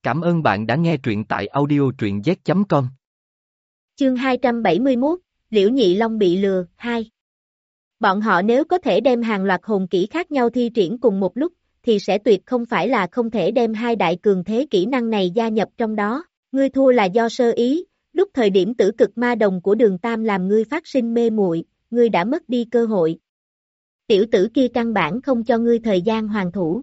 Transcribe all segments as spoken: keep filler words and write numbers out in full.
Cảm ơn bạn đã nghe truyện tại audio truyện z chấm com. Chương hai trăm bảy mươi mốt, Liễu Nhị Long bị lừa, hai. Bọn họ nếu có thể đem hàng loạt hồn kỹ khác nhau thi triển cùng một lúc, thì sẽ tuyệt không phải là không thể đem hai đại cường thế kỹ năng này gia nhập trong đó. Ngươi thua là do sơ ý, lúc thời điểm tử cực ma đồng của Đường Tam làm ngươi phát sinh mê muội, ngươi đã mất đi cơ hội. Tiểu tử kia căn bản không cho ngươi thời gian hoàn thủ.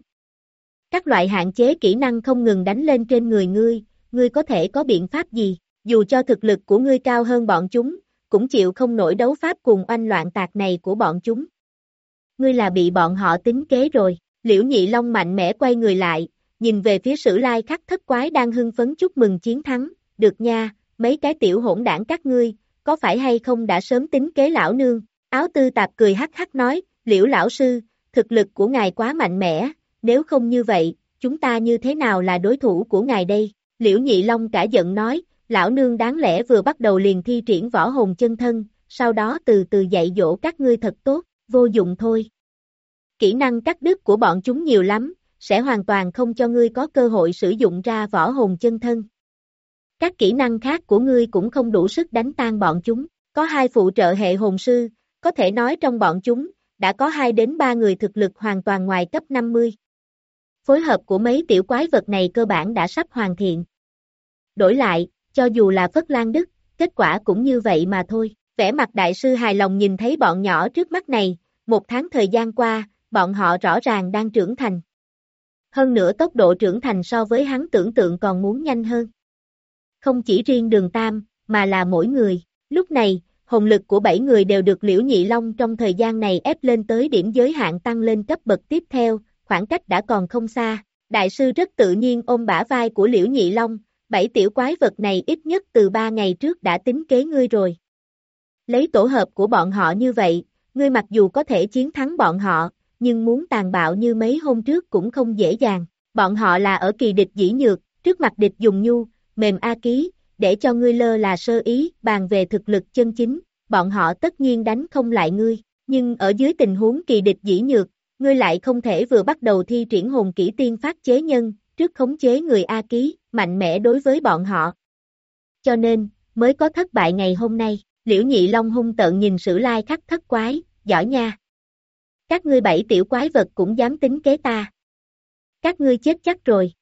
Các loại hạn chế kỹ năng không ngừng đánh lên trên người ngươi, ngươi có thể có biện pháp gì? Dù cho thực lực của ngươi cao hơn bọn chúng, cũng chịu không nổi đấu pháp cùng oanh loạn tạc này của bọn chúng. Ngươi là bị bọn họ tính kế rồi. Liễu Nhị Long mạnh mẽ quay người lại, nhìn về phía Sử Lai Khắc Thất Quái đang hưng phấn chúc mừng chiến thắng. Được nha, mấy cái tiểu hỗn đảng các ngươi, có phải hay không đã sớm tính kế lão nương? Áo Tư Tạp cười hắc hắc nói, Liễu lão sư, thực lực của ngài quá mạnh mẽ, nếu không như vậy, chúng ta như thế nào là đối thủ của ngài đây? Liễu Nhị Long cả giận nói, lão nương đáng lẽ vừa bắt đầu liền thi triển võ hồn chân thân, sau đó từ từ dạy dỗ các ngươi thật tốt, vô dụng thôi. Kỹ năng cắt đứt của bọn chúng nhiều lắm, sẽ hoàn toàn không cho ngươi có cơ hội sử dụng ra võ hồn chân thân. Các kỹ năng khác của ngươi cũng không đủ sức đánh tan bọn chúng, có hai phụ trợ hệ hồn sư, có thể nói trong bọn chúng, đã có hai đến ba người thực lực hoàn toàn ngoài cấp năm mươi. Phối hợp của mấy tiểu quái vật này cơ bản đã sắp hoàn thiện. Đổi lại, cho dù là Phất Lan Đức, kết quả cũng như vậy mà thôi. Vẻ mặt đại sư hài lòng nhìn thấy bọn nhỏ trước mắt này, một tháng thời gian qua, bọn họ rõ ràng đang trưởng thành. Hơn nữa tốc độ trưởng thành so với hắn tưởng tượng còn muốn nhanh hơn. Không chỉ riêng Đường Tam, mà là mỗi người. Lúc này, hồn lực của bảy người đều được Liễu Nhị Long trong thời gian này ép lên tới điểm giới hạn tăng lên cấp bậc tiếp theo, khoảng cách đã còn không xa. Đại sư rất tự nhiên ôm bả vai của Liễu Nhị Long, bảy tiểu quái vật này ít nhất từ ba ngày trước đã tính kế ngươi rồi. Lấy tổ hợp của bọn họ như vậy, ngươi mặc dù có thể chiến thắng bọn họ, nhưng muốn tàn bạo như mấy hôm trước cũng không dễ dàng. Bọn họ là ở kỳ địch dĩ nhược, trước mặt địch dùng nhu, mềm a ký, để cho ngươi lơ là sơ ý, bàn về thực lực chân chính, bọn họ tất nhiên đánh không lại ngươi, nhưng ở dưới tình huống kỳ địch dĩ nhược, ngươi lại không thể vừa bắt đầu thi triển hồn kỹ tiên phát chế nhân, trước khống chế người A Ký, mạnh mẽ đối với bọn họ. Cho nên, mới có thất bại ngày hôm nay. Liễu Nhị Long hung tợn nhìn Sử Lai Khắc Thất Quái, giỏi nha. Các ngươi bảy tiểu quái vật cũng dám tính kế ta. Các ngươi chết chắc rồi.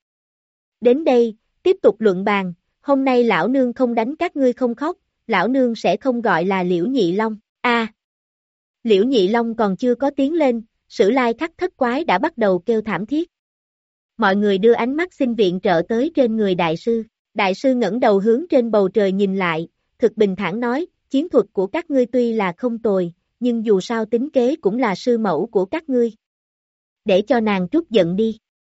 Đến đây, tiếp tục luận bàn, hôm nay lão nương không đánh các ngươi không khóc, lão nương sẽ không gọi là Liễu Nhị Long. A. À, Liễu Nhị Long còn chưa có tiến lên, Sử Lai Khắc Thất Quái đã bắt đầu kêu thảm thiết. Mọi người đưa ánh mắt xin viện trợ tới trên người đại sư. Đại sư ngẩng đầu hướng trên bầu trời nhìn lại, thực bình thản nói, chiến thuật của các ngươi tuy là không tồi, nhưng dù sao tính kế cũng là sư mẫu của các ngươi. Để cho nàng trút giận đi.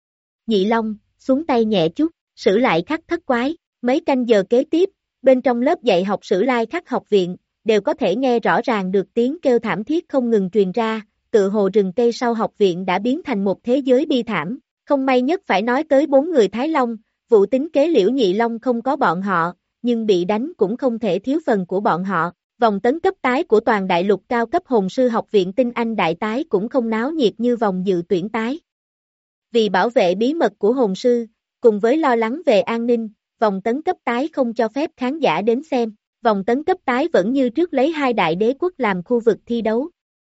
Nhị Long, xuống tay nhẹ chút, Sử Lai Khắc Thất Quái, mấy canh giờ kế tiếp, bên trong lớp dạy học Sử Lai Khắc học viện, đều có thể nghe rõ ràng được tiếng kêu thảm thiết không ngừng truyền ra, tự hồ rừng cây sau học viện đã biến thành một thế giới bi thảm. Không may nhất phải nói tới bốn người Thái Long, vụ tính kế Liễu Nhị Long không có bọn họ, nhưng bị đánh cũng không thể thiếu phần của bọn họ. Vòng tấn cấp tái của toàn đại lục cao cấp hồn sư học viện Tinh Anh đại tái cũng không náo nhiệt như vòng dự tuyển tái. Vì bảo vệ bí mật của hồn sư, cùng với lo lắng về an ninh, vòng tấn cấp tái không cho phép khán giả đến xem. Vòng tấn cấp tái vẫn như trước lấy hai đại đế quốc làm khu vực thi đấu.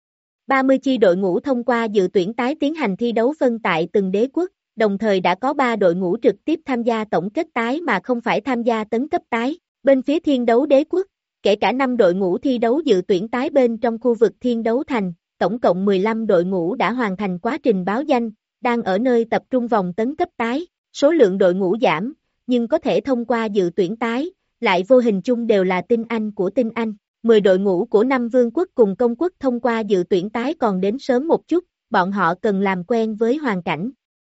ba mươi chi đội ngũ thông qua dự tuyển tái tiến hành thi đấu phân tại từng đế quốc, đồng thời đã có ba đội ngũ trực tiếp tham gia tổng kết tái mà không phải tham gia tấn cấp tái. Bên phía thiên đấu đế quốc, kể cả năm đội ngũ thi đấu dự tuyển tái bên trong khu vực thiên đấu thành, tổng cộng mười lăm đội ngũ đã hoàn thành quá trình báo danh, đang ở nơi tập trung vòng tấn cấp tái. Số lượng đội ngũ giảm, nhưng có thể thông qua dự tuyển tái, lại vô hình chung đều là tinh anh của tinh anh. mười đội ngũ của năm vương quốc cùng công quốc thông qua dự tuyển tái còn đến sớm một chút, bọn họ cần làm quen với hoàn cảnh.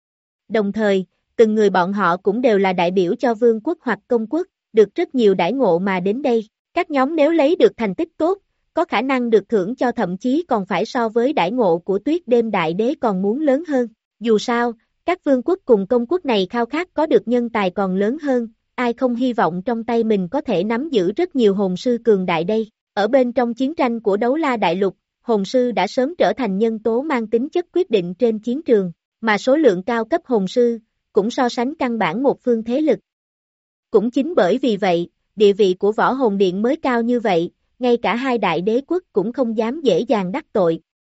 Đồng thời, từng người bọn họ cũng đều là đại biểu cho vương quốc hoặc công quốc, được rất nhiều đãi ngộ mà đến đây. Các nhóm nếu lấy được thành tích tốt, có khả năng được thưởng cho thậm chí còn phải so với đãi ngộ của Tuyết Đêm Đại Đế còn muốn lớn hơn. Dù sao, các vương quốc cùng công quốc này khao khát có được nhân tài còn lớn hơn, ai không hy vọng trong tay mình có thể nắm giữ rất nhiều hồn sư cường đại đây. Ở bên trong chiến tranh của Đấu La Đại Lục, hồn sư đã sớm trở thành nhân tố mang tính chất quyết định trên chiến trường, mà số lượng cao cấp hồn sư, cũng so sánh căn bản một phương thế lực. Cũng chính bởi vì vậy, địa vị của Võ Hồn Điện mới cao như vậy, ngay cả hai đại đế quốc cũng không dám dễ dàng đắc tội.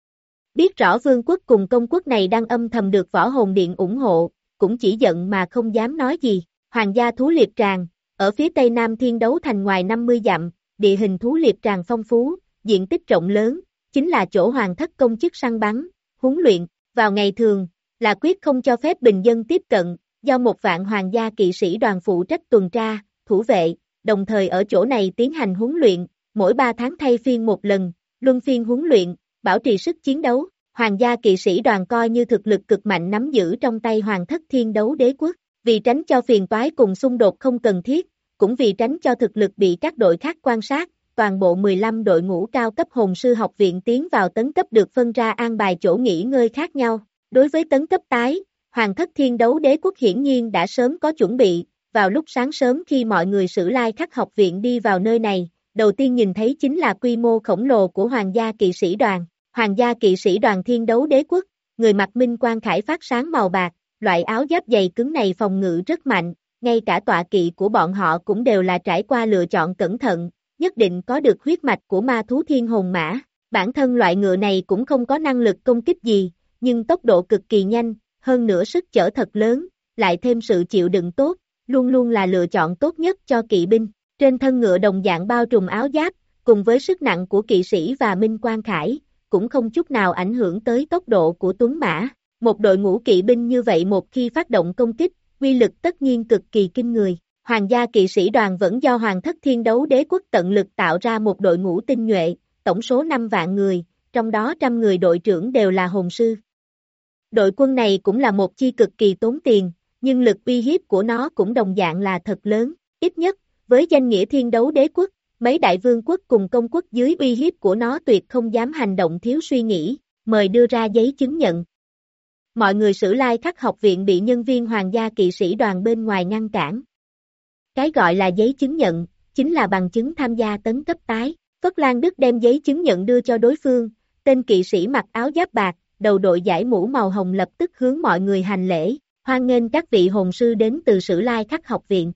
Biết rõ vương quốc cùng công quốc này đang âm thầm được Võ Hồn Điện ủng hộ, cũng chỉ giận mà không dám nói gì. Hoàng gia thú liệp tràng, ở phía tây nam Thiên Đấu Thành ngoài năm mươi dặm, địa hình thú liệp tràng phong phú, diện tích rộng lớn, chính là chỗ hoàng thất công chức săn bắn, huấn luyện, vào ngày thường, là quyết không cho phép bình dân tiếp cận, do một vạn hoàng gia kỵ sĩ đoàn phụ trách tuần tra, thủ vệ, đồng thời ở chỗ này tiến hành huấn luyện, mỗi ba tháng thay phiên một lần, luân phiên huấn luyện, bảo trì sức chiến đấu. Hoàng gia kỵ sĩ đoàn coi như thực lực cực mạnh nắm giữ trong tay hoàng thất Thiên Đấu Đế quốc, vì tránh cho phiền toái cùng xung đột không cần thiết, cũng vì tránh cho thực lực bị các đội khác quan sát, toàn bộ mười lăm đội ngũ cao cấp hồn sư học viện tiến vào tấn cấp được phân ra an bài chỗ nghỉ ngơi khác nhau. Đối với tấn cấp tái, hoàng thất Thiên Đấu Đế quốc hiển nhiên đã sớm có chuẩn bị, vào lúc sáng sớm khi mọi người Sử Lai Khắc học viện đi vào nơi này, đầu tiên nhìn thấy chính là quy mô khổng lồ của hoàng gia kỵ sĩ đoàn. Hoàng gia kỵ sĩ đoàn Thiên Đấu Đế quốc, người mặc minh quang khải phát sáng màu bạc, loại áo giáp dày cứng này phòng ngự rất mạnh, ngay cả tọa kỵ của bọn họ cũng đều là trải qua lựa chọn cẩn thận, nhất định có được huyết mạch của ma thú thiên hồn mã. Bản thân loại ngựa này cũng không có năng lực công kích gì, nhưng tốc độ cực kỳ nhanh, hơn nữa sức chở thật lớn, lại thêm sự chịu đựng tốt, luôn luôn là lựa chọn tốt nhất cho kỵ binh. Trên thân ngựa đồng dạng bao trùm áo giáp, cùng với sức nặng của kỵ sĩ và minh quang khải, cũng không chút nào ảnh hưởng tới tốc độ của tuấn mã. Một đội ngũ kỵ binh như vậy một khi phát động công kích, uy lực tất nhiên cực kỳ kinh người. Hoàng gia kỵ sĩ đoàn vẫn do Hoàng thất Thiên Đấu Đế quốc tận lực tạo ra một đội ngũ tinh nhuệ, tổng số năm vạn người, trong đó trăm người đội trưởng đều là hồn sư. Đội quân này cũng là một chi cực kỳ tốn tiền, nhưng lực uy hiếp của nó cũng đồng dạng là thật lớn, ít nhất, với danh nghĩa Thiên Đấu Đế quốc, mấy đại vương quốc cùng công quốc dưới uy hiếp của nó tuyệt không dám hành động thiếu suy nghĩ, mời đưa ra giấy chứng nhận. Mọi người Sử Lai Khắc học viện bị nhân viên hoàng gia kỵ sĩ đoàn bên ngoài ngăn cản. Cái gọi là giấy chứng nhận, chính là bằng chứng tham gia tấn cấp tái. Phất Lan Đức đem giấy chứng nhận đưa cho đối phương, tên kỵ sĩ mặc áo giáp bạc, đầu đội dải mũ màu hồng lập tức hướng mọi người hành lễ, hoan nghênh các vị hồn sư đến từ Sử Lai Khắc học viện.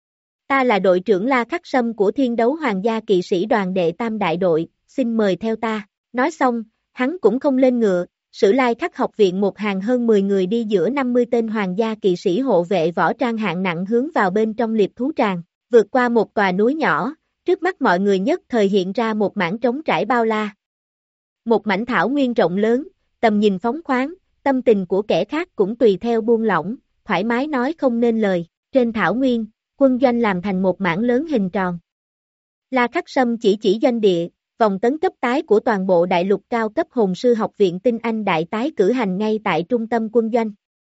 Ta là đội trưởng La Khắc Sâm của Thiên Đấu Hoàng gia kỵ sĩ đoàn đệ tam đại đội, xin mời theo ta. Nói xong, hắn cũng không lên ngựa, Sử Lai Khắc học viện một hàng hơn mười người đi giữa năm mươi tên hoàng gia kỵ sĩ hộ vệ võ trang hạng nặng hướng vào bên trong liệp thú tràng, vượt qua một tòa núi nhỏ, trước mắt mọi người nhất thời hiện ra một mảng trống trải bao la. Một mảnh thảo nguyên rộng lớn, tầm nhìn phóng khoáng, tâm tình của kẻ khác cũng tùy theo buông lỏng, thoải mái nói không nên lời. Trên thảo nguyên, quân doanh làm thành một mảng lớn hình tròn. La Khắc Sâm chỉ chỉ doanh địa, vòng tấn cấp tái của toàn bộ đại lục cao cấp hồn sư học viện tinh anh đại tái cử hành ngay tại trung tâm quân doanh.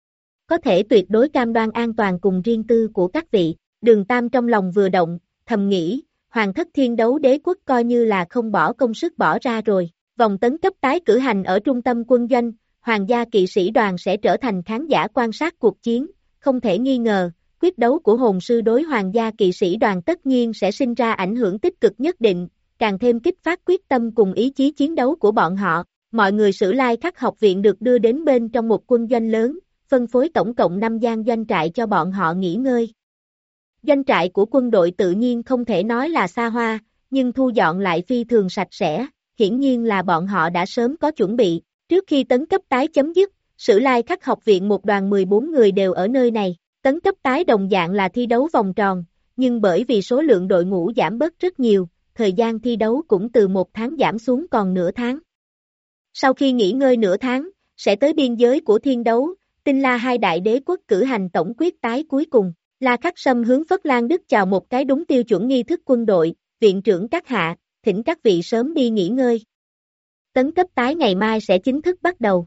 Có thể tuyệt đối cam đoan an toàn cùng riêng tư của các vị. Đường Tam trong lòng vừa động, thầm nghĩ, Hoàng thất Thiên Đấu Đế quốc coi như là không bỏ công sức bỏ ra rồi. Vòng tấn cấp tái cử hành ở trung tâm quân doanh, hoàng gia kỵ sĩ đoàn sẽ trở thành khán giả quan sát cuộc chiến, không thể nghi ngờ. Quyết đấu của hồn sư đối hoàng gia kỵ sĩ đoàn tất nhiên sẽ sinh ra ảnh hưởng tích cực nhất định, càng thêm kích phát quyết tâm cùng ý chí chiến đấu của bọn họ. Mọi người Sử Lai Khắc học viện được đưa đến bên trong một quân doanh lớn, phân phối tổng cộng năm gian doanh trại cho bọn họ nghỉ ngơi. Doanh trại của quân đội tự nhiên không thể nói là xa hoa, nhưng thu dọn lại phi thường sạch sẽ, hiển nhiên là bọn họ đã sớm có chuẩn bị. Trước khi tấn cấp tái chấm dứt, Sử Lai Khắc học viện một đoàn mười bốn người đều ở nơi này. Tấn cấp tái đồng dạng là thi đấu vòng tròn, nhưng bởi vì số lượng đội ngũ giảm bớt rất nhiều, thời gian thi đấu cũng từ một tháng giảm xuống còn nửa tháng. Sau khi nghỉ ngơi nửa tháng, sẽ tới biên giới của thiên đấu, Tinh La hai đại đế quốc cử hành tổng quyết tái cuối cùng. La Khắc Sâm hướng Phất Lan Đức chào một cái đúng tiêu chuẩn nghi thức quân đội, viện trưởng các hạ, thỉnh các vị sớm đi nghỉ ngơi. Tấn cấp tái ngày mai sẽ chính thức bắt đầu.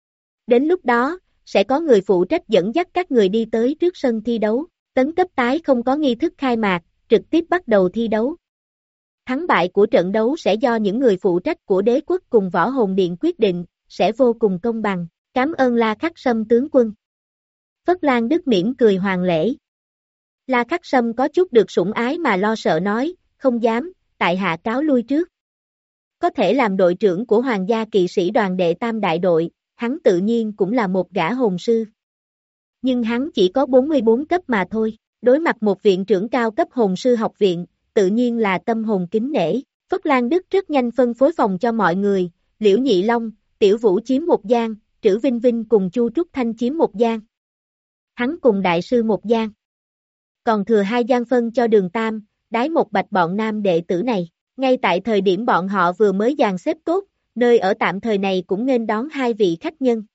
Đến lúc đó, sẽ có người phụ trách dẫn dắt các người đi tới trước sân thi đấu. Tấn cấp tái không có nghi thức khai mạc, trực tiếp bắt đầu thi đấu. Thắng bại của trận đấu sẽ do những người phụ trách của đế quốc cùng Võ Hồn Điện quyết định, sẽ vô cùng công bằng. Cảm ơn La Khắc Sâm tướng quân. Phất Lan Đức mỉm cười hoàn lễ. La Khắc Sâm có chút được sủng ái mà lo sợ nói, không dám, tại hạ cáo lui trước. Có thể làm đội trưởng của Hoàng gia kỵ sĩ đoàn đệ tam đại đội, hắn tự nhiên cũng là một gã hồn sư. nhưng hắn chỉ có bốn mươi bốn cấp mà thôi. Đối mặt một viện trưởng cao cấp hồn sư học viện, tự nhiên là tâm hồn kính nể. Phất Lan Đức rất nhanh phân phối phòng cho mọi người, Liễu Nhị Long, Tiểu Vũ chiếm một gian, Trữ Vinh Vinh cùng Chu Trúc Thanh chiếm một gian. Hắn cùng đại sư một gian. Còn thừa hai gian phân cho Đường Tam, Đái Một Bạch bọn nam đệ tử này. Ngay tại thời điểm bọn họ vừa mới dàn xếp tốt, nơi ở tạm thời này cũng nên đón hai vị khách nhân.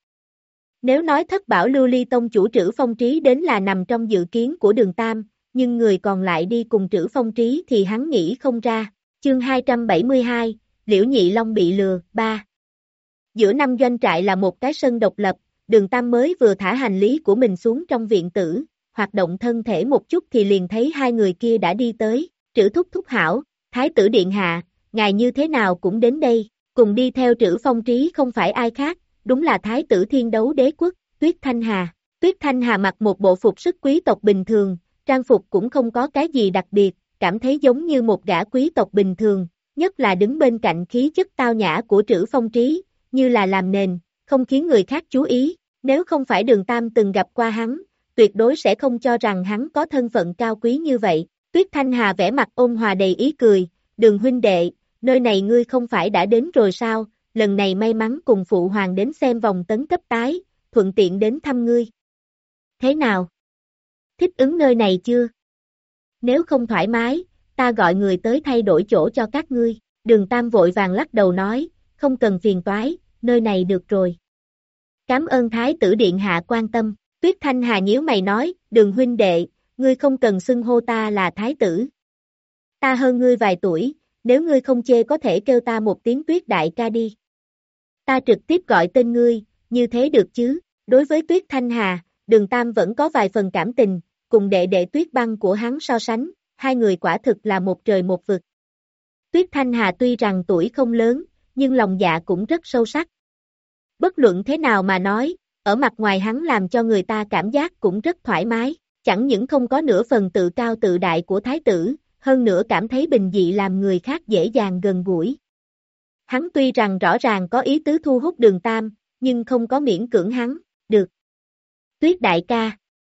Nếu nói Thất Bảo Lưu Ly Tông chủ Trữ Phong Trí đến là nằm trong dự kiến của Đường Tam, nhưng người còn lại đi cùng Trữ Phong Trí thì hắn nghĩ không ra. Chương hai trăm bảy mươi hai, Liễu Nhị Long bị lừa, ba. Giữa năm doanh trại là một cái sân độc lập, Đường Tam mới vừa thả hành lý của mình xuống trong viện tử, hoạt động thân thể một chút thì liền thấy hai người kia đã đi tới, Trữ Thúc Thúc hảo, Thái tử điện hạ, ngài như thế nào cũng đến đây, cùng đi theo Trữ Phong Trí không phải ai khác, đúng là Thái tử Thiên Đấu Đế Quốc, Tuyết Thanh Hà. Tuyết Thanh Hà mặc một bộ phục sức quý tộc bình thường, trang phục cũng không có cái gì đặc biệt, cảm thấy giống như một gã quý tộc bình thường, nhất là đứng bên cạnh khí chất tao nhã của Trữ Phong Trí, như là làm nền, không khiến người khác chú ý, nếu không phải Đường Tam từng gặp qua hắn, tuyệt đối sẽ không cho rằng hắn có thân phận cao quý như vậy. Tuyết Thanh Hà vẽ mặt ôn hòa đầy ý cười, Đường huynh đệ, nơi này ngươi không phải đã đến rồi sao, lần này may mắn cùng phụ hoàng đến xem vòng tấn cấp tái, thuận tiện đến thăm ngươi. Thế nào? Thích ứng nơi này chưa? Nếu không thoải mái, ta gọi người tới thay đổi chỗ cho các ngươi. Đường Tam vội vàng lắc đầu nói, không cần phiền toái, nơi này được rồi. Cảm ơn Thái tử điện hạ quan tâm. Tuyết Thanh Hà nhíu mày nói, Đường huynh đệ, ngươi không cần xưng hô ta là Thái tử. Ta hơn ngươi vài tuổi, nếu ngươi không chê có thể kêu ta một tiếng Tuyết đại ca đi. Ta trực tiếp gọi tên ngươi, như thế được chứ? Đối với Tuyết Thanh Hà, Đường Tam vẫn có vài phần cảm tình, cùng đệ đệ Tuyết Băng của hắn so sánh, hai người quả thực là một trời một vực. Tuyết Thanh Hà tuy rằng tuổi không lớn, nhưng lòng dạ cũng rất sâu sắc. Bất luận thế nào mà nói, ở mặt ngoài hắn làm cho người ta cảm giác cũng rất thoải mái, chẳng những không có nửa phần tự cao tự đại của thái tử, hơn nữa cảm thấy bình dị làm người khác dễ dàng gần gũi. Hắn tuy rằng rõ ràng có ý tứ thu hút Đường Tam, nhưng không có miễn cưỡng hắn, được. Tuyết đại ca.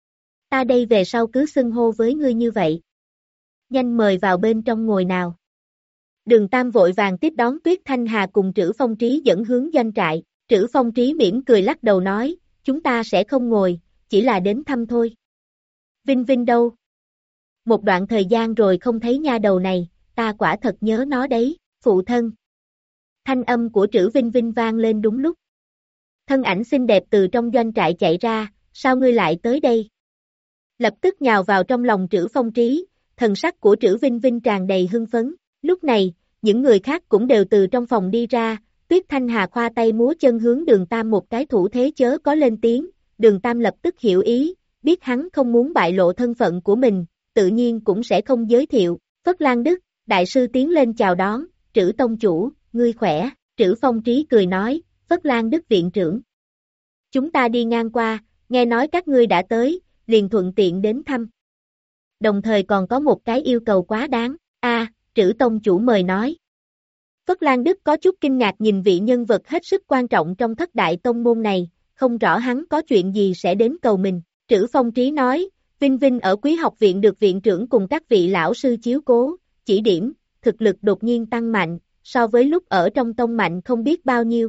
Ta đây về sau cứ xưng hô với ngươi như vậy. Nhanh mời vào bên trong ngồi nào. Đường Tam vội vàng tiếp đón Tuyết Thanh Hà cùng Trữ Phong Trí dẫn hướng doanh trại. Trữ Phong Trí mỉm cười lắc đầu nói, chúng ta sẽ không ngồi, chỉ là đến thăm thôi. Vinh Vinh đâu? Một đoạn thời gian rồi không thấy nha đầu này, ta quả thật nhớ nó đấy, phụ thân. Thanh âm của Trữ Vinh Vinh vang lên đúng lúc. Thân ảnh xinh đẹp từ trong doanh trại chạy ra, sao ngươi lại tới đây? Lập tức nhào vào trong lòng Trữ Phong Trí, thần sắc của Trữ Vinh Vinh tràn đầy hưng phấn. Lúc này, những người khác cũng đều từ trong phòng đi ra, Tuyết Thanh Hà khoa tay múa chân hướng Đường Tam một cái thủ thế chớ có lên tiếng, Đường Tam lập tức hiểu ý, biết hắn không muốn bại lộ thân phận của mình, tự nhiên cũng sẽ không giới thiệu. Phất Lan Đức, đại sư tiến lên chào đón, Trữ tông chủ, ngươi khỏe, Trữ Phong Trí cười nói, Phất Lan Đức viện trưởng. Chúng ta đi ngang qua, nghe nói các ngươi đã tới, liền thuận tiện đến thăm. Đồng thời còn có một cái yêu cầu quá đáng, a à, Trữ tông chủ mời nói. Phất Lan Đức có chút kinh ngạc nhìn vị nhân vật hết sức quan trọng trong thất đại tông môn này, không rõ hắn có chuyện gì sẽ đến cầu mình. Trữ Phong Trí nói, Vinh Vinh ở Quý học viện được viện trưởng cùng các vị lão sư chiếu cố, chỉ điểm, thực lực đột nhiên tăng mạnh, so với lúc ở trong tông mạnh không biết bao nhiêu.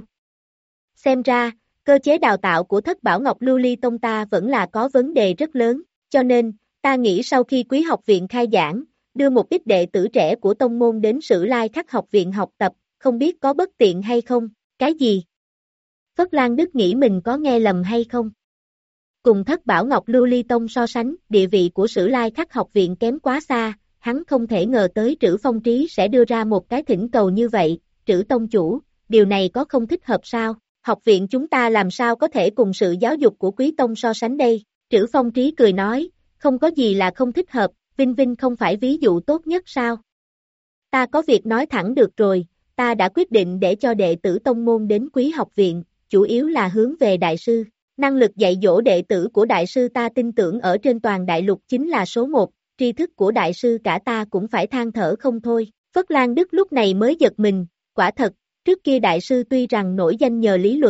Xem ra, cơ chế đào tạo của Thất Bảo Ngọc Lưu Ly Tông ta vẫn là có vấn đề rất lớn, cho nên, ta nghĩ sau khi Quý học viện khai giảng, đưa một ít đệ tử trẻ của tông môn đến Sử Lai Khắc học viện học tập, không biết có bất tiện hay không, cái gì? Phất Lan Đức nghĩ mình có nghe lầm hay không? Cùng Thất Bảo Ngọc Lưu Ly Tông so sánh, địa vị của Sử Lai Khắc học viện kém quá xa, hắn không thể ngờ tới Trữ Phong Trí sẽ đưa ra một cái thỉnh cầu như vậy, Trữ tông chủ, điều này có không thích hợp sao? Học viện chúng ta làm sao có thể cùng sự giáo dục của Quý tông so sánh đây? Trữ Phong Trí cười nói, không có gì là không thích hợp, Vinh Vinh không phải ví dụ tốt nhất sao? Ta có việc nói thẳng được rồi, ta đã quyết định để cho đệ tử tông môn đến Quý học viện, chủ yếu là hướng về đại sư. Năng lực dạy dỗ đệ tử của đại sư ta tin tưởng ở trên toàn đại lục chính là số một, tri thức của đại sư cả ta cũng phải than thở không thôi. Phất Lan Đức lúc này mới giật mình, quả thật, trước kia đại sư tuy rằng nổi danh nhờ lý luận,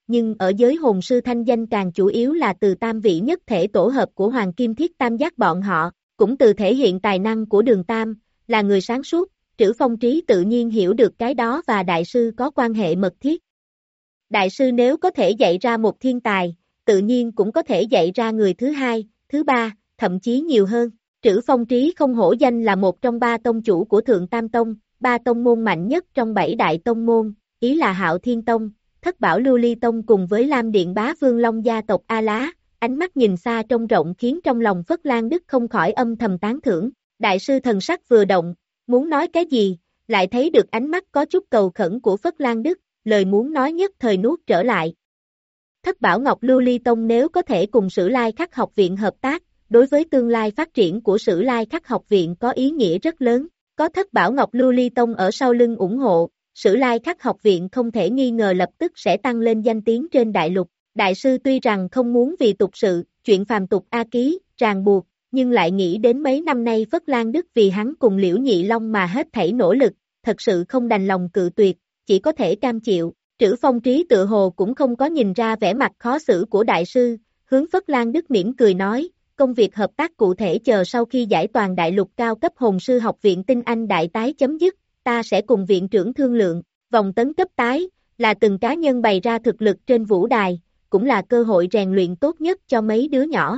nhưng ở giới hồn sư thanh danh càng chủ yếu là từ tam vị nhất thể tổ hợp của Hoàng Kim Thiết Tam Giác bọn họ, cũng từ thể hiện tài năng của Đường Tam, là người sáng suốt, Trữ Phong Trí tự nhiên hiểu được cái đó và đại sư có quan hệ mật thiết. Đại sư nếu có thể dạy ra một thiên tài, tự nhiên cũng có thể dạy ra người thứ hai, thứ ba, thậm chí nhiều hơn. Trữ Phong Trí không hổ danh là một trong ba tông chủ của Thượng Tam Tông, ba tông môn mạnh nhất trong bảy đại tông môn, ý là Hạo Thiên Tông, Thất Bảo Lưu Ly Tông cùng với Lam Điện Bá Vương Long gia tộc A Lá, ánh mắt nhìn xa trông rộng khiến trong lòng Phất Lan Đức không khỏi âm thầm tán thưởng. Đại sư thần sắc vừa động, muốn nói cái gì, lại thấy được ánh mắt có chút cầu khẩn của Phất Lan Đức, lời muốn nói nhất thời nuốt trở lại. Thất Bảo Ngọc Lưu Ly Tông nếu có thể cùng Sử Lai Khắc học viện hợp tác, đối với tương lai phát triển của Sử Lai Khắc học viện có ý nghĩa rất lớn. Có Thất Bảo Ngọc Lưu Ly Tông ở sau lưng ủng hộ, Sử Lai Khắc học viện không thể nghi ngờ lập tức sẽ tăng lên danh tiếng trên đại lục. Đại sư tuy rằng không muốn vì tục sự, chuyện phàm tục A Ký, ràng buộc, nhưng lại nghĩ đến mấy năm nay Phất Lan Đức vì hắn cùng Liễu Nhị Long mà hết thảy nỗ lực, thật sự không đành lòng cự tuyệt, chỉ có thể cam chịu. Trữ Phong Trí tự hồ cũng không có nhìn ra vẻ mặt khó xử của đại sư, hướng Phất Lan Đức mỉm cười nói, công việc hợp tác cụ thể chờ sau khi giải toàn đại lục cao cấp hồn sư học viện tinh anh đại tái chấm dứt, ta sẽ cùng viện trưởng thương lượng. Vòng tấn cấp tái, là từng cá nhân bày ra thực lực trên vũ đài, cũng là cơ hội rèn luyện tốt nhất cho mấy đứa nhỏ.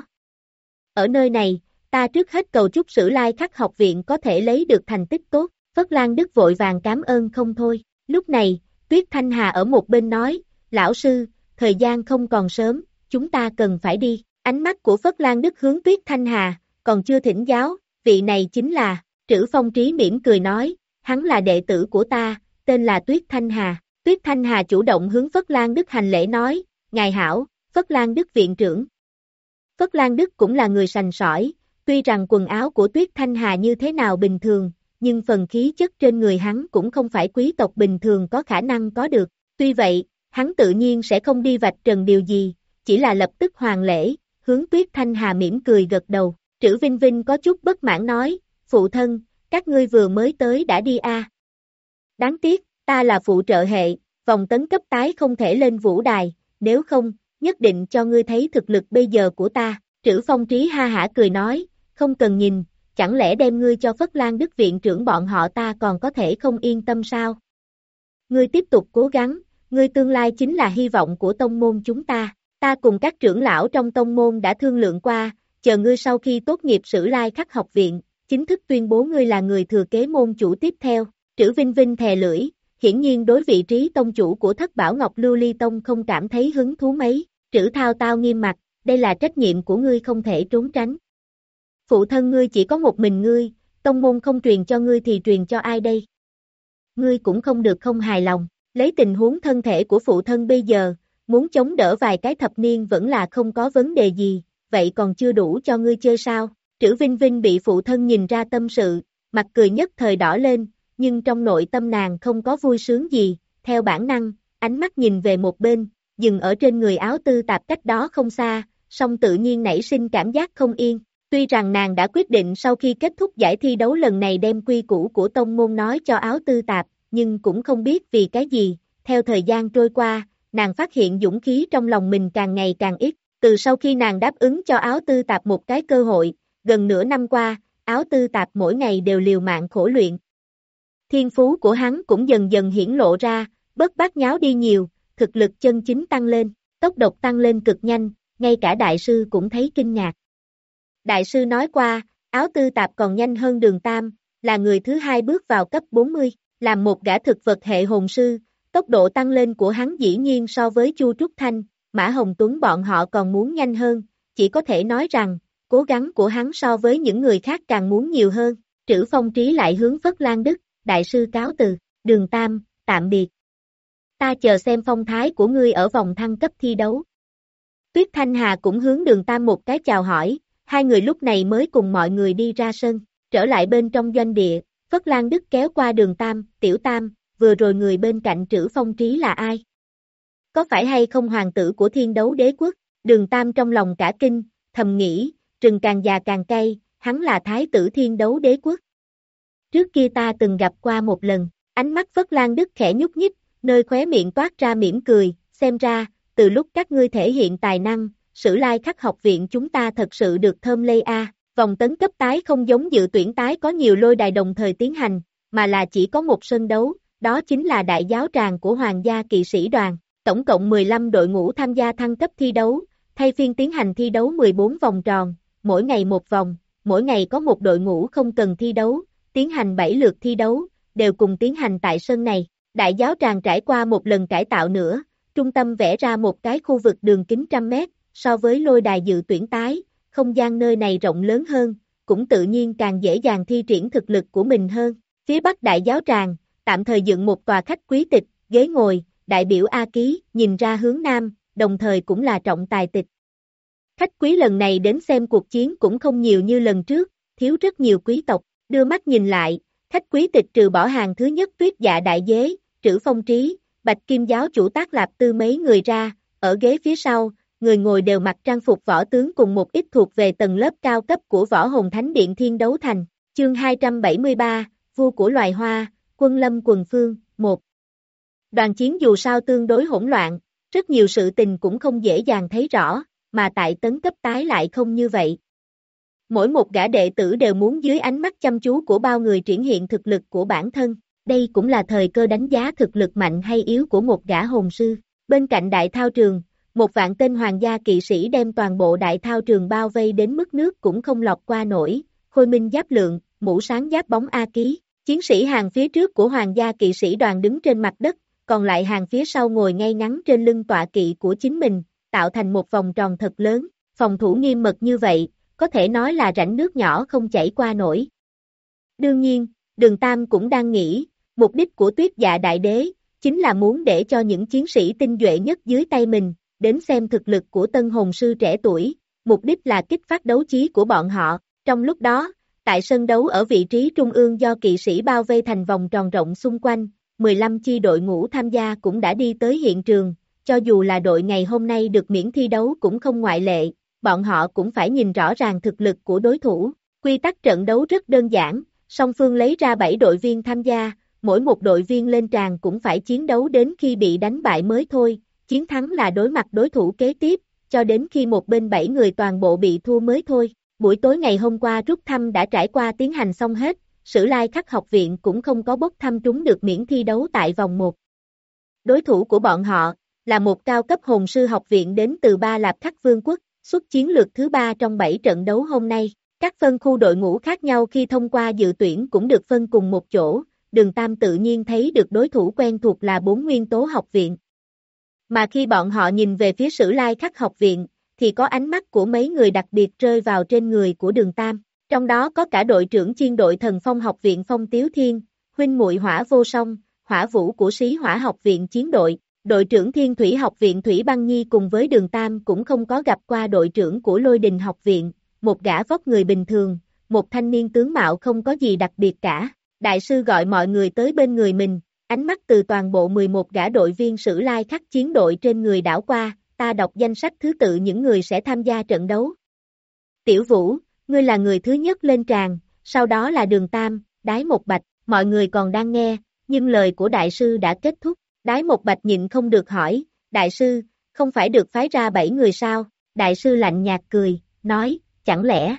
Ở nơi này, ta trước hết cầu chúc Sử Lai Khắc học viện có thể lấy được thành tích tốt. Phất Lan Đức vội vàng cảm ơn không thôi. Lúc này, Tuyết Thanh Hà ở một bên nói, lão sư, thời gian không còn sớm, chúng ta cần phải đi. Ánh mắt của Phất Lan Đức hướng Tuyết Thanh Hà, còn chưa thỉnh giáo, vị này chính là, Trữ Phong Trí mỉm cười nói, hắn là đệ tử của ta, tên là Tuyết Thanh Hà. Tuyết Thanh Hà chủ động hướng Phất Lan Đức hành lễ nói, ngài hảo, Phất Lan Đức viện trưởng. Phất Lan Đức cũng là người sành sỏi, tuy rằng quần áo của Tuyết Thanh Hà như thế nào bình thường, nhưng phần khí chất trên người hắn cũng không phải quý tộc bình thường có khả năng có được. Tuy vậy, hắn tự nhiên sẽ không đi vạch trần điều gì, chỉ là lập tức hoàn lễ, hướng Tuyết Thanh Hà mỉm cười gật đầu. Trữ Vinh Vinh có chút bất mãn nói, phụ thân, các ngươi vừa mới tới đã đi a. À. Đáng tiếc, ta là phụ trợ hệ, vòng tấn cấp tái không thể lên vũ đài, nếu không, nhất định cho ngươi thấy thực lực bây giờ của ta. Trữ Phong Trí ha hả cười nói, không cần nhìn, chẳng lẽ đem ngươi cho Phất Lan Đức viện trưởng bọn họ ta còn có thể không yên tâm sao? Ngươi tiếp tục cố gắng, ngươi tương lai chính là hy vọng của tông môn chúng ta. Ta cùng các trưởng lão trong tông môn đã thương lượng qua, chờ ngươi sau khi tốt nghiệp Sử Lai Khắc học viện, chính thức tuyên bố ngươi là người thừa kế môn chủ tiếp theo. Trữ Vinh Vinh thè lưỡi, hiển nhiên đối vị trí tông chủ của Thất Bảo Ngọc Lưu Ly Tông không cảm thấy hứng thú mấy. Trữ Thao Tao nghiêm mặt, đây là trách nhiệm của ngươi không thể trốn tránh. Phụ thân ngươi chỉ có một mình ngươi, tông môn không truyền cho ngươi thì truyền cho ai đây? Ngươi cũng không được không hài lòng, lấy tình huống thân thể của phụ thân bây giờ, muốn chống đỡ vài cái thập niên vẫn là không có vấn đề gì, vậy còn chưa đủ cho ngươi chơi sao? Trữ Vinh Vinh bị phụ thân nhìn ra tâm sự, mặt cười nhất thời đỏ lên, nhưng trong nội tâm nàng không có vui sướng gì, theo bản năng, ánh mắt nhìn về một bên, dừng ở trên người áo tư tạp cách đó không xa, song tự nhiên nảy sinh cảm giác không yên. Tuy rằng nàng đã quyết định sau khi kết thúc giải thi đấu lần này đem quy củ của tông môn nói cho áo tư tạp, nhưng cũng không biết vì cái gì, theo thời gian trôi qua, nàng phát hiện dũng khí trong lòng mình càng ngày càng ít. Từ sau khi nàng đáp ứng cho áo tư tạp một cái cơ hội, gần nửa năm qua, áo tư tạp mỗi ngày đều liều mạng khổ luyện. Thiên phú của hắn cũng dần dần hiển lộ ra, bớt bát nháo đi nhiều, thực lực chân chính tăng lên, tốc độ tăng lên cực nhanh, ngay cả đại sư cũng thấy kinh ngạc. Đại sư nói qua, áo tư tạp còn nhanh hơn Đường Tam, là người thứ hai bước vào cấp bốn mươi, làm một gã thực vật hệ hồn sư, tốc độ tăng lên của hắn dĩ nhiên so với Chu Trúc Thanh, Mã Hồng Tuấn bọn họ còn muốn nhanh hơn, chỉ có thể nói rằng, cố gắng của hắn so với những người khác càng muốn nhiều hơn. Trữ Phong Trí lại hướng Phất Lan Đức, đại sư cáo từ, Đường Tam, tạm biệt. Ta chờ xem phong thái của ngươi ở vòng thăng cấp thi đấu. Tuyết Thanh Hà cũng hướng Đường Tam một cái chào hỏi, hai người lúc này mới cùng mọi người đi ra sân, trở lại bên trong doanh địa, Phất Lan Đức kéo qua Đường Tam, Tiểu Tam, vừa rồi người bên cạnh Trữ Phong Trí là ai? Có phải hay không hoàng tử của Thiên Đấu Đế Quốc? Đường Tam trong lòng cả kinh, thầm nghĩ, rừng càng già càng cay, hắn là thái tử Thiên Đấu Đế Quốc. Trước kia ta từng gặp qua một lần, ánh mắt Phất Lan Đức khẽ nhúc nhích, nơi khóe miệng toát ra mỉm cười, xem ra, từ lúc các ngươi thể hiện tài năng, Sử Lai Khắc học viện chúng ta thật sự được thơm lây a. Vòng tấn cấp tái không giống dự tuyển tái có nhiều lôi đài đồng thời tiến hành, mà là chỉ có một sân đấu, đó chính là đại giáo tràng của Hoàng gia kỵ sĩ đoàn. Tổng cộng mười lăm đội ngũ tham gia thăng cấp thi đấu, thay phiên tiến hành thi đấu mười bốn vòng tròn, mỗi ngày một vòng, mỗi ngày có một đội ngũ không cần thi đấu, tiến hành bảy lượt thi đấu, đều cùng tiến hành tại sân này. Đại giáo tràng trải qua một lần cải tạo nữa, trung tâm vẽ ra một cái khu vực đường kính trăm mét, so với lôi đài dự tuyển tái, không gian nơi này rộng lớn hơn, cũng tự nhiên càng dễ dàng thi triển thực lực của mình hơn. Phía bắc đại giáo tràng, tạm thời dựng một tòa khách quý tịch, ghế ngồi, đại biểu A Ký, nhìn ra hướng nam, đồng thời cũng là trọng tài tịch. Khách quý lần này đến xem cuộc chiến cũng không nhiều như lần trước, thiếu rất nhiều quý tộc, đưa mắt nhìn lại, khách quý tịch trừ bỏ hàng thứ nhất Tuyết Dạ Đại Đế, Trữ Phong Trí, Bạch Kim giáo chủ Tác Lạp Tư mấy người ra, ở ghế phía sau, người ngồi đều mặc trang phục võ tướng cùng một ít thuộc về tầng lớp cao cấp của Võ Hồn Thánh Điện Thiên Đấu Thành. Chương hai trăm bảy mươi ba, Vua của loài hoa, Quân Lâm Quần Phương, một. Đoàn chiến dù sao tương đối hỗn loạn, rất nhiều sự tình cũng không dễ dàng thấy rõ, mà tại tấn cấp tái lại không như vậy. Mỗi một gã đệ tử đều muốn dưới ánh mắt chăm chú của bao người triển hiện thực lực của bản thân, đây cũng là thời cơ đánh giá thực lực mạnh hay yếu của một gã hồn sư. Bên cạnh đại thao trường, một vạn tên hoàng gia kỵ sĩ đem toàn bộ đại thao trường bao vây đến mức nước cũng không lọt qua nổi, khôi minh giáp lượng, mũ sáng giáp bóng A Ký. Chiến sĩ hàng phía trước của hoàng gia kỵ sĩ đoàn đứng trên mặt đất, còn lại hàng phía sau ngồi ngay ngắn trên lưng tọa kỵ của chính mình, tạo thành một vòng tròn thật lớn, phòng thủ nghiêm mật như vậy, có thể nói là rãnh nước nhỏ không chảy qua nổi. Đương nhiên, Đường Tam cũng đang nghĩ, mục đích của Tuyết Dạ Đại Đế, chính là muốn để cho những chiến sĩ tinh nhuệ nhất dưới tay mình, đến xem thực lực của tân hồn sư trẻ tuổi, mục đích là kích phát đấu trí của bọn họ. Trong lúc đó, tại sân đấu ở vị trí trung ương do kỵ sĩ bao vây thành vòng tròn rộng xung quanh, mười lăm chi đội ngũ tham gia cũng đã đi tới hiện trường, cho dù là đội ngày hôm nay được miễn thi đấu cũng không ngoại lệ, bọn họ cũng phải nhìn rõ ràng thực lực của đối thủ. Quy tắc trận đấu rất đơn giản, song phương lấy ra bảy đội viên tham gia, mỗi một đội viên lên tràng cũng phải chiến đấu đến khi bị đánh bại mới thôi, chiến thắng là đối mặt đối thủ kế tiếp, cho đến khi một bên bảy người toàn bộ bị thua mới thôi. Buổi tối ngày hôm qua rút thăm đã trải qua tiến hành xong hết, Sử Lai Khắc học viện cũng không có bốc thăm trúng được miễn thi đấu tại vòng một. Đối thủ của bọn họ là một cao cấp hồn sư học viện đến từ Ba Lạp Khắc Vương quốc, xuất chiến lượt thứ ba trong bảy trận đấu hôm nay. Các phân khu đội ngũ khác nhau khi thông qua dự tuyển cũng được phân cùng một chỗ, Đường Tam tự nhiên thấy được đối thủ quen thuộc là bốn nguyên tố học viện. Mà khi bọn họ nhìn về phía Sử Lai Khắc học viện, thì có ánh mắt của mấy người đặc biệt rơi vào trên người của Đường Tam, trong đó có cả đội trưởng chiên đội Thần Phong học viện Phong Tiếu Thiên, huynh muội Hỏa Vô Song, Hỏa Vũ của Sĩ Hỏa học viện chiến đội, đội trưởng Thiên Thủy học viện Thủy Băng Nhi cùng với Đường Tam cũng không có gặp qua đội trưởng của Lôi Đình học viện, một gã vóc người bình thường, một thanh niên tướng mạo không có gì đặc biệt cả. Đại sư gọi mọi người tới bên người mình, ánh mắt từ toàn bộ mười một gã đội viên Sử Lai Khắc chiến đội trên người đảo qua, ta đọc danh sách thứ tự những người sẽ tham gia trận đấu. Tiểu Vũ, ngươi là người thứ nhất lên tràng, sau đó là Đường Tam, Đái Một Bạch, mọi người còn đang nghe, nhưng lời của đại sư đã kết thúc. Đái Một Bạch nhịn không được hỏi, đại sư, không phải được phái ra bảy người sao? Đại sư lạnh nhạt cười, nói, chẳng lẽ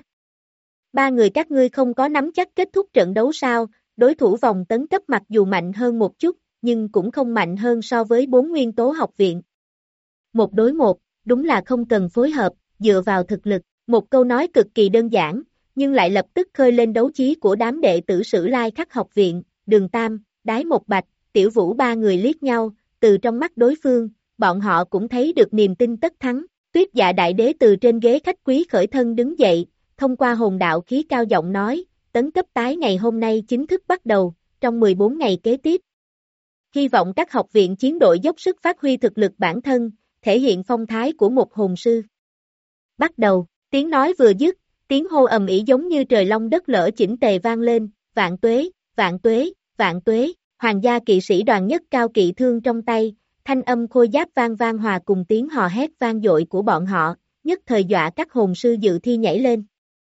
ba người các ngươi không có nắm chắc kết thúc trận đấu sao? Đối thủ vòng tấn cấp mặc dù mạnh hơn một chút, nhưng cũng không mạnh hơn so với bốn nguyên tố học viện. Một đối một, đúng là không cần phối hợp, dựa vào thực lực. Một câu nói cực kỳ đơn giản, nhưng lại lập tức khơi lên đấu trí của đám đệ tử Sử Lai Khắc học viện. Đường Tam, Đái Một Bạch, Tiểu Vũ ba người liếc nhau, từ trong mắt đối phương, bọn họ cũng thấy được niềm tin tất thắng. Tuyết Dạ Đại Đế từ trên ghế khách quý khởi thân đứng dậy, thông qua hồn đạo khí cao giọng nói, tấn cấp tái ngày hôm nay chính thức bắt đầu, trong mười bốn ngày kế tiếp. Hy vọng các học viện chiến đội dốc sức phát huy thực lực bản thân, thể hiện phong thái của một hồn sư. Bắt đầu, tiếng nói vừa dứt, tiếng hô ầm ĩ giống như trời long đất lở chỉnh tề vang lên, vạn tuế, vạn tuế, vạn tuế. Hoàng gia kỵ sĩ đoàn nhất cao kỵ thương trong tay, thanh âm khôi giáp vang vang hòa cùng tiếng hò hét vang dội của bọn họ, nhất thời dọa các hồn sư dự thi nhảy lên.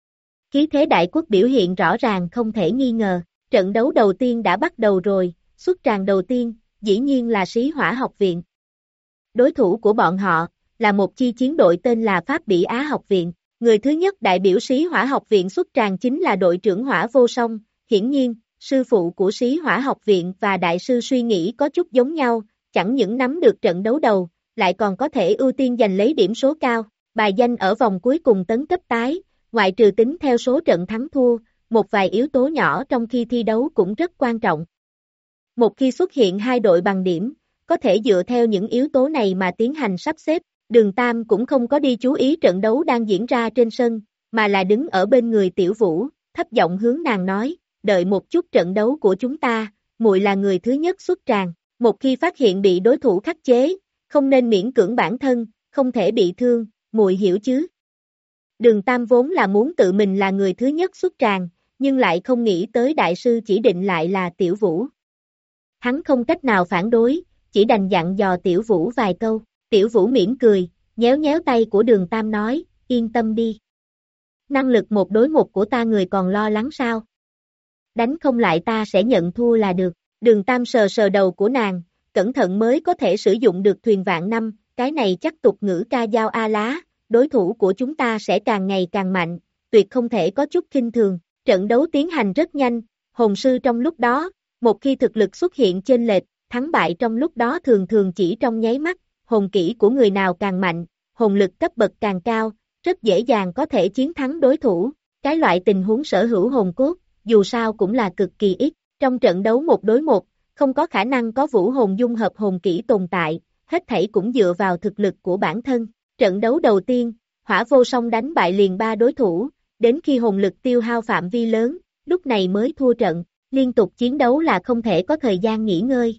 Khí thế đại quốc biểu hiện rõ ràng không thể nghi ngờ, trận đấu đầu tiên đã bắt đầu rồi, xuất tràng đầu tiên, dĩ nhiên là Sĩ Hỏa học viện. Đối thủ của bọn họ là một chi chiến đội tên là Pháp Bỉ Á học viện. Người thứ nhất đại biểu Sĩ Hỏa học viện xuất tràng chính là đội trưởng Hỏa Vô Song. Hiển nhiên, sư phụ của Sĩ Hỏa học viện và đại sư suy nghĩ có chút giống nhau, chẳng những nắm được trận đấu đầu, lại còn có thể ưu tiên giành lấy điểm số cao. Bài danh ở vòng cuối cùng tấn cấp tái, ngoại trừ tính theo số trận thắng thua, một vài yếu tố nhỏ trong khi thi đấu cũng rất quan trọng. Một khi xuất hiện hai đội bằng điểm, có thể dựa theo những yếu tố này mà tiến hành sắp xếp. Đường Tam cũng không có đi chú ý trận đấu đang diễn ra trên sân, mà là đứng ở bên người Tiểu Vũ, thấp giọng hướng nàng nói, đợi một chút, trận đấu của chúng ta, muội là người thứ nhất xuất tràng, một khi phát hiện bị đối thủ khắc chế, không nên miễn cưỡng bản thân, không thể bị thương, muội hiểu chứ? Đường Tam vốn là muốn tự mình là người thứ nhất xuất tràng, nhưng lại không nghĩ tới đại sư chỉ định lại là Tiểu Vũ. Hắn không cách nào phản đối, chỉ đành dặn dò Tiểu Vũ vài câu. Tiểu Vũ mỉm cười, nhéo nhéo tay của Đường Tam nói, yên tâm đi. Năng lực một đối một của ta người còn lo lắng sao? Đánh không lại ta sẽ nhận thua là được. Đường Tam sờ sờ đầu của nàng, cẩn thận mới có thể sử dụng được thuyền vạn năm, cái này chắc tục ngữ ca dao a lá, đối thủ của chúng ta sẽ càng ngày càng mạnh, tuyệt không thể có chút khinh thường. Trận đấu tiến hành rất nhanh, hồn sư trong lúc đó, một khi thực lực xuất hiện chênh lệch, thắng bại trong lúc đó thường thường chỉ trong nháy mắt. Hồn kỹ của người nào càng mạnh, hồn lực cấp bậc càng cao, rất dễ dàng có thể chiến thắng đối thủ. Cái loại tình huống sở hữu hồn cốt, dù sao cũng là cực kỳ ít. Trong trận đấu một đối một, không có khả năng có vũ hồn dung hợp hồn kỹ tồn tại, hết thảy cũng dựa vào thực lực của bản thân. Trận đấu đầu tiên, Hỏa Vô Song đánh bại liền ba đối thủ, đến khi hồn lực tiêu hao phạm vi lớn, lúc này mới thua trận. Liên tục chiến đấu là không thể có thời gian nghỉ ngơi.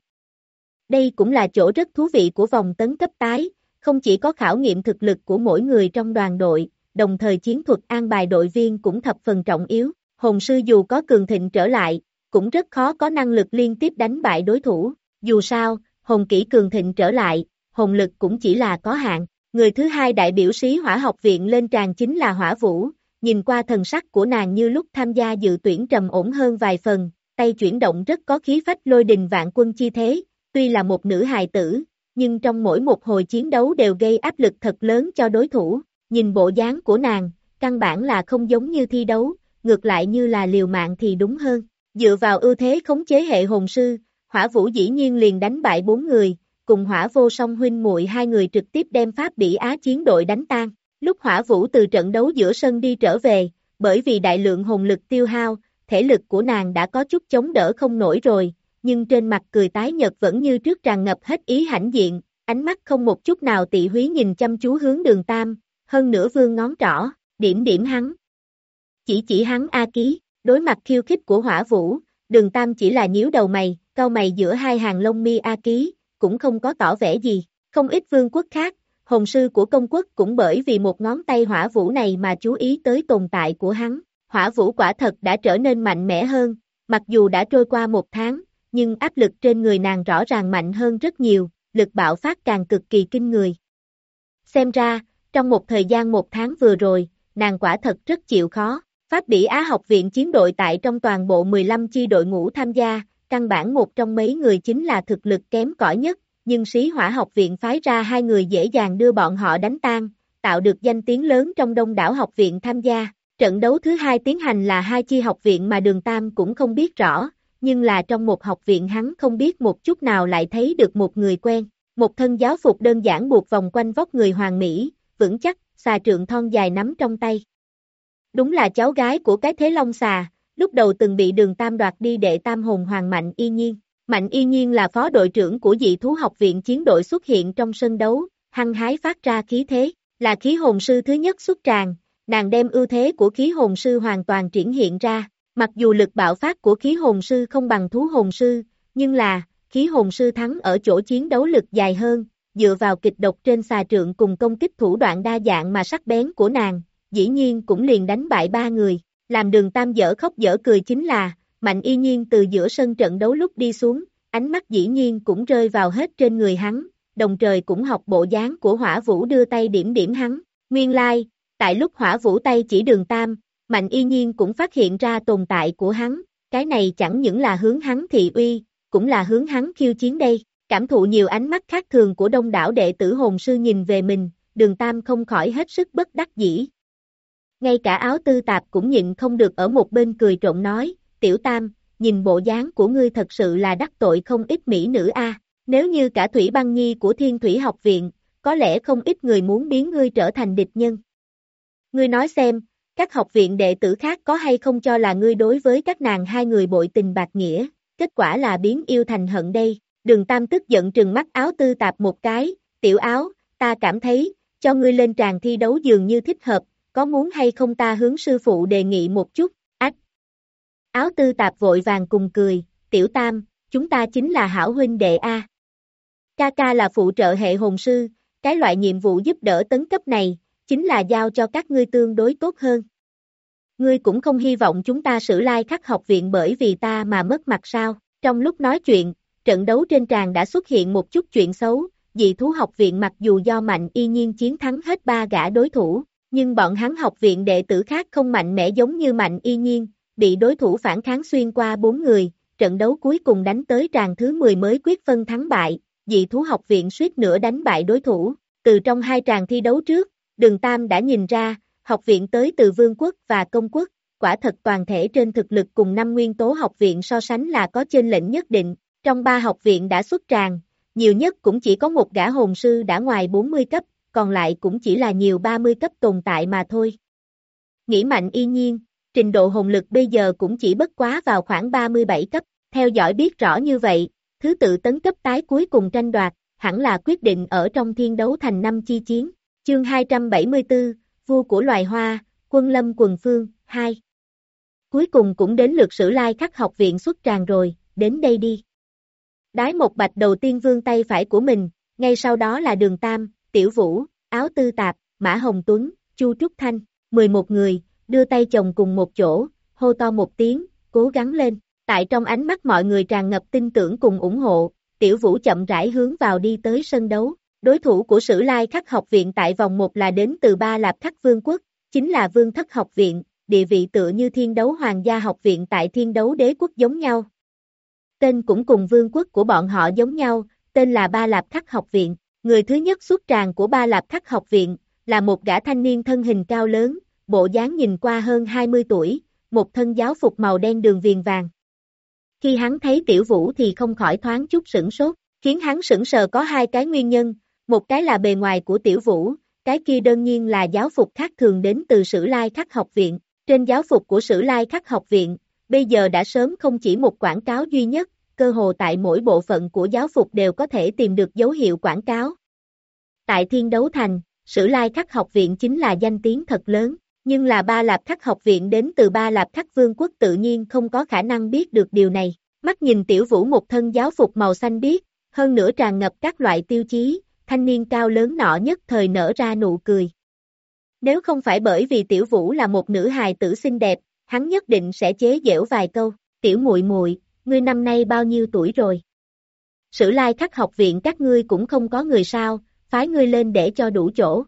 Đây cũng là chỗ rất thú vị của vòng tấn cấp tái, không chỉ có khảo nghiệm thực lực của mỗi người trong đoàn đội, đồng thời chiến thuật an bài đội viên cũng thập phần trọng yếu. Hồn sư dù có cường thịnh trở lại, cũng rất khó có năng lực liên tiếp đánh bại đối thủ. Dù sao, hồn kỹ cường thịnh trở lại, hồn lực cũng chỉ là có hạn. Người thứ hai đại biểu Sĩ Hỏa học viện lên tràng chính là Hỏa Vũ, nhìn qua thần sắc của nàng như lúc tham gia dự tuyển trầm ổn hơn vài phần, tay chuyển động rất có khí phách lôi đình vạn quân chi thế. Tuy là một nữ hài tử, nhưng trong mỗi một hồi chiến đấu đều gây áp lực thật lớn cho đối thủ. Nhìn bộ dáng của nàng, căn bản là không giống như thi đấu, ngược lại như là liều mạng thì đúng hơn. Dựa vào ưu thế khống chế hệ hồn sư, Hỏa Vũ dĩ nhiên liền đánh bại bốn người, cùng Hỏa Vô Song huynh muội hai người trực tiếp đem Pháp Bỉ Á chiến đội đánh tan. Lúc Hỏa Vũ từ trận đấu giữa sân đi trở về, bởi vì đại lượng hồn lực tiêu hao, thể lực của nàng đã có chút chống đỡ không nổi rồi. Nhưng trên mặt cười tái nhợt vẫn như trước tràn ngập hết ý hãnh diện, ánh mắt không một chút nào tị húy nhìn chăm chú hướng Đường Tam, hơn nữa vươn ngón trỏ, điểm điểm hắn. Chỉ chỉ hắn A Ký, đối mặt khiêu khích của Hỏa Vũ, Đường Tam chỉ là nhíu đầu mày, cau mày giữa hai hàng lông mi A Ký, cũng không có tỏ vẻ gì. Không ít vương quốc khác, hồn sư của công quốc cũng bởi vì một ngón tay Hỏa Vũ này mà chú ý tới tồn tại của hắn. Hỏa Vũ quả thật đã trở nên mạnh mẽ hơn, mặc dù đã trôi qua một tháng, nhưng áp lực trên người nàng rõ ràng mạnh hơn rất nhiều, lực bạo phát càng cực kỳ kinh người. Xem ra, trong một thời gian một tháng vừa rồi, nàng quả thật rất chịu khó. Pháp Bỉ Á học viện chiến đội tại trong toàn bộ mười lăm chi đội ngũ tham gia, căn bản một trong mấy người chính là thực lực kém cỏi nhất, nhưng Sĩ Hỏa học viện phái ra hai người dễ dàng đưa bọn họ đánh tan, tạo được danh tiếng lớn trong đông đảo học viện tham gia. Trận đấu thứ hai tiến hành là hai chi học viện mà Đường Tam cũng không biết rõ, nhưng là trong một học viện hắn không biết một chút nào lại thấy được một người quen, một thân giáo phục đơn giản buộc vòng quanh vóc người hoàn mỹ, vững chắc, xà trượng thon dài nắm trong tay. Đúng là cháu gái của cái thế long xà, lúc đầu từng bị Đường Tam đoạt đi đệ tam hồn hoàng Mạnh Y Nhiên. Mạnh Y Nhiên là phó đội trưởng của dị thú học viện chiến đội xuất hiện trong sân đấu, hăng hái phát ra khí thế, là khí hồn sư thứ nhất xuất tràng, nàng đem ưu thế của khí hồn sư hoàn toàn triển hiện ra. Mặc dù lực bạo phát của khí hồn sư không bằng thú hồn sư, nhưng là, khí hồn sư thắng ở chỗ chiến đấu lực dài hơn, dựa vào kịch độc trên xà trượng cùng công kích thủ đoạn đa dạng mà sắc bén của nàng, dĩ nhiên cũng liền đánh bại ba người. Làm Đường Tam dở khóc dở cười chính là, Mạnh Y Nhiên từ giữa sân trận đấu lúc đi xuống, ánh mắt dĩ nhiên cũng rơi vào hết trên người hắn, đồng thời cũng học bộ dáng của Hỏa Vũ đưa tay điểm điểm hắn. Nguyên lai, like, tại lúc Hỏa Vũ tay chỉ Đường Tam, Mạnh Y Nhiên cũng phát hiện ra tồn tại của hắn, cái này chẳng những là hướng hắn thị uy, cũng là hướng hắn khiêu chiến đây. Cảm thụ nhiều ánh mắt khác thường của đông đảo đệ tử hồn sư nhìn về mình, Đường Tam không khỏi hết sức bất đắc dĩ. Ngay cả Áo Tư Tạp cũng nhịn không được ở một bên cười trộm nói, Tiểu Tam, nhìn bộ dáng của ngươi thật sự là đắc tội không ít mỹ nữ a. Nếu như cả Thủy Băng Nhi của Thiên Thủy Học Viện, có lẽ không ít người muốn biến ngươi trở thành địch nhân. Ngươi nói xem, các học viện đệ tử khác có hay không cho là ngươi đối với các nàng hai người bội tình bạc nghĩa, kết quả là biến yêu thành hận đây. Đường Tam tức giận trừng mắt Áo Tư Tạp một cái, Tiểu Áo, ta cảm thấy, cho ngươi lên tràng thi đấu dường như thích hợp, có muốn hay không ta hướng sư phụ đề nghị một chút, ách. Áo Tư Tạp vội vàng cùng cười, Tiểu Tam, chúng ta chính là hảo huynh đệ A. Ca ca là phụ trợ hệ hồn sư, cái loại nhiệm vụ giúp đỡ tấn cấp này, chính là giao cho các ngươi tương đối tốt hơn. Ngươi cũng không hy vọng chúng ta Sử Lai Khắc học viện bởi vì ta mà mất mặt sao, trong lúc nói chuyện, trận đấu trên tràng đã xuất hiện một chút chuyện xấu, dị thú học viện mặc dù do Mạnh Y Nhiên chiến thắng hết ba gã đối thủ, nhưng bọn hắn học viện đệ tử khác không mạnh mẽ giống như Mạnh Y Nhiên, bị đối thủ phản kháng xuyên qua bốn người, trận đấu cuối cùng đánh tới tràng thứ mười mới quyết phân thắng bại, dị thú học viện suýt nữa đánh bại đối thủ, từ trong hai tràng thi đấu trước, Đường Tam đã nhìn ra, học viện tới từ Vương quốc và Công quốc, quả thật toàn thể trên thực lực cùng năm nguyên tố học viện so sánh là có chênh lệch nhất định, trong ba học viện đã xuất tràng, nhiều nhất cũng chỉ có một gã hồn sư đã ngoài bốn mươi cấp, còn lại cũng chỉ là nhiều ba mươi cấp tồn tại mà thôi. Nghĩ Mạnh Y Nhiên, trình độ hồn lực bây giờ cũng chỉ bất quá vào khoảng ba mươi bảy cấp, theo dõi biết rõ như vậy, thứ tự tấn cấp tái cuối cùng tranh đoạt, hẳn là quyết định ở trong thiên đấu thành năm chi chiến. Chương hai trăm bảy mươi tư, Vua của loài hoa, Quân Lâm Quần Phương, hai. Cuối cùng cũng đến lượt Sử Lai Khắc học viện xuất tràng rồi, đến đây đi. Đái một bạch đầu tiên vươn tay phải của mình, ngay sau đó là Đường Tam, Tiểu Vũ, Áo Tư Tạp, Mã Hồng Tuấn, Chu Trúc Thanh, mười một người, đưa tay chồng cùng một chỗ, hô to một tiếng, cố gắng lên. Tại trong ánh mắt mọi người tràn ngập tin tưởng cùng ủng hộ, Tiểu Vũ chậm rãi hướng vào đi tới sân đấu. Đối thủ của Sử Lai Khắc học viện tại vòng một là đến từ Ba Lạp Khắc Vương quốc, chính là Vương Thất học viện, địa vị tựa như Thiên Đấu Hoàng gia học viện tại Thiên Đấu Đế quốc giống nhau. Tên cũng cùng vương quốc của bọn họ giống nhau, tên là Ba Lạp Khắc học viện. Người thứ nhất xuất tràng của Ba Lạp Khắc học viện, là một gã thanh niên thân hình cao lớn, bộ dáng nhìn qua hơn hai mươi tuổi, một thân giáo phục màu đen đường viền vàng. Khi hắn thấy Tiểu Vũ thì không khỏi thoáng chút sửng sốt, khiến hắn sững sờ có hai cái nguyên nhân, một cái là bề ngoài của Tiểu Vũ, cái kia đơn nhiên là giáo phục khác thường đến từ Sử Lai Khắc học viện. Trên giáo phục của Sử Lai Khắc học viện, bây giờ đã sớm không chỉ một quảng cáo duy nhất, cơ hồ tại mỗi bộ phận của giáo phục đều có thể tìm được dấu hiệu quảng cáo. Tại Thiên Đấu Thành, Sử Lai Khắc học viện chính là danh tiếng thật lớn, nhưng là Ba Lạp Khắc học viện đến từ Ba Lạp Khắc Vương quốc tự nhiên không có khả năng biết được điều này. Mắt nhìn Tiểu Vũ một thân giáo phục màu xanh biếc, hơn nữa tràn ngập các loại tiêu chí, thanh niên cao lớn nọ nhất thời nở ra nụ cười. Nếu không phải bởi vì Tiểu Vũ là một nữ hài tử xinh đẹp, hắn nhất định sẽ chế giễu vài câu, Tiểu muội muội, ngươi năm nay bao nhiêu tuổi rồi? Sử Lai Khắc học viện các ngươi cũng không có người sao, phái ngươi lên để cho đủ chỗ.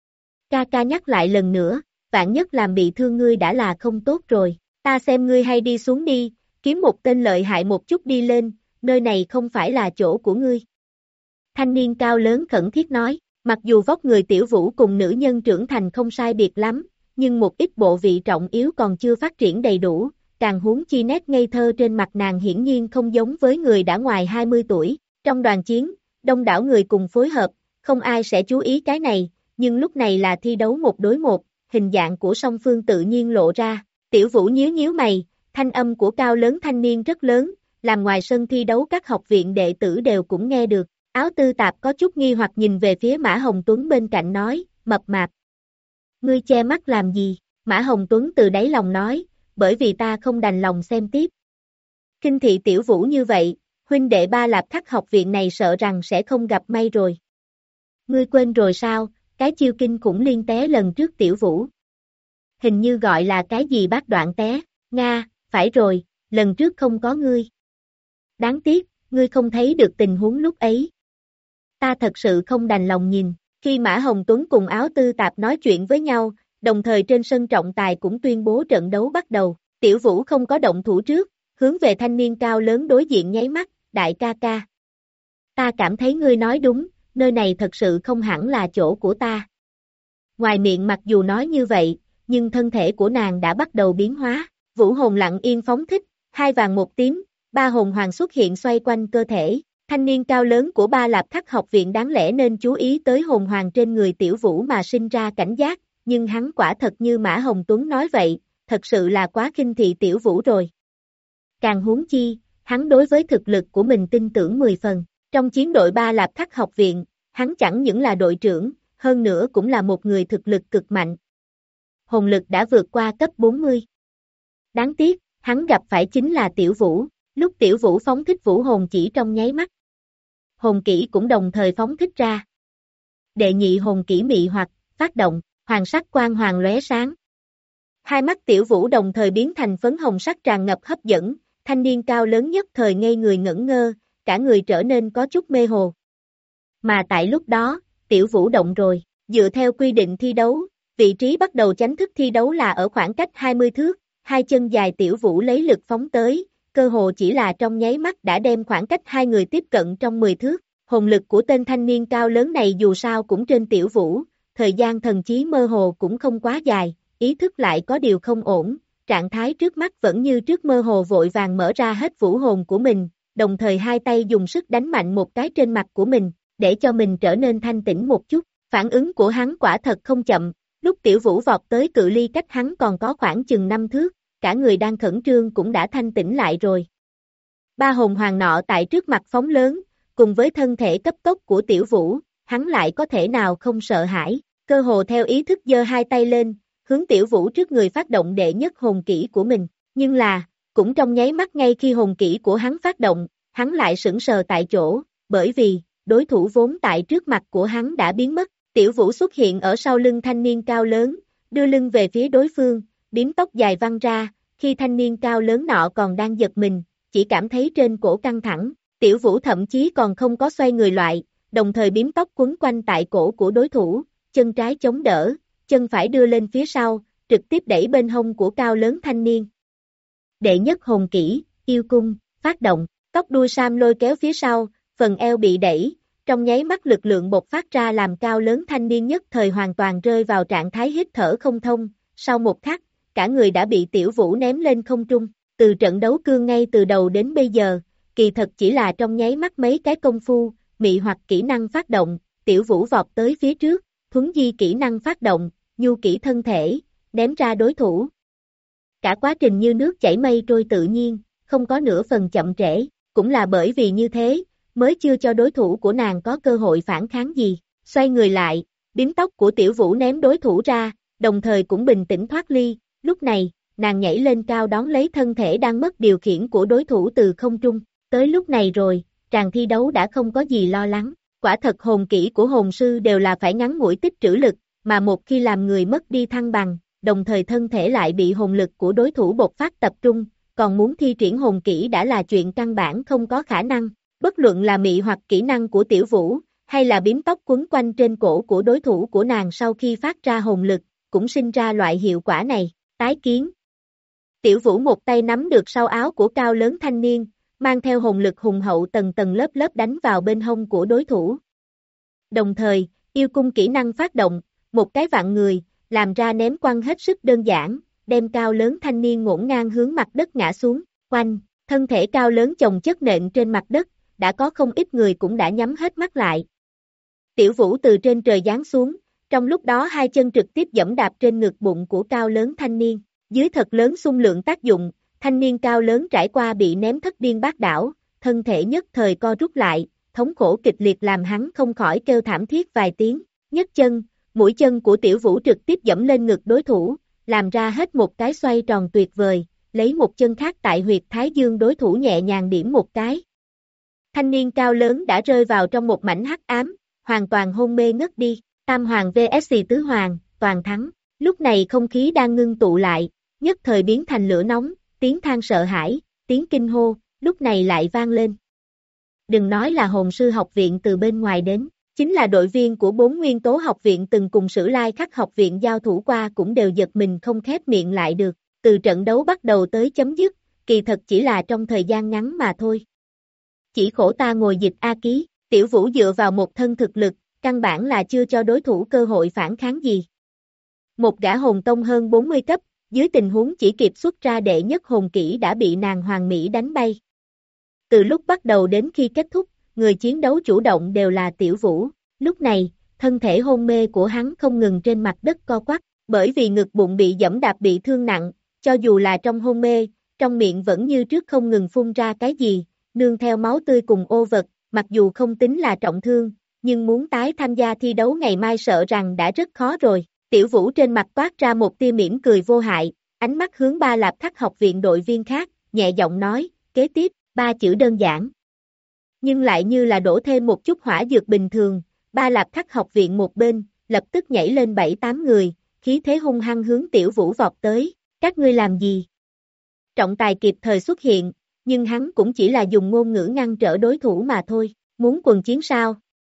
Ca ca nhắc lại lần nữa, vạn nhất làm bị thương ngươi đã là không tốt rồi, ta xem ngươi hay đi xuống đi, kiếm một tên lợi hại một chút đi lên, nơi này không phải là chỗ của ngươi. Thanh niên cao lớn khẩn thiết nói, mặc dù vóc người Tiểu Vũ cùng nữ nhân trưởng thành không sai biệt lắm, nhưng một ít bộ vị trọng yếu còn chưa phát triển đầy đủ, càng huống chi nét ngây thơ trên mặt nàng hiển nhiên không giống với người đã ngoài hai mươi tuổi. Trong đoàn chiến, đông đảo người cùng phối hợp, không ai sẽ chú ý cái này, nhưng lúc này là thi đấu một đối một, hình dạng của song phương tự nhiên lộ ra. Tiểu Vũ nhíu nhíu mày, thanh âm của cao lớn thanh niên rất lớn, làm ngoài sân thi đấu các học viện đệ tử đều cũng nghe được. Áo Tư Tạp có chút nghi hoặc nhìn về phía Mã Hồng Tuấn bên cạnh nói, mập mạp. Ngươi che mắt làm gì? Mã Hồng Tuấn từ đáy lòng nói, bởi vì ta không đành lòng xem tiếp. Kinh thị Tiểu Vũ như vậy, huynh đệ Ba Lạp Khắc học viện này sợ rằng sẽ không gặp may rồi. Ngươi quên rồi sao, cái chiêu kinh cũng liên té lần trước Tiểu Vũ. Hình như gọi là cái gì bát đoạn té, Nga, phải rồi, lần trước không có ngươi. Đáng tiếc, ngươi không thấy được tình huống lúc ấy. Ta thật sự không đành lòng nhìn, khi Mã Hồng Tuấn cùng Áo Tư Tạp nói chuyện với nhau, đồng thời trên sân trọng tài cũng tuyên bố trận đấu bắt đầu. Tiểu Vũ không có động thủ trước, hướng về thanh niên cao lớn đối diện nháy mắt, đại ca ca. Ta cảm thấy ngươi nói đúng, nơi này thật sự không hẳn là chỗ của ta. Ngoài miệng mặc dù nói như vậy, nhưng thân thể của nàng đã bắt đầu biến hóa, vũ hồn lặng yên phóng thích, hai vàng một tím, ba hồn hoàng xuất hiện xoay quanh cơ thể. Thanh niên cao lớn của Ba Lạp Khắc học viện đáng lẽ nên chú ý tới hồn hoàng trên người Tiểu Vũ mà sinh ra cảnh giác, nhưng hắn quả thật như Mã Hồng Tuấn nói vậy, thật sự là quá khinh thị Tiểu Vũ rồi. Càng huống chi, hắn đối với thực lực của mình tin tưởng mười phần, trong chiến đội Ba Lạp Khắc học viện, hắn chẳng những là đội trưởng, hơn nữa cũng là một người thực lực cực mạnh. Hồn lực đã vượt qua cấp bốn mươi. Đáng tiếc, hắn gặp phải chính là Tiểu Vũ, lúc Tiểu Vũ phóng thích vũ hồn chỉ trong nháy mắt. Hồn kỹ cũng đồng thời phóng thích ra. Đệ nhị hồn kỹ mị hoặc, phát động, hoàng sắc quang hoàng lóe sáng. Hai mắt Tiểu Vũ đồng thời biến thành phấn hồng sắc tràn ngập hấp dẫn, thanh niên cao lớn nhất thời ngây người ngẩn ngơ, cả người trở nên có chút mê hồ. Mà tại lúc đó, Tiểu Vũ động rồi, dựa theo quy định thi đấu, vị trí bắt đầu chánh thức thi đấu là ở khoảng cách hai mươi thước, hai chân dài Tiểu Vũ lấy lực phóng tới, cơ hồ chỉ là trong nháy mắt đã đem khoảng cách hai người tiếp cận trong mười thước. Hồn lực của tên thanh niên cao lớn này dù sao cũng trên Tiểu Vũ, thời gian thần trí mơ hồ cũng không quá dài, ý thức lại có điều không ổn, trạng thái trước mắt vẫn như trước mơ hồ vội vàng mở ra hết vũ hồn của mình, đồng thời hai tay dùng sức đánh mạnh một cái trên mặt của mình, để cho mình trở nên thanh tĩnh một chút. Phản ứng của hắn quả thật không chậm, lúc Tiểu Vũ vọt tới cự ly cách hắn còn có khoảng chừng năm thước, cả người đang khẩn trương cũng đã thanh tĩnh lại rồi. Ba hồn hoàng nọ tại trước mặt phóng lớn, cùng với thân thể cấp tốc của Tiểu Vũ, hắn lại có thể nào không sợ hãi, cơ hồ theo ý thức giơ hai tay lên, hướng Tiểu Vũ trước người phát động đệ nhất hồn kỹ của mình, nhưng là, cũng trong nháy mắt ngay khi hồn kỹ của hắn phát động, hắn lại sững sờ tại chỗ, bởi vì, đối thủ vốn tại trước mặt của hắn đã biến mất, Tiểu Vũ xuất hiện ở sau lưng thanh niên cao lớn, đưa lưng về phía đối phương, bím tóc dài văng ra, khi thanh niên cao lớn nọ còn đang giật mình, chỉ cảm thấy trên cổ căng thẳng, Tiểu Vũ thậm chí còn không có xoay người loại, đồng thời bím tóc quấn quanh tại cổ của đối thủ, chân trái chống đỡ, chân phải đưa lên phía sau, trực tiếp đẩy bên hông của cao lớn thanh niên. Đệ nhất hồn kỹ, yêu cung, phát động, tóc đuôi sam lôi kéo phía sau, phần eo bị đẩy, trong nháy mắt lực lượng bộc phát ra làm cao lớn thanh niên nhất thời hoàn toàn rơi vào trạng thái hít thở không thông, sau một khắc, cả người đã bị Tiểu Vũ ném lên không trung, từ trận đấu cương ngay từ đầu đến bây giờ, kỳ thật chỉ là trong nháy mắt mấy cái công phu, mị hoặc kỹ năng phát động, Tiểu Vũ vọt tới phía trước, thuấn di kỹ năng phát động, nhu kỹ thân thể, ném ra đối thủ. Cả quá trình như nước chảy mây trôi tự nhiên, không có nửa phần chậm trễ, cũng là bởi vì như thế, mới chưa cho đối thủ của nàng có cơ hội phản kháng gì, xoay người lại, bím tóc của Tiểu Vũ ném đối thủ ra, đồng thời cũng bình tĩnh thoát ly, lúc này, nàng nhảy lên cao đón lấy thân thể đang mất điều khiển của đối thủ từ không trung, tới lúc này rồi, tràng thi đấu đã không có gì lo lắng, quả thật hồn kỹ của hồn sư đều là phải ngắn ngủi tích trữ lực, mà một khi làm người mất đi thăng bằng, đồng thời thân thể lại bị hồn lực của đối thủ bộc phát tập trung, còn muốn thi triển hồn kỹ đã là chuyện căn bản không có khả năng, bất luận là mị hoặc kỹ năng của Tiểu Vũ, hay là bím tóc quấn quanh trên cổ của đối thủ của nàng sau khi phát ra hồn lực, cũng sinh ra loại hiệu quả này, tái kiến. Tiểu Vũ một tay nắm được sau áo của cao lớn thanh niên, mang theo hồn lực hùng hậu tầng tầng lớp lớp đánh vào bên hông của đối thủ. Đồng thời, yêu cung kỹ năng phát động, một cái vặn người, làm ra ném quăng hết sức đơn giản, đem cao lớn thanh niên ngổn ngang hướng mặt đất ngã xuống, quanh, thân thể cao lớn chồng chất nện trên mặt đất, đã có không ít người cũng đã nhắm hết mắt lại. Tiểu Vũ từ trên trời giáng xuống, trong lúc đó hai chân trực tiếp giẫm đạp trên ngực bụng của cao lớn thanh niên, dưới thật lớn xung lượng tác dụng, thanh niên cao lớn trải qua bị ném thất điên bát đảo, thân thể nhất thời co rút lại, thống khổ kịch liệt làm hắn không khỏi kêu thảm thiết vài tiếng, nhấc chân, mũi chân của Tiểu Vũ trực tiếp giẫm lên ngực đối thủ, làm ra hết một cái xoay tròn tuyệt vời, lấy một chân khác tại huyệt thái dương đối thủ nhẹ nhàng điểm một cái. Thanh niên cao lớn đã rơi vào trong một mảnh hắc ám, hoàn toàn hôn mê ngất đi, tam hoàng vs tứ hoàng, toàn thắng, lúc này không khí đang ngưng tụ lại, nhất thời biến thành lửa nóng, tiếng than sợ hãi, tiếng kinh hô, lúc này lại vang lên. Đừng nói là hồn sư học viện từ bên ngoài đến, chính là đội viên của bốn nguyên tố học viện từng cùng Sử Lai Khắc học viện giao thủ qua cũng đều giật mình không khép miệng lại được, từ trận đấu bắt đầu tới chấm dứt, kỳ thật chỉ là trong thời gian ngắn mà thôi. Chỉ khổ ta ngồi dịch A ký, Tiểu Vũ dựa vào một thân thực lực, căn bản là chưa cho đối thủ cơ hội phản kháng gì. Một gã hồn tông hơn bốn mươi cấp, dưới tình huống chỉ kịp xuất ra đệ nhất hồn kỹ đã bị nàng Hoàng Mỹ đánh bay. Từ lúc bắt đầu đến khi kết thúc, người chiến đấu chủ động đều là Tiểu Vũ. Lúc này, thân thể hôn mê của hắn không ngừng trên mặt đất co quắp, bởi vì ngực bụng bị giẫm đạp bị thương nặng, cho dù là trong hôn mê, trong miệng vẫn như trước không ngừng phun ra cái gì, nương theo máu tươi cùng ô vật, mặc dù không tính là trọng thương, nhưng muốn tái tham gia thi đấu ngày mai sợ rằng đã rất khó rồi. Tiểu Vũ trên mặt toát ra một tia mỉm cười vô hại, ánh mắt hướng Ba Lạp Thất học viện đội viên khác, nhẹ giọng nói, kế tiếp, ba chữ đơn giản. Nhưng lại như là đổ thêm một chút hỏa dược bình thường, Ba Lạp Thất học viện một bên, lập tức nhảy lên bảy tám người, khí thế hung hăng hướng Tiểu Vũ vọt tới, các ngươi làm gì? Trọng tài kịp thời xuất hiện, nhưng hắn cũng chỉ là dùng ngôn ngữ ngăn trở đối thủ mà thôi, muốn quần chiến sao?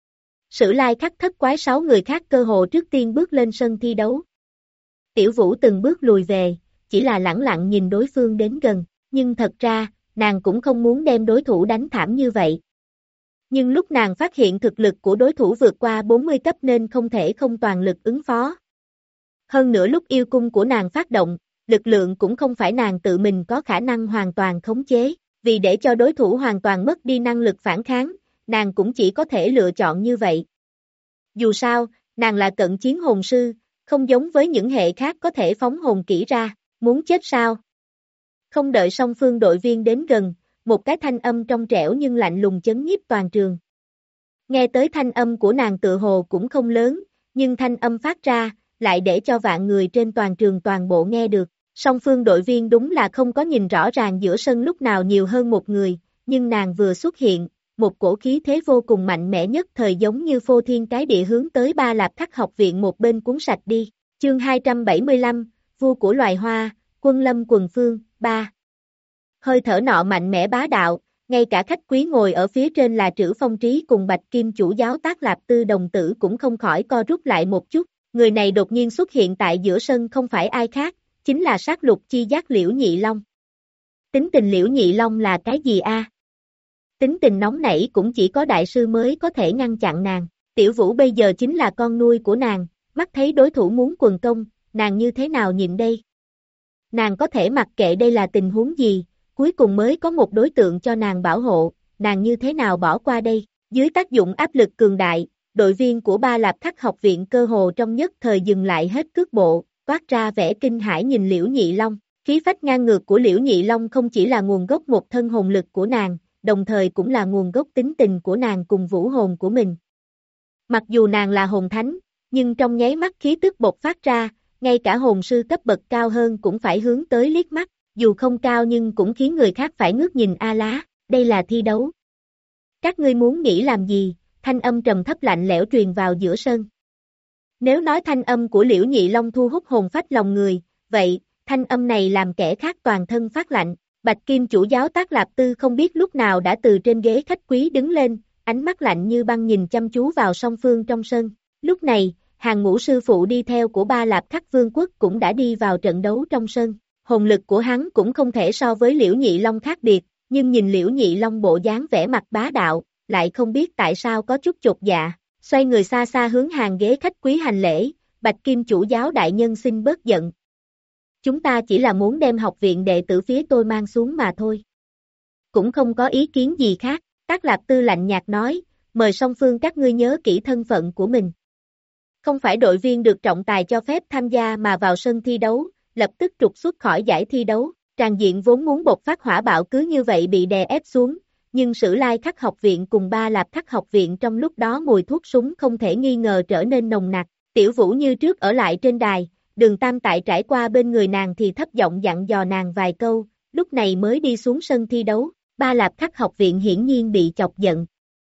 Sử Lai Khắc thất quái sáu người khác cơ hồ trước tiên bước lên sân thi đấu. Tiểu Vũ từng bước lùi về, chỉ là lẳng lặng nhìn đối phương đến gần, nhưng thật ra, nàng cũng không muốn đem đối thủ đánh thảm như vậy. Nhưng lúc nàng phát hiện thực lực của đối thủ vượt qua bốn mươi cấp nên không thể không toàn lực ứng phó. Hơn nữa lúc yêu cung của nàng phát động, lực lượng cũng không phải nàng tự mình có khả năng hoàn toàn khống chế, vì để cho đối thủ hoàn toàn mất đi năng lực phản kháng, nàng cũng chỉ có thể lựa chọn như vậy. Dù sao, nàng là cận chiến hồn sư, không giống với những hệ khác có thể phóng hồn kỹ ra, muốn chết sao? Không đợi song phương đội viên đến gần, một cái thanh âm trong trẻo nhưng lạnh lùng chấn nhiếp toàn trường. Nghe tới thanh âm của nàng tự hồ cũng không lớn, nhưng thanh âm phát ra, lại để cho vạn người trên toàn trường toàn bộ nghe được. Song phương đội viên đúng là không có nhìn rõ ràng giữa sân lúc nào nhiều hơn một người, nhưng nàng vừa xuất hiện, một cổ khí thế vô cùng mạnh mẽ nhất thời giống như phô thiên cái địa hướng tới Ba Lạp Thất học viện một bên cuốn sạch đi. Chương hai trăm bảy mươi lăm, vua của loài hoa, quân lâm quần phương, ba. Hơi thở nọ mạnh mẽ bá đạo, ngay cả khách quý ngồi ở phía trên là Trữ Phong Trí cùng Bạch Kim chủ giáo Tác Lạp Tư đồng tử cũng không khỏi co rút lại một chút, người này đột nhiên xuất hiện tại giữa sân không phải ai khác, chính là sát lục chi giác Liễu Nhị Long. Tính tình Liễu Nhị Long là cái gì a? Tính tình nóng nảy cũng chỉ có đại sư mới có thể ngăn chặn nàng, Tiểu Vũ bây giờ chính là con nuôi của nàng, mắt thấy đối thủ muốn quần công, nàng như thế nào nhịn đây? Nàng có thể mặc kệ đây là tình huống gì, cuối cùng mới có một đối tượng cho nàng bảo hộ, nàng như thế nào bỏ qua đây? Dưới tác dụng áp lực cường đại, đội viên của Ba Lạp Thất học viện cơ hồ trong nhất thời dừng lại hết cước bộ, toát ra vẻ kinh hãi nhìn Liễu Nhị Long, khí phách ngang ngược của Liễu Nhị Long không chỉ là nguồn gốc một thân hồn lực của nàng, đồng thời cũng là nguồn gốc tính tình của nàng cùng vũ hồn của mình. Mặc dù nàng là hồn thánh, nhưng trong nháy mắt khí tức bộc phát ra, ngay cả hồn sư cấp bậc cao hơn cũng phải hướng tới liếc mắt, dù không cao nhưng cũng khiến người khác phải ngước nhìn a lá, đây là thi đấu. Các ngươi muốn nghĩ làm gì? Thanh âm trầm thấp lạnh lẽo truyền vào giữa sân. Nếu nói thanh âm của Liễu Nhị Long thu hút hồn phách lòng người, vậy, thanh âm này làm kẻ khác toàn thân phát lạnh. Bạch Kim chủ giáo Tác Lạp Tư không biết lúc nào đã từ trên ghế khách quý đứng lên, ánh mắt lạnh như băng nhìn chăm chú vào song phương trong sân. Lúc này, hàng ngũ sư phụ đi theo của Ba Lạp Khắc Vương quốc cũng đã đi vào trận đấu trong sân. Hồn lực của hắn cũng không thể so với Liễu Nhị Long khác biệt, nhưng nhìn Liễu Nhị Long bộ dáng vẻ mặt bá đạo, lại không biết tại sao có chút chột dạ, xoay người xa xa hướng hàng ghế khách quý hành lễ, Bạch Kim chủ giáo đại nhân xin bớt giận. Chúng ta chỉ là muốn đem học viện đệ tử phía tôi mang xuống mà thôi. Cũng không có ý kiến gì khác, Tác Lạp Tư lạnh nhạt nói, mời song phương các ngươi nhớ kỹ thân phận của mình. Không phải đội viên được trọng tài cho phép tham gia mà vào sân thi đấu, lập tức trục xuất khỏi giải thi đấu, tràn diện vốn muốn bộc phát hỏa bạo cứ như vậy bị đè ép xuống, nhưng Sử Lai Khắc học viện cùng Ba Lạp Thất học viện trong lúc đó mùi thuốc súng không thể nghi ngờ trở nên nồng nặc, Tiểu Vũ như trước ở lại trên đài, Đường Tam Tại trải qua bên người nàng thì thấp giọng dặn dò nàng vài câu, lúc này mới đi xuống sân thi đấu, Ba Lạp Khắc học viện hiển nhiên bị chọc giận.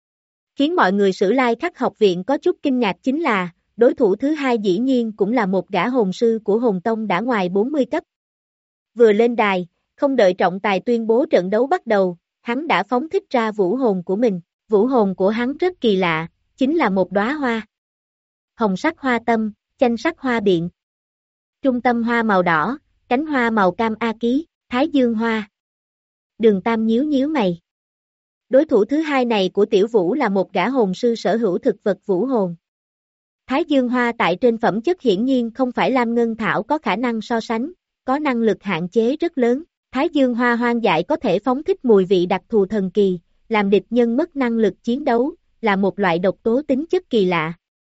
Khiến mọi người Sử Lai Khắc học viện có chút kinh ngạc chính là, đối thủ thứ hai dĩ nhiên cũng là một gã hồn sư của hồn tông đã ngoài bốn mươi cấp. Vừa lên đài, không đợi trọng tài tuyên bố trận đấu bắt đầu, hắn đã phóng thích ra vũ hồn của mình, vũ hồn của hắn rất kỳ lạ, chính là một đóa hoa. Hồng sắc hoa tâm, chanh sắc hoa biện. Trung tâm hoa màu đỏ, cánh hoa màu cam a ký, thái dương hoa. Đường Tam nhíu nhíu mày. Đối thủ thứ hai này của Tiểu Vũ là một gã hồn sư sở hữu thực vật vũ hồn. Thái Dương Hoa tại trên phẩm chất hiển nhiên không phải Lam Ngân Thảo có khả năng so sánh, có năng lực hạn chế rất lớn. Thái Dương Hoa hoang dại có thể phóng thích mùi vị đặc thù thần kỳ, làm địch nhân mất năng lực chiến đấu, là một loại độc tố tính chất kỳ lạ.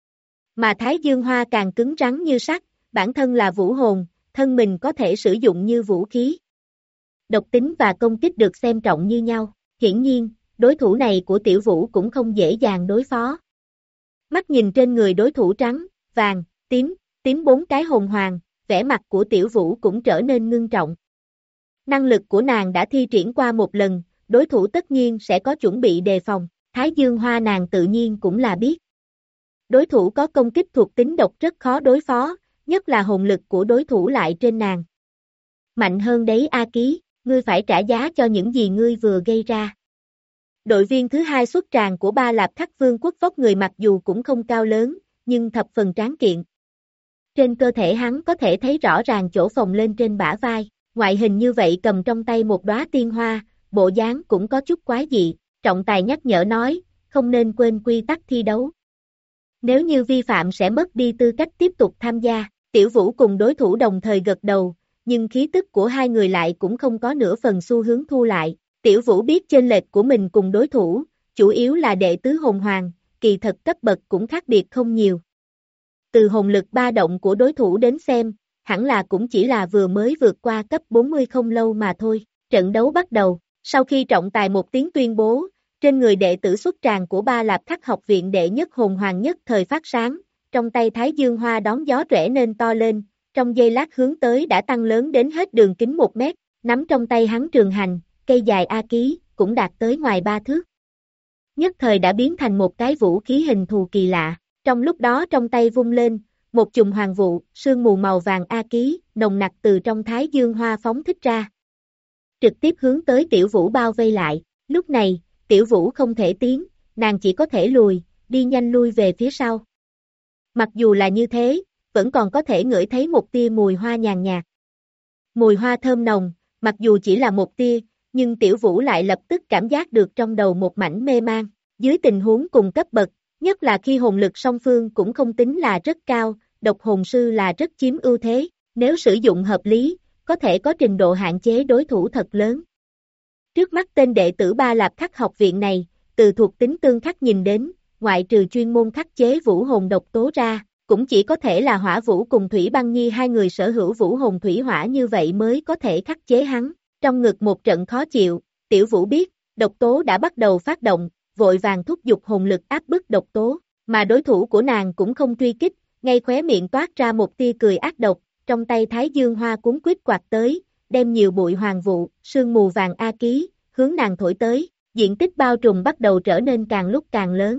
Mà Thái Dương Hoa càng cứng rắn như sắt, bản thân là vũ hồn, thân mình có thể sử dụng như vũ khí. Độc tính và công kích được xem trọng như nhau, hiển nhiên, đối thủ này của Tiểu Vũ cũng không dễ dàng đối phó. Mắt nhìn trên người đối thủ trắng, vàng, tím, tím bốn cái hồn hoàng, vẻ mặt của Tiểu Vũ cũng trở nên ngưng trọng. Năng lực của nàng đã thi triển qua một lần, đối thủ tất nhiên sẽ có chuẩn bị đề phòng, Thái Dương Hoa nàng tự nhiên cũng là biết. Đối thủ có công kích thuộc tính độc rất khó đối phó, nhất là hồn lực của đối thủ lại trên nàng. Mạnh hơn đấy A Ký, ngươi phải trả giá cho những gì ngươi vừa gây ra. Đội viên thứ hai xuất tràng của Ba Lạp Khắc Vương quốc vóc người mặc dù cũng không cao lớn, nhưng thập phần tráng kiện. Trên cơ thể hắn có thể thấy rõ ràng chỗ phồng lên trên bả vai, ngoại hình như vậy cầm trong tay một đóa tiên hoa, bộ dáng cũng có chút quái dị, trọng tài nhắc nhở nói, không nên quên quy tắc thi đấu. Nếu như vi phạm sẽ mất đi tư cách tiếp tục tham gia, Tiểu Vũ cùng đối thủ đồng thời gật đầu, nhưng khí tức của hai người lại cũng không có nửa phần xu hướng thu lại. Tiểu Vũ biết chênh lệch của mình cùng đối thủ, chủ yếu là đệ tứ hồn hoàng, kỳ thật cấp bậc cũng khác biệt không nhiều. Từ hồn lực ba động của đối thủ đến xem, hẳn là cũng chỉ là vừa mới vượt qua cấp bốn mươi không lâu mà thôi. Trận đấu bắt đầu, sau khi trọng tài một tiếng tuyên bố, trên người đệ tử xuất tràng của Ba Lạp Khắc học viện đệ nhất hồn hoàng nhất thời phát sáng, trong tay Thái Dương Hoa đón gió rẽ nên to lên, trong giây lát hướng tới đã tăng lớn đến hết đường kính một mét, nắm trong tay hắn trường hành, cây dài A Ký, cũng đạt tới ngoài ba thước. Nhất thời đã biến thành một cái vũ khí hình thù kỳ lạ, trong lúc đó trong tay vung lên, một chùm hoàng vụ, sương mù màu vàng A Ký, nồng nặc từ trong Thái Dương Hoa phóng thích ra. Trực tiếp hướng tới Tiểu Vũ bao vây lại, lúc này, Tiểu Vũ không thể tiến, nàng chỉ có thể lùi, đi nhanh lui về phía sau. Mặc dù là như thế, vẫn còn có thể ngửi thấy một tia mùi hoa nhàn nhạt. Mùi hoa thơm nồng, mặc dù chỉ là một tia, nhưng Tiểu Vũ lại lập tức cảm giác được trong đầu một mảnh mê man. Dưới tình huống cùng cấp bậc, nhất là khi hồn lực song phương cũng không tính là rất cao, độc hồn sư là rất chiếm ưu thế, nếu sử dụng hợp lý, có thể có trình độ hạn chế đối thủ thật lớn. Trước mắt tên đệ tử Ba Lạp Khắc học viện này, từ thuộc tính tương khắc nhìn đến, ngoại trừ chuyên môn khắc chế vũ hồn độc tố ra, cũng chỉ có thể là Hỏa Vũ cùng Thủy Băng Nhi hai người sở hữu vũ hồn thủy hỏa như vậy mới có thể khắc chế hắn. Trong ngực một trận khó chịu, Tiểu Vũ biết, độc tố đã bắt đầu phát động, vội vàng thúc giục hồn lực áp bức độc tố, mà đối thủ của nàng cũng không truy kích, ngay khóe miệng toát ra một tia cười ác độc, trong tay Thái Dương Hoa cuốn quýt quạt tới, đem nhiều bụi hoàng vụ, sương mù vàng A Ký, hướng nàng thổi tới, diện tích bao trùm bắt đầu trở nên càng lúc càng lớn.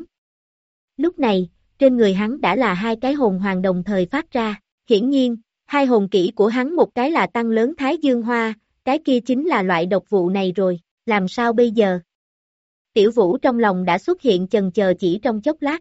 Lúc này, trên người hắn đã là hai cái hồn hoàng đồng thời phát ra, hiển nhiên, hai hồn kỹ của hắn một cái là tăng lớn Thái Dương Hoa, cái kia chính là loại độc vụ này rồi, làm sao bây giờ? Tiểu Vũ trong lòng đã xuất hiện chần chờ chỉ trong chốc lát.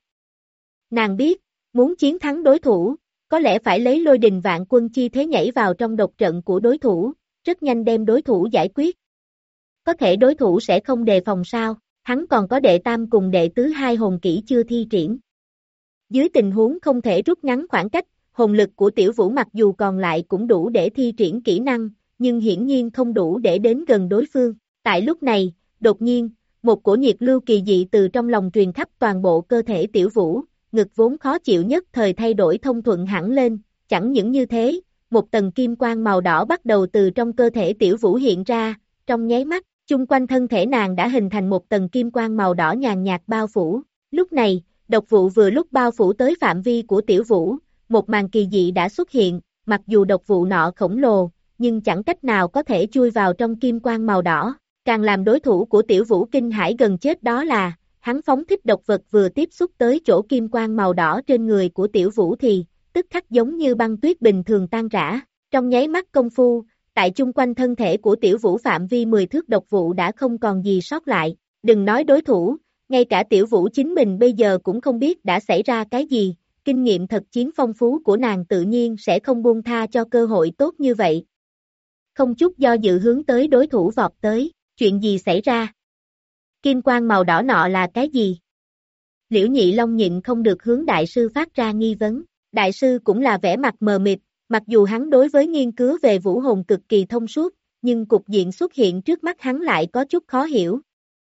Nàng biết, muốn chiến thắng đối thủ, có lẽ phải lấy Lôi Đình Vạn Quân chi thế nhảy vào trong độc trận của đối thủ, rất nhanh đem đối thủ giải quyết. Có thể đối thủ sẽ không đề phòng sao, hắn còn có đệ tam cùng đệ tứ hai hồn kỹ chưa thi triển. Dưới tình huống không thể rút ngắn khoảng cách, hồn lực của Tiểu Vũ mặc dù còn lại cũng đủ để thi triển kỹ năng, nhưng hiển nhiên không đủ để đến gần đối phương. Tại lúc này, đột nhiên, một cổ nhiệt lưu kỳ dị từ trong lòng truyền khắp toàn bộ cơ thể Tiểu Vũ, ngực vốn khó chịu nhất thời thay đổi thông thuận hẳn lên, chẳng những như thế, một tầng kim quang màu đỏ bắt đầu từ trong cơ thể Tiểu Vũ hiện ra, trong nháy mắt, chung quanh thân thể nàng đã hình thành một tầng kim quang màu đỏ nhàn nhạt bao phủ. Lúc này, độc vụ vừa lúc bao phủ tới phạm vi của Tiểu Vũ, một màn kỳ dị đã xuất hiện, mặc dù độc vụ nọ khổng lồ, nhưng chẳng cách nào có thể chui vào trong kim quang màu đỏ. Càng làm đối thủ của Tiểu Vũ kinh hãi gần chết đó là, hắn phóng thích độc vật vừa tiếp xúc tới chỗ kim quang màu đỏ trên người của Tiểu Vũ thì, tức khắc giống như băng tuyết bình thường tan rã. Trong nháy mắt công phu, tại chung quanh thân thể của Tiểu Vũ phạm vi mười thước độc vụ đã không còn gì sót lại. Đừng nói đối thủ, ngay cả Tiểu Vũ chính mình bây giờ cũng không biết đã xảy ra cái gì, kinh nghiệm thật chiến phong phú của nàng tự nhiên sẽ không buông tha cho cơ hội tốt như vậy. Không chút do dự hướng tới đối thủ vọt tới, chuyện gì xảy ra? Kim quang màu đỏ nọ là cái gì? Liễu Nhị Long nhịn không được hướng đại sư phát ra nghi vấn. Đại sư cũng là vẻ mặt mờ mịt, mặc dù hắn đối với nghiên cứu về vũ hồn cực kỳ thông suốt, nhưng cục diện xuất hiện trước mắt hắn lại có chút khó hiểu.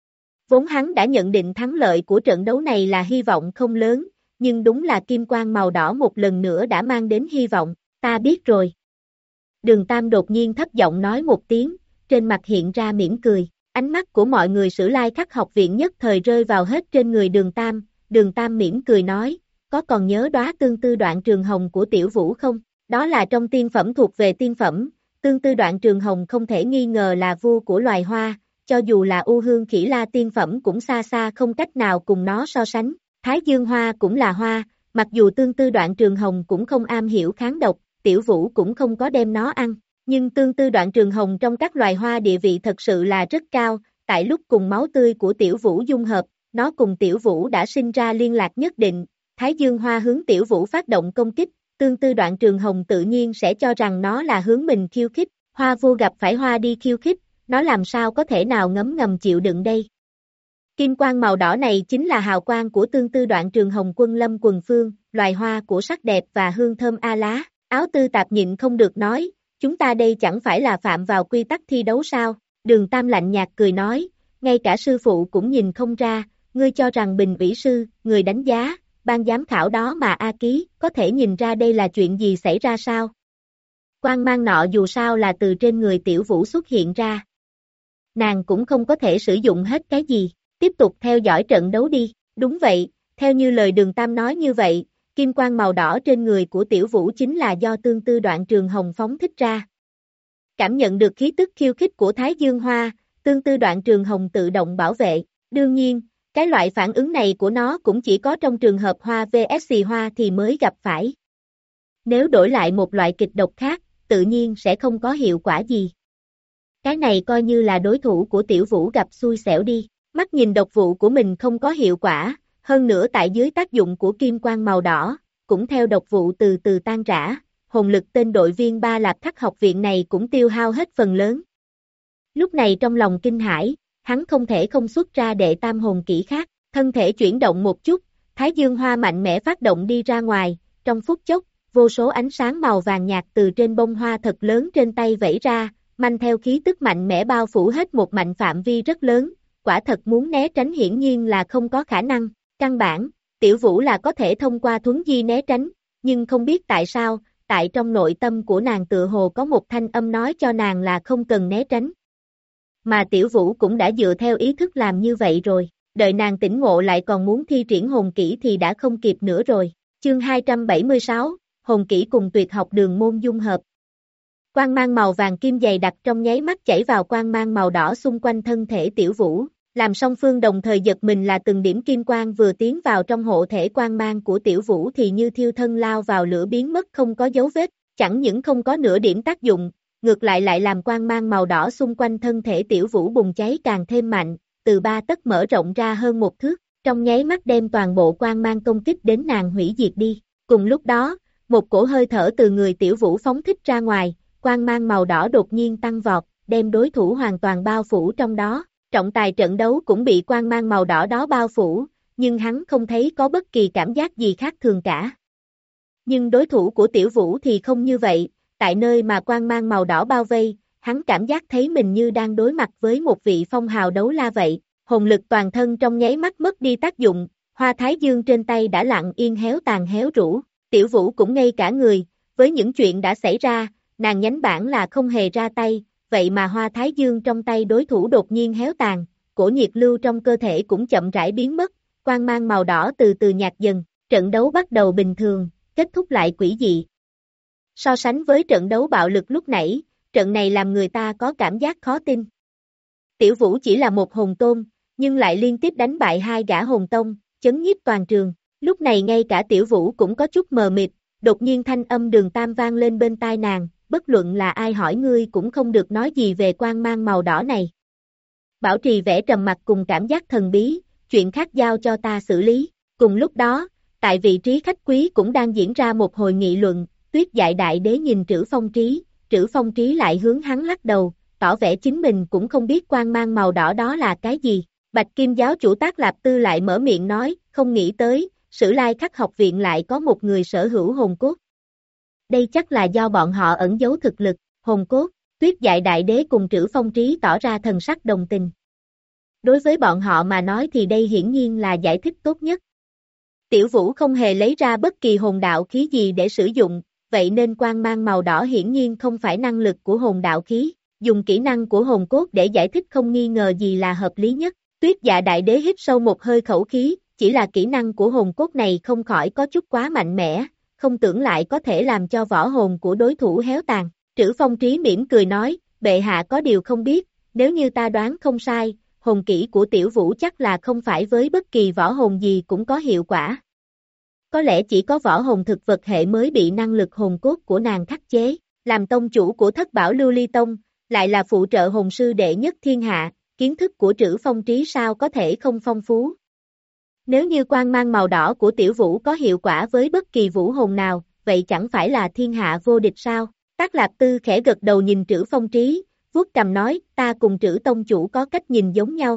Vốn hắn đã nhận định thắng lợi của trận đấu này là hy vọng không lớn, nhưng đúng là kim quang màu đỏ một lần nữa đã mang đến hy vọng, ta biết rồi. Đường Tam đột nhiên thấp giọng nói một tiếng, trên mặt hiện ra mỉm cười, ánh mắt của mọi người Sử Lai Khắc học viện nhất thời rơi vào hết trên người Đường Tam, Đường Tam mỉm cười nói, có còn nhớ đóa tương tư đoạn trường hồng của Tiểu Vũ không? Đó là trong tiên phẩm thuộc về tiên phẩm, tương tư đoạn trường hồng không thể nghi ngờ là vua của loài hoa, cho dù là U Hương Khỉ La tiên phẩm cũng xa xa không cách nào cùng nó so sánh. Thái Dương Hoa cũng là hoa, mặc dù tương tư đoạn trường hồng cũng không am hiểu kháng độc, Tiểu Vũ cũng không có đem nó ăn, nhưng tương tư đoạn trường hồng trong các loài hoa địa vị thật sự là rất cao, tại lúc cùng máu tươi của Tiểu Vũ dung hợp, nó cùng Tiểu Vũ đã sinh ra liên lạc nhất định, Thái Dương Hoa hướng Tiểu Vũ phát động công kích, tương tư đoạn trường hồng tự nhiên sẽ cho rằng nó là hướng mình khiêu khích, hoa vô gặp phải hoa đi khiêu khích, nó làm sao có thể nào ngấm ngầm chịu đựng đây. Kim quang màu đỏ này chính là hào quang của tương tư đoạn trường hồng quân lâm quần phương, loài hoa của sắc đẹp và hương thơm a lá, áo tư tạp nhịn không được nói, chúng ta đây chẳng phải là phạm vào quy tắc thi đấu sao, Đường Tam lạnh nhạt cười nói, ngay cả sư phụ cũng nhìn không ra, ngươi cho rằng bình ủy sư, người đánh giá, ban giám khảo đó mà A Ký, có thể nhìn ra đây là chuyện gì xảy ra sao? Quang mang nọ dù sao là từ trên người Tiểu Vũ xuất hiện ra. Nàng cũng không có thể sử dụng hết cái gì, tiếp tục theo dõi trận đấu đi, đúng vậy, theo như lời Đường Tam nói như vậy, kim quang màu đỏ trên người của Tiểu Vũ chính là do tương tư đoạn trường hồng phóng thích ra. Cảm nhận được khí tức khiêu khích của Thái Dương Hoa, tương tư đoạn trường hồng tự động bảo vệ, đương nhiên, cái loại phản ứng này của nó cũng chỉ có trong trường hợp hoa vs hoa thì mới gặp phải. Nếu đổi lại một loại kịch độc khác, tự nhiên sẽ không có hiệu quả gì. Cái này coi như là đối thủ của Tiểu Vũ gặp xui xẻo đi, mắt nhìn độc vụ của mình không có hiệu quả, hơn nữa tại dưới tác dụng của kim quang màu đỏ, cũng theo độc vụ từ từ tan rã, hồn lực tên đội viên Ba Lạp Khắc học viện này cũng tiêu hao hết phần lớn. Lúc này trong lòng kinh hãi, hắn không thể không xuất ra đệ tam hồn kỹ khác, thân thể chuyển động một chút, Thái Dương Hoa mạnh mẽ phát động đi ra ngoài, trong phút chốc, vô số ánh sáng màu vàng nhạt từ trên bông hoa thật lớn trên tay vẩy ra, manh theo khí tức mạnh mẽ bao phủ hết một mạnh phạm vi rất lớn, quả thật muốn né tránh hiển nhiên là không có khả năng, căn bản, Tiểu Vũ là có thể thông qua thuấn di né tránh, nhưng không biết tại sao, tại trong nội tâm của nàng tựa hồ có một thanh âm nói cho nàng là không cần né tránh. Mà Tiểu Vũ cũng đã dựa theo ý thức làm như vậy rồi, đợi nàng tỉnh ngộ lại còn muốn thi triển hồn kỹ thì đã không kịp nữa rồi. Chương hai trăm bảy mươi sáu, hồn kỹ cùng tuyệt học đường môn dung hợp. Quang mang màu vàng kim dày đặc trong nháy mắt chảy vào quang mang màu đỏ xung quanh thân thể Tiểu Vũ, làm song phương đồng thời giật mình là từng điểm kim quang vừa tiến vào trong hộ thể quang mang của Tiểu Vũ thì như thiêu thân lao vào lửa biến mất không có dấu vết, chẳng những không có nửa điểm tác dụng, ngược lại lại làm quang mang màu đỏ xung quanh thân thể Tiểu Vũ bùng cháy càng thêm mạnh, từ ba tấc mở rộng ra hơn một thước, trong nháy mắt đem toàn bộ quang mang công kích đến nàng hủy diệt đi. Cùng lúc đó, một cổ hơi thở từ người Tiểu Vũ phóng thích ra ngoài, quang mang màu đỏ đột nhiên tăng vọt, đem đối thủ hoàn toàn bao phủ trong đó. Trọng tài trận đấu cũng bị quang mang màu đỏ đó bao phủ, nhưng hắn không thấy có bất kỳ cảm giác gì khác thường cả. Nhưng đối thủ của Tiểu Vũ thì không như vậy, tại nơi mà quang mang màu đỏ bao vây, hắn cảm giác thấy mình như đang đối mặt với một vị phong hào đấu la vậy, hồn lực toàn thân trong nháy mắt mất đi tác dụng, hoa thái dương trên tay đã lặng yên héo tàn héo rũ, Tiểu Vũ cũng ngây cả người, với những chuyện đã xảy ra, nàng nhánh bản là không hề ra tay, vậy mà hoa thái dương trong tay đối thủ đột nhiên héo tàn, cổ nhiệt lưu trong cơ thể cũng chậm rãi biến mất, quang mang màu đỏ từ từ nhạt dần, trận đấu bắt đầu bình thường, kết thúc lại quỷ dị. So sánh với trận đấu bạo lực lúc nãy, trận này làm người ta có cảm giác khó tin. Tiểu Vũ chỉ là một hồn tôn, nhưng lại liên tiếp đánh bại hai gã hồn tông, chấn nhiếp toàn trường. Lúc này ngay cả Tiểu Vũ cũng có chút mờ mịt, đột nhiên thanh âm Đường Tam vang lên bên tai nàng, bất luận là ai hỏi ngươi cũng không được nói gì về quang mang màu đỏ này. Bảo trì vẻ trầm mặc cùng cảm giác thần bí, chuyện khác giao cho ta xử lý. Cùng lúc đó, tại vị trí khách quý cũng đang diễn ra một hồi nghị luận, Tuyết Dại Đại Đế nhìn Trữ Phong Trí, Trữ Phong Trí lại hướng hắn lắc đầu, tỏ vẻ chính mình cũng không biết quang mang màu đỏ đó là cái gì. Bạch Kim giáo chủ Tác Lạp Tư lại mở miệng nói, không nghĩ tới, Sử Lai Khắc học viện lại có một người sở hữu hồn cốt. Đây chắc là do bọn họ ẩn giấu thực lực, hồn cốt. Tuyết Dại Đại Đế cùng Trữ Phong Trí tỏ ra thần sắc đồng tình. Đối với bọn họ mà nói thì đây hiển nhiên là giải thích tốt nhất. Tiểu Vũ không hề lấy ra bất kỳ hồn đạo khí gì để sử dụng, vậy nên quang mang màu đỏ hiển nhiên không phải năng lực của hồn đạo khí, dùng kỹ năng của hồn cốt để giải thích không nghi ngờ gì là hợp lý nhất. Tuyết Dạ Đại Đế hít sâu một hơi khẩu khí, chỉ là kỹ năng của hồn cốt này không khỏi có chút quá mạnh mẽ, không tưởng lại có thể làm cho võ hồn của đối thủ héo tàn. Trữ Phong Trí mỉm cười nói, bệ hạ có điều không biết, nếu như ta đoán không sai, hồn kỹ của Tiểu Vũ chắc là không phải với bất kỳ võ hồn gì cũng có hiệu quả. Có lẽ chỉ có võ hồn thực vật hệ mới bị năng lực hồn cốt của nàng khắc chế, làm tông chủ của Thất Bảo Lưu Ly Tông, lại là phụ trợ hồn sư đệ nhất thiên hạ, kiến thức của Trữ Phong Trí sao có thể không phong phú. Nếu như quang mang màu đỏ của Tiểu Vũ có hiệu quả với bất kỳ vũ hồn nào, vậy chẳng phải là thiên hạ vô địch sao? Tác Lạp Tư khẽ gật đầu nhìn Trữ Phong Trí, vuốt cằm nói, ta cùng Trữ Tông chủ có cách nhìn giống nhau.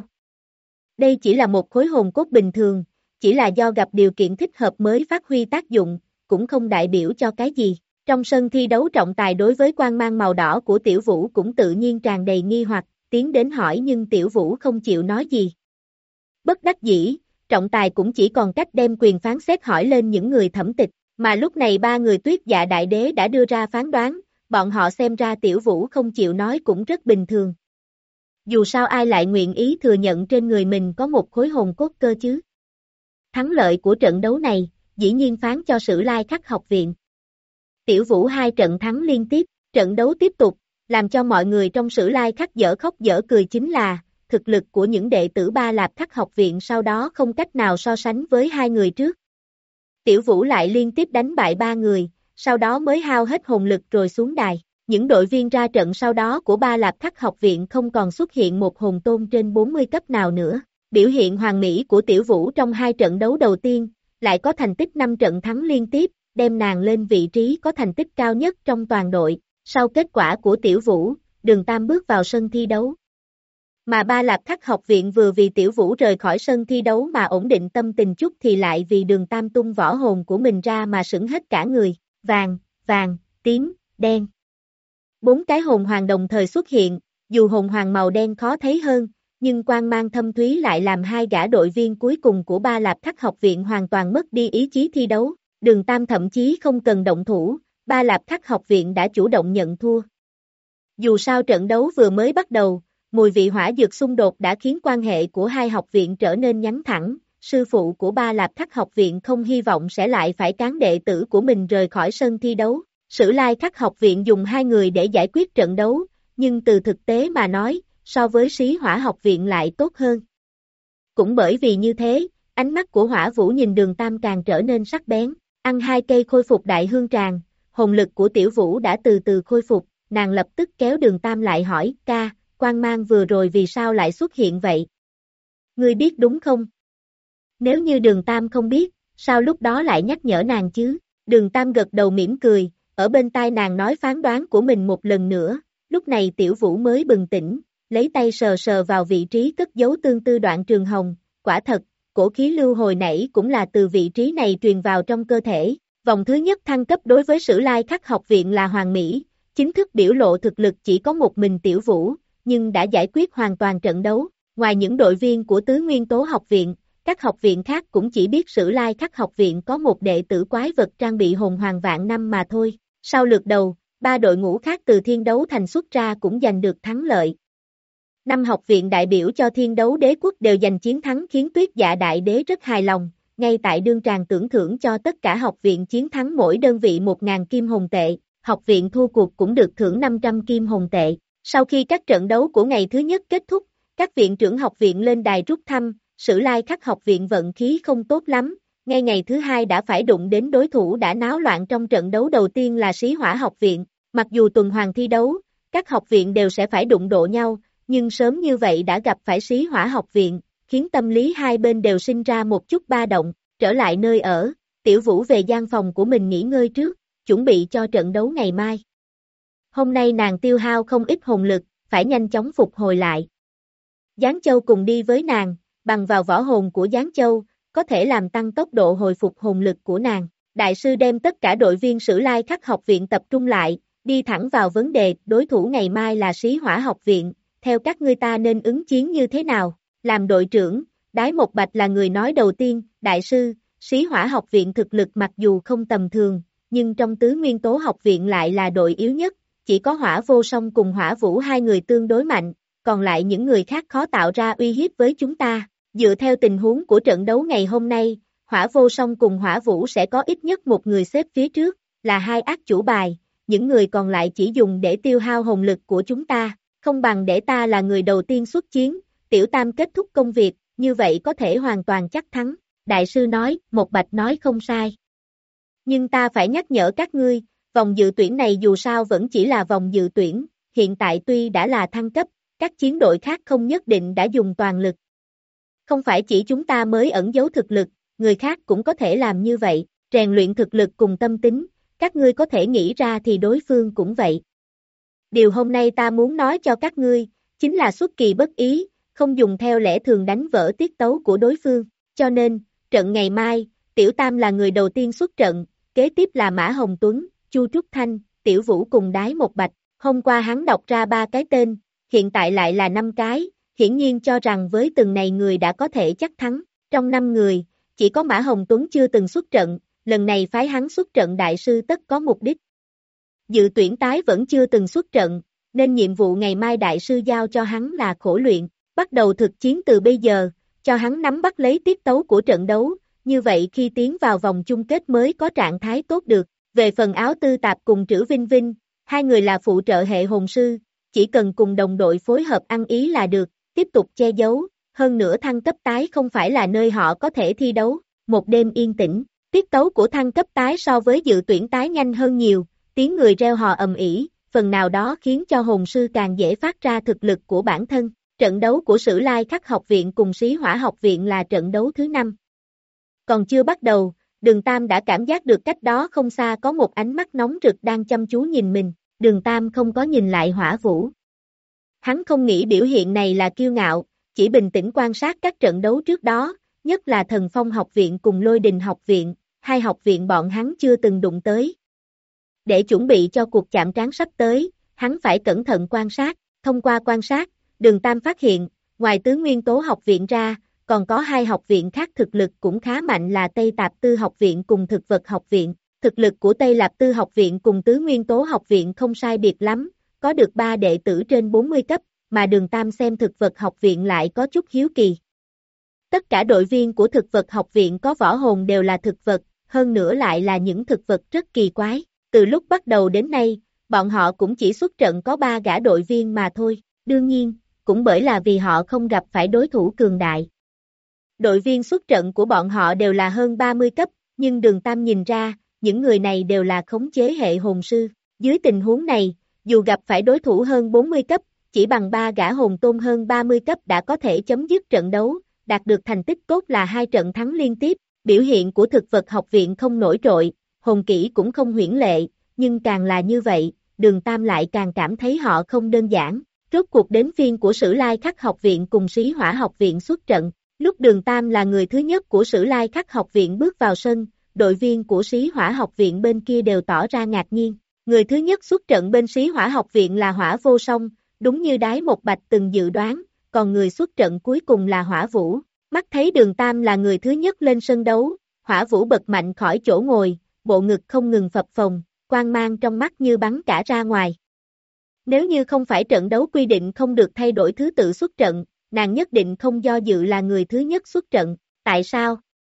Đây chỉ là một khối hồn cốt bình thường, chỉ là do gặp điều kiện thích hợp mới phát huy tác dụng, cũng không đại biểu cho cái gì. Trong sân thi đấu trọng tài đối với quang mang màu đỏ của Tiểu Vũ cũng tự nhiên tràn đầy nghi hoặc, tiến đến hỏi nhưng Tiểu Vũ không chịu nói gì. Bất đắc dĩ, trọng tài cũng chỉ còn cách đem quyền phán xét hỏi lên những người thẩm tịch, mà lúc này ba người Tuyết Dạ Đại Đế đã đưa ra phán đoán, bọn họ xem ra Tiểu Vũ không chịu nói cũng rất bình thường. Dù sao ai lại nguyện ý thừa nhận trên người mình có một khối hồn cốt cơ chứ. Thắng lợi của trận đấu này, dĩ nhiên phán cho Sử Lai Khắc học viện. Tiểu Vũ hai trận thắng liên tiếp, trận đấu tiếp tục, làm cho mọi người trong Sử Lai Khắc dở khóc dở cười chính là, thực lực của những đệ tử Ba Lạp Khắc học viện sau đó không cách nào so sánh với hai người trước. Tiểu Vũ lại liên tiếp đánh bại ba người, sau đó mới hao hết hồn lực rồi xuống đài. Những đội viên ra trận sau đó của Ba Lạp Khắc học viện không còn xuất hiện một hồn tôn trên bốn mươi cấp nào nữa. Biểu hiện hoàn mỹ của Tiểu Vũ trong hai trận đấu đầu tiên, lại có thành tích năm trận thắng liên tiếp, đem nàng lên vị trí có thành tích cao nhất trong toàn đội. Sau kết quả của Tiểu Vũ, Đường Tam bước vào sân thi đấu. Mà Ba Lạp Khắc học viện vừa vì Tiểu Vũ rời khỏi sân thi đấu mà ổn định tâm tình chút thì lại vì Đường Tam tung võ hồn của mình ra mà sững hết cả người, vàng, vàng, tím, đen. Bốn cái hồn hoàng đồng thời xuất hiện, dù hồn hoàng màu đen khó thấy hơn, nhưng quang mang thâm thúy lại làm hai gã đội viên cuối cùng của Ba Lạp Khắc học viện hoàn toàn mất đi ý chí thi đấu. Đường Tam thậm chí không cần động thủ, Ba Lạp Khắc học viện đã chủ động nhận thua. Dù sao trận đấu vừa mới bắt đầu, mùi vị hỏa dược xung đột đã khiến quan hệ của hai học viện trở nên nhắn thẳng, sư phụ của Ba Lạp Khắc học viện không hy vọng sẽ lại phải cán đệ tử của mình rời khỏi sân thi đấu. Sử Lai Khắc học viện dùng hai người để giải quyết trận đấu, nhưng từ thực tế mà nói, so với Sĩ Hỏa học viện lại tốt hơn. Cũng bởi vì như thế, ánh mắt của Hỏa Vũ nhìn Đường Tam càng trở nên sắc bén, ăn hai cây khôi phục đại hương tràng, hồn lực của Tiểu Vũ đã từ từ khôi phục, nàng lập tức kéo Đường Tam lại hỏi, ca, quang mang vừa rồi vì sao lại xuất hiện vậy? Ngươi biết đúng không? Nếu như Đường Tam không biết, sao lúc đó lại nhắc nhở nàng chứ? Đường Tam gật đầu mỉm cười, ở bên tai nàng nói phán đoán của mình một lần nữa, lúc này Tiểu Vũ mới bừng tỉnh, lấy tay sờ sờ vào vị trí cất giấu tương tư đoạn trường hồng, quả thật, cổ khí lưu hồi nãy cũng là từ vị trí này truyền vào trong cơ thể. Vòng thứ nhất thăng cấp đối với Sử Lai Khắc học viện là hoàn mỹ, chính thức biểu lộ thực lực chỉ có một mình Tiểu Vũ, nhưng đã giải quyết hoàn toàn trận đấu. Ngoài những đội viên của Tứ Nguyên Tố học viện, các học viện khác cũng chỉ biết Sử Lai Khắc học viện có một đệ tử quái vật trang bị hồn hoàng vạn năm mà thôi. Sau lượt đầu, ba đội ngũ khác từ Thiên Đấu Thành xuất ra cũng giành được thắng lợi. Năm học viện đại biểu cho Thiên Đấu Đế quốc đều giành chiến thắng khiến Tuyết Dạ Đại Đế rất hài lòng, ngay tại đương tràng tưởng thưởng cho tất cả học viện chiến thắng mỗi đơn vị một nghìn kim hồn tệ, học viện thua cuộc cũng được thưởng năm trăm kim hồn tệ. Sau khi các trận đấu của ngày thứ nhất kết thúc, các viện trưởng học viện lên đài rút thăm, Sử Lai Khắc học viện vận khí không tốt lắm, ngay ngày thứ hai đã phải đụng đến đối thủ đã náo loạn trong trận đấu đầu tiên là Sĩ Hỏa học viện. Mặc dù tuần hoàn thi đấu, các học viện đều sẽ phải đụng độ nhau, nhưng sớm như vậy đã gặp phải Sĩ Hỏa học viện, khiến tâm lý hai bên đều sinh ra một chút ba động. Trở lại nơi ở, Tiểu Vũ về gian phòng của mình nghỉ ngơi trước, chuẩn bị cho trận đấu ngày mai. Hôm nay nàng tiêu hao không ít hồn lực, phải nhanh chóng phục hồi lại. Giáng Châu cùng đi với nàng, bằng vào võ hồn của Giáng Châu, có thể làm tăng tốc độ hồi phục hồn lực của nàng. Đại sư đem tất cả đội viên Sử Lai Khắc học viện tập trung lại, đi thẳng vào vấn đề, đối thủ ngày mai là Sĩ Hỏa học viện, theo các ngươi ta nên ứng chiến như thế nào? Làm đội trưởng, Đái Một Bạch là người nói đầu tiên, đại sư, Sĩ Hỏa học viện thực lực mặc dù không tầm thường, nhưng trong tứ nguyên tố học viện lại là đội yếu nhất, chỉ có Hỏa Vô Song cùng Hỏa Vũ hai người tương đối mạnh, còn lại những người khác khó tạo ra uy hiếp với chúng ta. Dựa theo tình huống của trận đấu ngày hôm nay, Hỏa Vô Song cùng Hỏa Vũ sẽ có ít nhất một người xếp phía trước, là hai ác chủ bài, những người còn lại chỉ dùng để tiêu hao hồn lực của chúng ta, không bằng để ta là người đầu tiên xuất chiến, Tiểu Tam kết thúc công việc, như vậy có thể hoàn toàn chắc thắng. Đại sư nói, Một Bạch nói không sai. Nhưng ta phải nhắc nhở các ngươi, vòng dự tuyển này dù sao vẫn chỉ là vòng dự tuyển, hiện tại tuy đã là thăng cấp, các chiến đội khác không nhất định đã dùng toàn lực. Không phải chỉ chúng ta mới ẩn giấu thực lực, người khác cũng có thể làm như vậy, rèn luyện thực lực cùng tâm tính, các ngươi có thể nghĩ ra thì đối phương cũng vậy. Điều hôm nay ta muốn nói cho các ngươi, chính là xuất kỳ bất ý, không dùng theo lẽ thường đánh vỡ tiết tấu của đối phương, cho nên, trận ngày mai, Tiểu Tam là người đầu tiên xuất trận, kế tiếp là Mã Hồng Tuấn, Chu Trúc Thanh, Tiểu Vũ cùng Đái Một Bạch, hôm qua hắn đọc ra ba cái tên, hiện tại lại là năm cái, hiển nhiên cho rằng với từng này người đã có thể chắc thắng, trong năm người, chỉ có Mã Hồng Tuấn chưa từng xuất trận, lần này phái hắn xuất trận đại sư tất có mục đích. Dự tuyển tái vẫn chưa từng xuất trận, nên nhiệm vụ ngày mai đại sư giao cho hắn là khổ luyện, bắt đầu thực chiến từ bây giờ, cho hắn nắm bắt lấy tiết tấu của trận đấu, như vậy khi tiến vào vòng chung kết mới có trạng thái tốt được. Về phần Áo Tư Tạp cùng Trữ Vinh Vinh, hai người là phụ trợ hệ hồn sư, chỉ cần cùng đồng đội phối hợp ăn ý là được, tiếp tục che giấu, hơn nữa thăng cấp tái không phải là nơi họ có thể thi đấu. Một đêm yên tĩnh, tiết tấu của thăng cấp tái so với dự tuyển tái nhanh hơn nhiều, tiếng người reo hò ầm ĩ, phần nào đó khiến cho hồn sư càng dễ phát ra thực lực của bản thân. Trận đấu của Sử Lai Khắc học viện cùng Sĩ Hỏa học viện là trận đấu thứ năm. Còn chưa bắt đầu, Đường Tam đã cảm giác được cách đó không xa có một ánh mắt nóng rực đang chăm chú nhìn mình, Đường Tam không có nhìn lại Hỏa Vũ. Hắn không nghĩ biểu hiện này là kiêu ngạo, chỉ bình tĩnh quan sát các trận đấu trước đó, nhất là Thần Phong học viện cùng Lôi Đình học viện, hai học viện bọn hắn chưa từng đụng tới. Để chuẩn bị cho cuộc chạm trán sắp tới, hắn phải cẩn thận quan sát, thông qua quan sát, Đường Tam phát hiện, ngoài Tứ Nguyên Tố học viện ra, còn có hai học viện khác thực lực cũng khá mạnh là Tây Tạp Tư học viện cùng Thực vật học viện. Thực lực của Tây Lạp Tư học viện cùng Tứ Nguyên Tố học viện không sai biệt lắm, có được ba đệ tử trên bốn mươi cấp, mà Đường Tam xem Thực vật học viện lại có chút hiếu kỳ. Tất cả đội viên của Thực vật học viện có võ hồn đều là thực vật, hơn nữa lại là những thực vật rất kỳ quái. Từ lúc bắt đầu đến nay, bọn họ cũng chỉ xuất trận có ba gã đội viên mà thôi, đương nhiên, cũng bởi là vì họ không gặp phải đối thủ cường đại. Đội viên xuất trận của bọn họ đều là hơn ba mươi cấp, nhưng Đường Tam nhìn ra, những người này đều là khống chế hệ hồn sư. Dưới tình huống này, dù gặp phải đối thủ hơn bốn mươi cấp, chỉ bằng ba gã hồn tôn hơn ba mươi cấp đã có thể chấm dứt trận đấu, đạt được thành tích tốt là hai trận thắng liên tiếp. Biểu hiện của Thực vật học viện không nổi trội, hồn kỹ cũng không huyễn lệ, nhưng càng là như vậy, Đường Tam lại càng cảm thấy họ không đơn giản. Rốt cuộc đến phiên của Sử Lai Khắc học viện cùng Sĩ Hỏa học viện xuất trận. Lúc Đường Tam là người thứ nhất của Sử Lai Khắc học viện bước vào sân, đội viên của Sĩ Hỏa học viện bên kia đều tỏ ra ngạc nhiên. Người thứ nhất xuất trận bên Sĩ Hỏa học viện là Hỏa Vô Song, đúng như Đái Một Bạch từng dự đoán, còn người xuất trận cuối cùng là Hỏa Vũ. Mắt thấy Đường Tam là người thứ nhất lên sân đấu, Hỏa Vũ bật mạnh khỏi chỗ ngồi, bộ ngực không ngừng phập phồng, quang mang trong mắt như bắn cả ra ngoài. Nếu như không phải trận đấu quy định không được thay đổi thứ tự xuất trận, nàng nhất định không do dự là người thứ nhất xuất trận. Tại sao?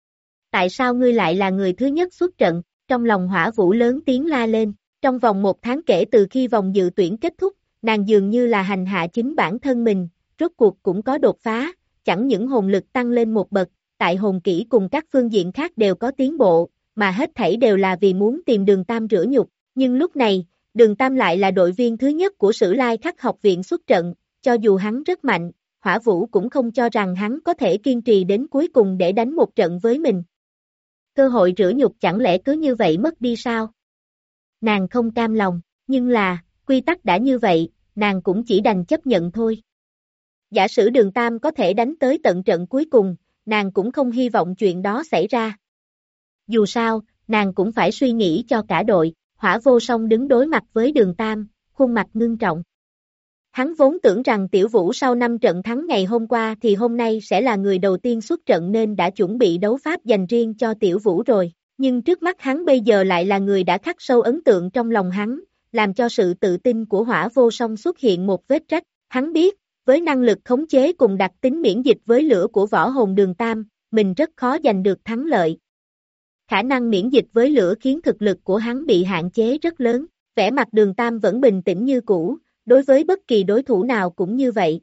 Tại sao ngươi lại là người thứ nhất xuất trận? Trong lòng Hỏa Vũ lớn tiếng la lên. Trong vòng một tháng kể từ khi vòng dự tuyển kết thúc, nàng dường như là hành hạ chính bản thân mình, rốt cuộc cũng có đột phá, chẳng những hồn lực tăng lên một bậc, tại hồn kỹ cùng các phương diện khác đều có tiến bộ, mà hết thảy đều là vì muốn tìm Đường Tam rửa nhục. Nhưng lúc này, Đường Tam lại là đội viên thứ nhất của Sử Lai Khắc học viện xuất trận, cho dù hắn rất mạnh, Hỏa Vũ cũng không cho rằng hắn có thể kiên trì đến cuối cùng để đánh một trận với mình. Cơ hội rửa nhục chẳng lẽ cứ như vậy mất đi sao? Nàng không cam lòng, nhưng là, quy tắc đã như vậy, nàng cũng chỉ đành chấp nhận thôi. Giả sử Đường Tam có thể đánh tới tận trận cuối cùng, nàng cũng không hy vọng chuyện đó xảy ra. Dù sao, nàng cũng phải suy nghĩ cho cả đội. Hỏa Vô Song đứng đối mặt với Đường Tam, khuôn mặt ngưng trọng. Hắn vốn tưởng rằng Tiểu Vũ sau năm trận thắng ngày hôm qua thì hôm nay sẽ là người đầu tiên xuất trận nên đã chuẩn bị đấu pháp dành riêng cho Tiểu Vũ rồi. Nhưng trước mắt hắn bây giờ lại là người đã khắc sâu ấn tượng trong lòng hắn, làm cho sự tự tin của Hỏa Vô Song xuất hiện một vết rách. Hắn biết, với năng lực khống chế cùng đặc tính miễn dịch với lửa của võ hồn Đường Tam, mình rất khó giành được thắng lợi. Khả năng miễn dịch với lửa khiến thực lực của hắn bị hạn chế rất lớn. Vẻ mặt Đường Tam vẫn bình tĩnh như cũ, đối với bất kỳ đối thủ nào cũng như vậy.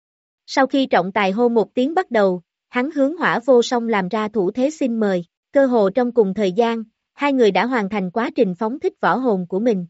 Sau khi trọng tài hô một tiếng bắt đầu, hắn hướng Hỏa Vô Song làm ra thủ thế xin mời. Cơ hồ trong cùng thời gian, hai người đã hoàn thành quá trình phóng thích võ hồn của mình.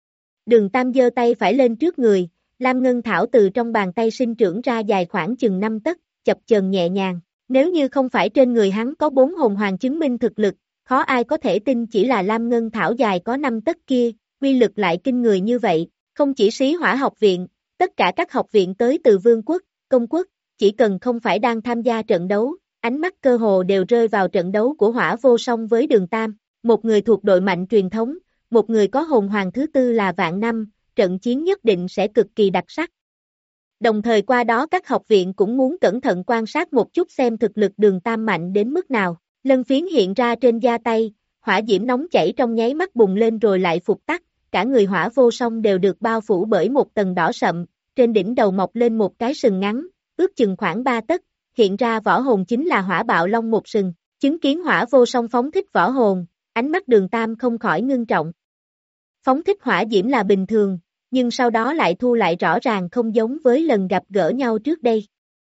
Đường Tam giơ tay phải lên trước người, Lam Ngân Thảo từ trong bàn tay sinh trưởng ra dài khoảng chừng năm tấc, chập chờn nhẹ nhàng. Nếu như không phải trên người hắn có bốn hồn hoàng chứng minh thực lực, khó ai có thể tin chỉ là Lam Ngân Thảo dài có năm tấc kia, uy lực lại kinh người như vậy. Không chỉ Xí Hỏa học viện, tất cả các học viện tới từ Vương quốc, Công quốc, chỉ cần không phải đang tham gia trận đấu, ánh mắt cơ hồ đều rơi vào trận đấu của Hỏa Vô Song với Đường Tam. Một người thuộc đội mạnh truyền thống, một người có hồn hoàng thứ tư là vạn năm, trận chiến nhất định sẽ cực kỳ đặc sắc. Đồng thời qua đó các học viện cũng muốn cẩn thận quan sát một chút xem thực lực Đường Tam mạnh đến mức nào. Lân phiến hiện ra trên da tay, hỏa diễm nóng chảy trong nháy mắt bùng lên rồi lại phục tắt, cả người Hỏa Vô Song đều được bao phủ bởi một tầng đỏ sậm, trên đỉnh đầu mọc lên một cái sừng ngắn, ước chừng khoảng ba tấc, hiện ra võ hồn chính là Hỏa Bạo Long một sừng. Chứng kiến Hỏa Vô Song phóng thích võ hồn, ánh mắt Đường Tam không khỏi ngưng trọng. Phóng thích hỏa diễm là bình thường, nhưng sau đó lại thu lại rõ ràng không giống với lần gặp gỡ nhau trước đây.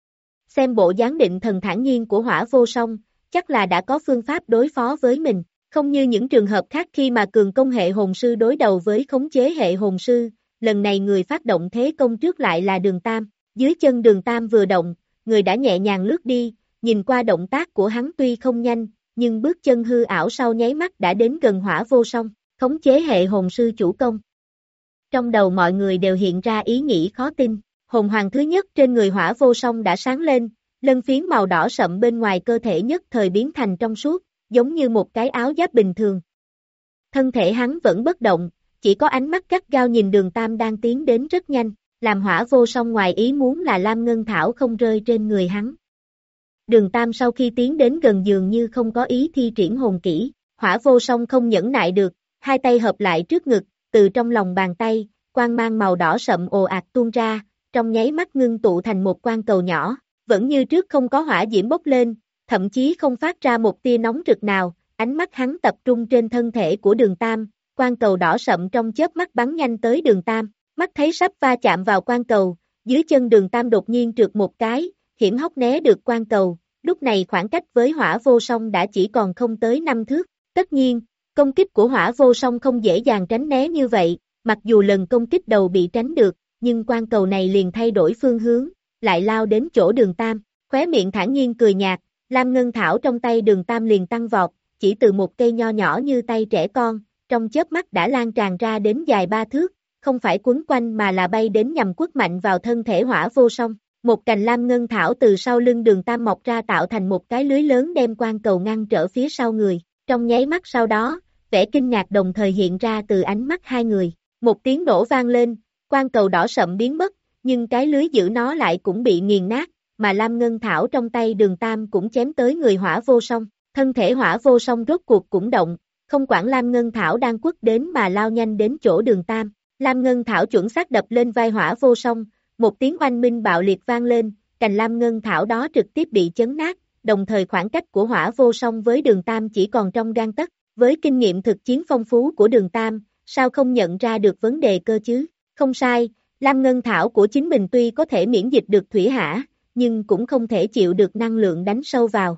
Xem bộ dáng định thần thản nhiên của Hỏa Vô Song, chắc là đã có phương pháp đối phó với mình, không như những trường hợp khác khi mà cường công hệ hồn sư đối đầu với khống chế hệ hồn sư, lần này người phát động thế công trước lại là Đường Tam. Dưới chân Đường Tam vừa động, người đã nhẹ nhàng lướt đi, nhìn qua động tác của hắn tuy không nhanh, nhưng bước chân hư ảo sau nháy mắt đã đến gần Hỏa Vô Song, khống chế hệ hồn sư chủ công. Trong đầu mọi người đều hiện ra ý nghĩ khó tin, hồn hoàng thứ nhất trên người Hỏa Vô Song đã sáng lên, lân phiến màu đỏ sậm bên ngoài cơ thể nhất thời biến thành trong suốt, giống như một cái áo giáp bình thường. Thân thể hắn vẫn bất động, chỉ có ánh mắt gắt gao nhìn Đường Tam đang tiến đến rất nhanh, làm Hỏa Vô Song ngoài ý muốn là Lam Ngân Thảo không rơi trên người hắn. Đường Tam sau khi tiến đến gần dường như không có ý thi triển hồn kỹ, Hỏa Vô Song không nhẫn nại được, hai tay hợp lại trước ngực, từ trong lòng bàn tay, quang mang màu đỏ sậm ồ ạt tuôn ra, trong nháy mắt ngưng tụ thành một quang cầu nhỏ, vẫn như trước không có hỏa diễm bốc lên, thậm chí không phát ra một tia nóng rực nào, ánh mắt hắn tập trung trên thân thể của Đường Tam, quang cầu đỏ sậm trong chớp mắt bắn nhanh tới Đường Tam, mắt thấy sắp va chạm vào quang cầu, dưới chân Đường Tam đột nhiên trượt một cái, hiểm hóc né được quang cầu, lúc này khoảng cách với Hỏa Vô Song đã chỉ còn không tới năm thước, tất nhiên, công kích của Hỏa Vô Song không dễ dàng tránh né như vậy, mặc dù lần công kích đầu bị tránh được, nhưng quang cầu này liền thay đổi phương hướng, lại lao đến chỗ Đường Tam, khóe miệng thản nhiên cười nhạt, Lam Ngân Thảo trong tay Đường Tam liền tăng vọt, chỉ từ một cây nho nhỏ như tay trẻ con, trong chớp mắt đã lan tràn ra đến dài ba thước, không phải quấn quanh mà là bay đến nhằm quất mạnh vào thân thể Hỏa Vô Song. Một cành Lam Ngân Thảo từ sau lưng Đường Tam mọc ra tạo thành một cái lưới lớn đem quang cầu ngăn trở phía sau người, trong nháy mắt sau đó, vẻ kinh ngạc đồng thời hiện ra từ ánh mắt hai người, một tiếng nổ vang lên, quang cầu đỏ sậm biến mất, nhưng cái lưới giữ nó lại cũng bị nghiền nát, mà Lam Ngân Thảo trong tay Đường Tam cũng chém tới người Hỏa Vô Song, thân thể Hỏa Vô Song rốt cuộc cũng động, không quản Lam Ngân Thảo đang quất đến mà lao nhanh đến chỗ Đường Tam, Lam Ngân Thảo chuẩn xác đập lên vai Hỏa Vô Song, một tiếng oanh minh bạo liệt vang lên, cành Lam Ngân Thảo đó trực tiếp bị chấn nát, đồng thời khoảng cách của Hỏa Vô Song với Đường Tam chỉ còn trong gang tấc, với kinh nghiệm thực chiến phong phú của Đường Tam, sao không nhận ra được vấn đề cơ chứ, không sai, Lam Ngân Thảo của chính mình tuy có thể miễn dịch được thủy hỏa, nhưng cũng không thể chịu được năng lượng đánh sâu vào.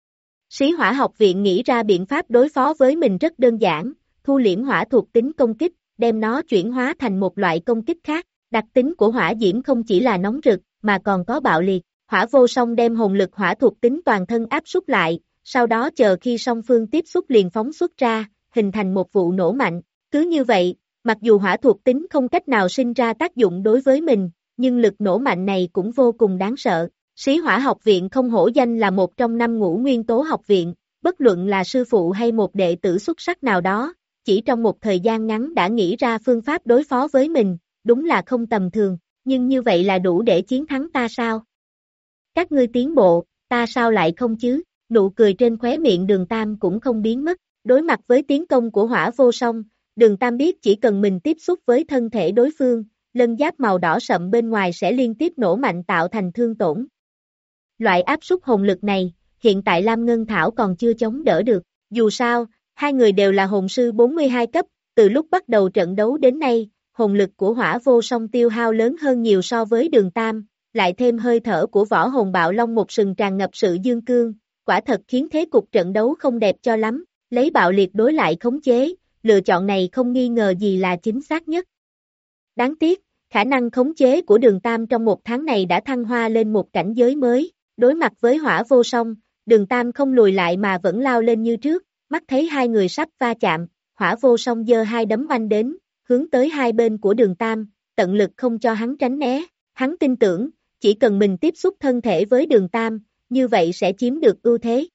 Xí Hỏa học viện nghĩ ra biện pháp đối phó với mình rất đơn giản, thu liễm hỏa thuộc tính công kích, đem nó chuyển hóa thành một loại công kích khác, đặc tính của hỏa diễm không chỉ là nóng rực, mà còn có bạo liệt, Hỏa Vô Song đem hồn lực hỏa thuộc tính toàn thân áp xúc lại, sau đó chờ khi song phương tiếp xúc liền phóng xuất ra, hình thành một vụ nổ mạnh, cứ như vậy, mặc dù hỏa thuộc tính không cách nào sinh ra tác dụng đối với mình, nhưng lực nổ mạnh này cũng vô cùng đáng sợ. Sĩ Hỏa học viện không hổ danh là một trong năm ngũ nguyên tố học viện, bất luận là sư phụ hay một đệ tử xuất sắc nào đó, chỉ trong một thời gian ngắn đã nghĩ ra phương pháp đối phó với mình, đúng là không tầm thường, nhưng như vậy là đủ để chiến thắng ta sao? Các ngươi tiến bộ, ta sao lại không chứ? Nụ cười trên khóe miệng Đường Tam cũng không biến mất, đối mặt với tiến công của Hỏa Vô Song, Đường Tam biết chỉ cần mình tiếp xúc với thân thể đối phương, lân giáp màu đỏ sậm bên ngoài sẽ liên tiếp nổ mạnh tạo thành thương tổn. Loại áp suất hồn lực này, hiện tại Lam Ngân Thảo còn chưa chống đỡ được, dù sao, hai người đều là hồn sư bốn mươi hai cấp, từ lúc bắt đầu trận đấu đến nay, hồn lực của Hỏa Vô Song tiêu hao lớn hơn nhiều so với Đường Tam, lại thêm hơi thở của võ hồn bạo long một sừng tràn ngập sự dương cương, quả thật khiến thế cục trận đấu không đẹp cho lắm, lấy bạo liệt đối lại khống chế, lựa chọn này không nghi ngờ gì là chính xác nhất. Đáng tiếc, khả năng khống chế của Đường Tam trong một tháng này đã thăng hoa lên một cảnh giới mới, đối mặt với Hỏa Vô Song, Đường Tam không lùi lại mà vẫn lao lên như trước, mắt thấy hai người sắp va chạm, Hỏa Vô Song giơ hai đấm oanh đến, hướng tới hai bên của Đường Tam, tận lực không cho hắn tránh né, hắn tin tưởng, chỉ cần mình tiếp xúc thân thể với Đường Tam, như vậy sẽ chiếm được ưu thế.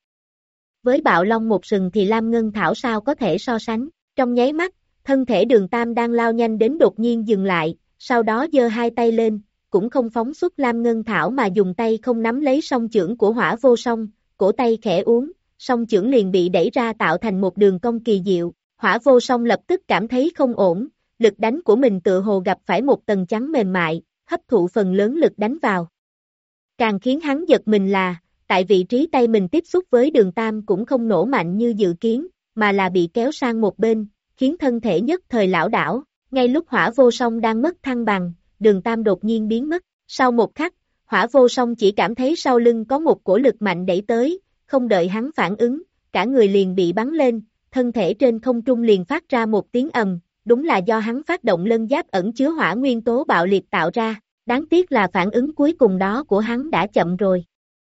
Với bạo long một sừng thì Lam Ngân Thảo sao có thể so sánh, trong nháy mắt, thân thể Đường Tam đang lao nhanh đến đột nhiên dừng lại, sau đó giơ hai tay lên, cũng không phóng xuất Lam Ngân Thảo mà dùng tay không nắm lấy song chưởng của Hỏa Vô Song, cổ tay khẽ uốn, song chưởng liền bị đẩy ra tạo thành một đường cong kỳ diệu, Hỏa Vô Song lập tức cảm thấy không ổn, lực đánh của mình tựa hồ gặp phải một tầng chắn mềm mại, hấp thụ phần lớn lực đánh vào. Càng khiến hắn giật mình là, tại vị trí tay mình tiếp xúc với Đường Tam cũng không nổ mạnh như dự kiến, mà là bị kéo sang một bên, khiến thân thể nhất thời lảo đảo, ngay lúc Hỏa Vô Song đang mất thăng bằng, Đường Tam đột nhiên biến mất, sau một khắc, Hỏa Vô Song chỉ cảm thấy sau lưng có một cổ lực mạnh đẩy tới, không đợi hắn phản ứng, cả người liền bị bắn lên, thân thể trên không trung liền phát ra một tiếng ầm, đúng là do hắn phát động lân giáp ẩn chứa hỏa nguyên tố bạo liệt tạo ra, đáng tiếc là phản ứng cuối cùng đó của hắn đã chậm rồi.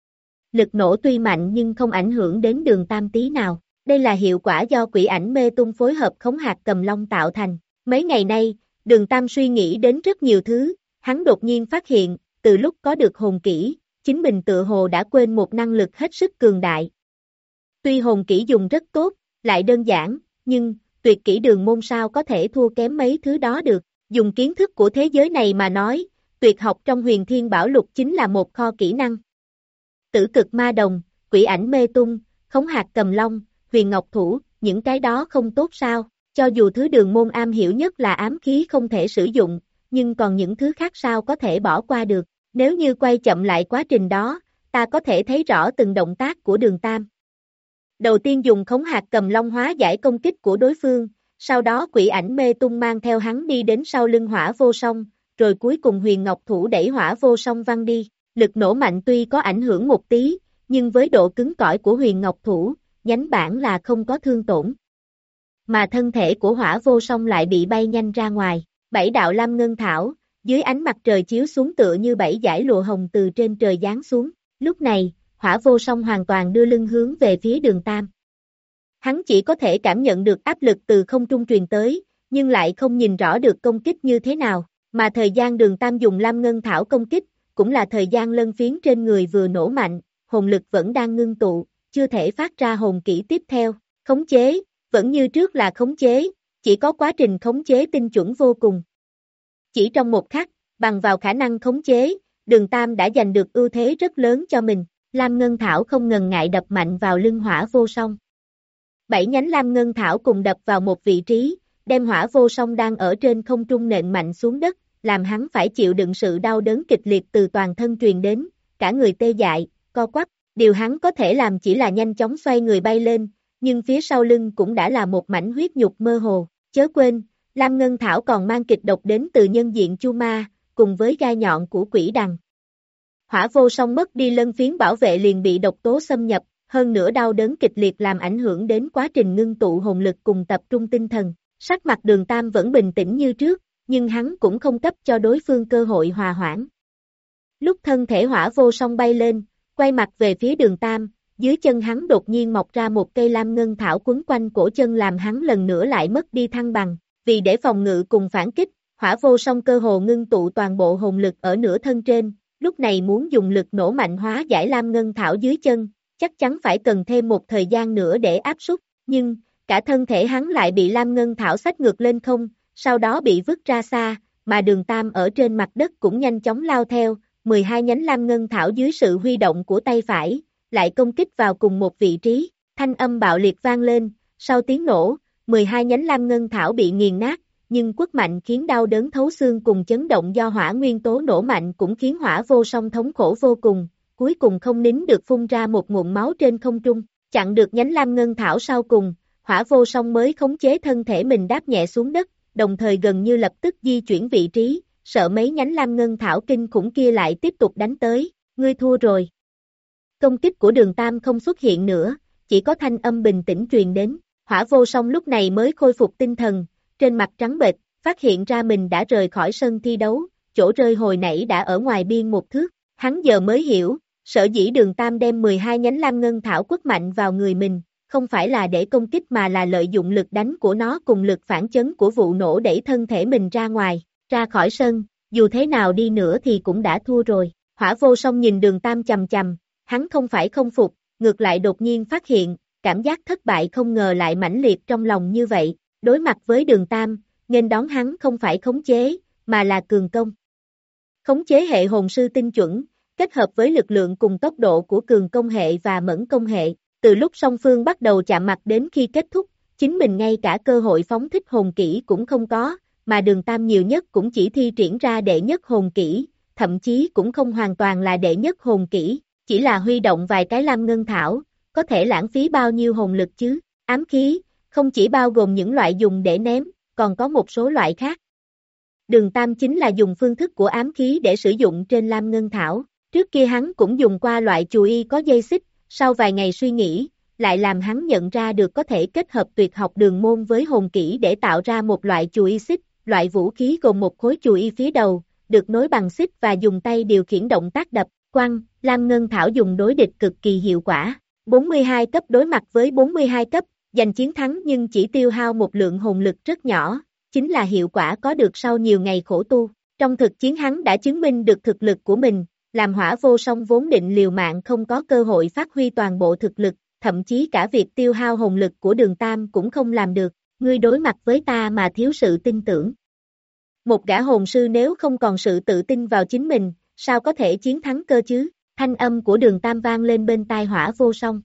Lực nổ tuy mạnh nhưng không ảnh hưởng đến Đường Tam tí nào, đây là hiệu quả do quỷ ảnh mê tung phối hợp khống hạt cầm long tạo thành. Mấy ngày nay, Đường Tam suy nghĩ đến rất nhiều thứ, hắn đột nhiên phát hiện, từ lúc có được hồn kỹ, chính mình tự hồ đã quên một năng lực hết sức cường đại. Tuy hồn kỹ dùng rất tốt, lại đơn giản, nhưng, tuyệt kỹ đường môn sao có thể thua kém mấy thứ đó được, dùng kiến thức của thế giới này mà nói, tuyệt học trong Huyền Thiên Bảo Lục chính là một kho kỹ năng. Tử cực ma đồng, quỷ ảnh mê tung, khống hạt cầm long, huyền ngọc thủ, những cái đó không tốt sao, cho dù thứ đường môn am hiểu nhất là ám khí không thể sử dụng, nhưng còn những thứ khác sao có thể bỏ qua được, nếu như quay chậm lại quá trình đó, ta có thể thấy rõ từng động tác của Đường Tam. Đầu tiên dùng khống hạt cầm long hóa giải công kích của đối phương, sau đó quỷ ảnh mê tung mang theo hắn đi đến sau lưng Hỏa Vô Song, rồi cuối cùng huyền ngọc thủ đẩy Hỏa Vô Song văng đi, lực nổ mạnh tuy có ảnh hưởng một tí, nhưng với độ cứng cỏi của huyền ngọc thủ, nhánh bản là không có thương tổn. Mà thân thể của Hỏa Vô Song lại bị bay nhanh ra ngoài, bảy đạo lam ngân thảo, dưới ánh mặt trời chiếu xuống tựa như bảy dải lụa hồng từ trên trời giáng xuống, lúc này, Hỏa Vô Song hoàn toàn đưa lưng hướng về phía Đường Tam. Hắn chỉ có thể cảm nhận được áp lực từ không trung truyền tới, nhưng lại không nhìn rõ được công kích như thế nào, mà thời gian Đường Tam dùng lam ngân thảo công kích, cũng là thời gian lân phiến trên người vừa nổ mạnh, hồn lực vẫn đang ngưng tụ, chưa thể phát ra hồn kỹ tiếp theo, khống chế, vẫn như trước là khống chế, chỉ có quá trình khống chế tinh chuẩn vô cùng. Chỉ trong một khắc, bằng vào khả năng khống chế, Đường Tam đã giành được ưu thế rất lớn cho mình, lam ngân thảo không ngần ngại đập mạnh vào lưng Hỏa Vô Song. Bảy nhánh lam ngân thảo cùng đập vào một vị trí, đem Hỏa Vô Song đang ở trên không trung nện mạnh xuống đất, làm hắn phải chịu đựng sự đau đớn kịch liệt từ toàn thân truyền đến, cả người tê dại, co quắp, điều hắn có thể làm chỉ là nhanh chóng xoay người bay lên, nhưng phía sau lưng cũng đã là một mảnh huyết nhục mơ hồ, chớ quên, lam ngân thảo còn mang kịch độc đến từ nhân diện chu ma, cùng với gai nhọn của quỷ đằng. Hỏa Vô Song mất đi lân phiến bảo vệ liền bị độc tố xâm nhập, hơn nữa đau đớn kịch liệt làm ảnh hưởng đến quá trình ngưng tụ hồn lực cùng tập trung tinh thần, sắc mặt Đường Tam vẫn bình tĩnh như trước, nhưng hắn cũng không cấp cho đối phương cơ hội hòa hoãn. Lúc thân thể Hỏa Vô Song bay lên, quay mặt về phía Đường Tam, dưới chân hắn đột nhiên mọc ra một cây lam ngân thảo quấn quanh cổ chân làm hắn lần nữa lại mất đi thăng bằng, vì để phòng ngự cùng phản kích, Hỏa vô song cơ hồ ngưng tụ toàn bộ hồn lực ở nửa thân trên, lúc này muốn dùng lực nổ mạnh hóa giải Lam Ngân Thảo dưới chân, chắc chắn phải cần thêm một thời gian nữa để áp súc, nhưng, cả thân thể hắn lại bị Lam Ngân Thảo xách ngược lên không, sau đó bị vứt ra xa, mà Đường Tam ở trên mặt đất cũng nhanh chóng lao theo, mười hai nhánh Lam Ngân Thảo dưới sự huy động của tay phải, lại công kích vào cùng một vị trí, thanh âm bạo liệt vang lên, sau tiếng nổ, mười hai nhánh Lam Ngân Thảo bị nghiền nát, nhưng quất mạnh khiến đau đớn thấu xương cùng chấn động do hỏa nguyên tố nổ mạnh cũng khiến Hỏa vô song thống khổ vô cùng, cuối cùng không nín được phun ra một ngụm máu trên không trung, chặn được nhánh Lam Ngân Thảo sau cùng, Hỏa vô song mới khống chế thân thể mình đáp nhẹ xuống đất, đồng thời gần như lập tức di chuyển vị trí, sợ mấy nhánh Lam Ngân Thảo kinh khủng kia lại tiếp tục đánh tới, ngươi thua rồi. Công kích của Đường Tam không xuất hiện nữa, chỉ có thanh âm bình tĩnh truyền đến, Hỏa vô song lúc này mới khôi phục tinh thần, trên mặt trắng bệch, phát hiện ra mình đã rời khỏi sân thi đấu, chỗ rơi hồi nãy đã ở ngoài biên một thước, hắn giờ mới hiểu, sở dĩ Đường Tam đem mười hai nhánh Lam Ngân Thảo quất mạnh vào người mình, không phải là để công kích mà là lợi dụng lực đánh của nó cùng lực phản chấn của vụ nổ đẩy thân thể mình ra ngoài, ra khỏi sân, dù thế nào đi nữa thì cũng đã thua rồi, Hỏa vô song nhìn Đường Tam chằm chằm, hắn không phải không phục, ngược lại đột nhiên phát hiện, cảm giác thất bại không ngờ lại mãnh liệt trong lòng như vậy, đối mặt với Đường Tam, nghênh đón hắn không phải khống chế, mà là cường công. Khống chế hệ hồn sư tinh chuẩn, kết hợp với lực lượng cùng tốc độ của cường công hệ và mẫn công hệ, từ lúc song phương bắt đầu chạm mặt đến khi kết thúc, chính mình ngay cả cơ hội phóng thích hồn kỹ cũng không có, mà Đường Tam nhiều nhất cũng chỉ thi triển ra đệ nhất hồn kỹ, thậm chí cũng không hoàn toàn là đệ nhất hồn kỹ, chỉ là huy động vài cái Lam Ngân Thảo, có thể lãng phí bao nhiêu hồn lực chứ, ám khí, không chỉ bao gồm những loại dùng để ném, còn có một số loại khác. Đường Tam chính là dùng phương thức của ám khí để sử dụng trên Lam Ngân Thảo, trước kia hắn cũng dùng qua loại chùy y có dây xích, sau vài ngày suy nghĩ, lại làm hắn nhận ra được có thể kết hợp tuyệt học đường môn với hồn kỹ để tạo ra một loại chùy y xích, loại vũ khí gồm một khối chùy y phía đầu, được nối bằng xích và dùng tay điều khiển động tác đập, quăng, Lam Ngân Thảo dùng đối địch cực kỳ hiệu quả, bốn mươi hai cấp đối mặt với bốn mươi hai cấp, giành chiến thắng nhưng chỉ tiêu hao một lượng hồn lực rất nhỏ, chính là hiệu quả có được sau nhiều ngày khổ tu. Trong thực chiến hắn đã chứng minh được thực lực của mình, làm Hỏa vô song vốn định liều mạng không có cơ hội phát huy toàn bộ thực lực, thậm chí cả việc tiêu hao hồn lực của Đường Tam cũng không làm được, ngươi đối mặt với ta mà thiếu sự tin tưởng. Một gã hồn sư nếu không còn sự tự tin vào chính mình, sao có thể chiến thắng cơ chứ? Thanh âm của Đường Tam vang lên bên tai Hỏa vô song.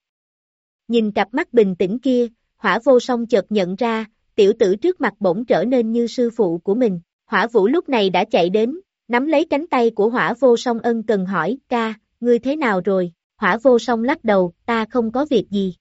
Nhìn cặp mắt bình tĩnh kia, Hỏa vô song chợt nhận ra, tiểu tử trước mặt bỗng trở nên như sư phụ của mình. Hỏa Vũ lúc này đã chạy đến, nắm lấy cánh tay của Hỏa vô song ân cần hỏi, ca, ngươi thế nào rồi? Hỏa vô song lắc đầu, ta không có việc gì.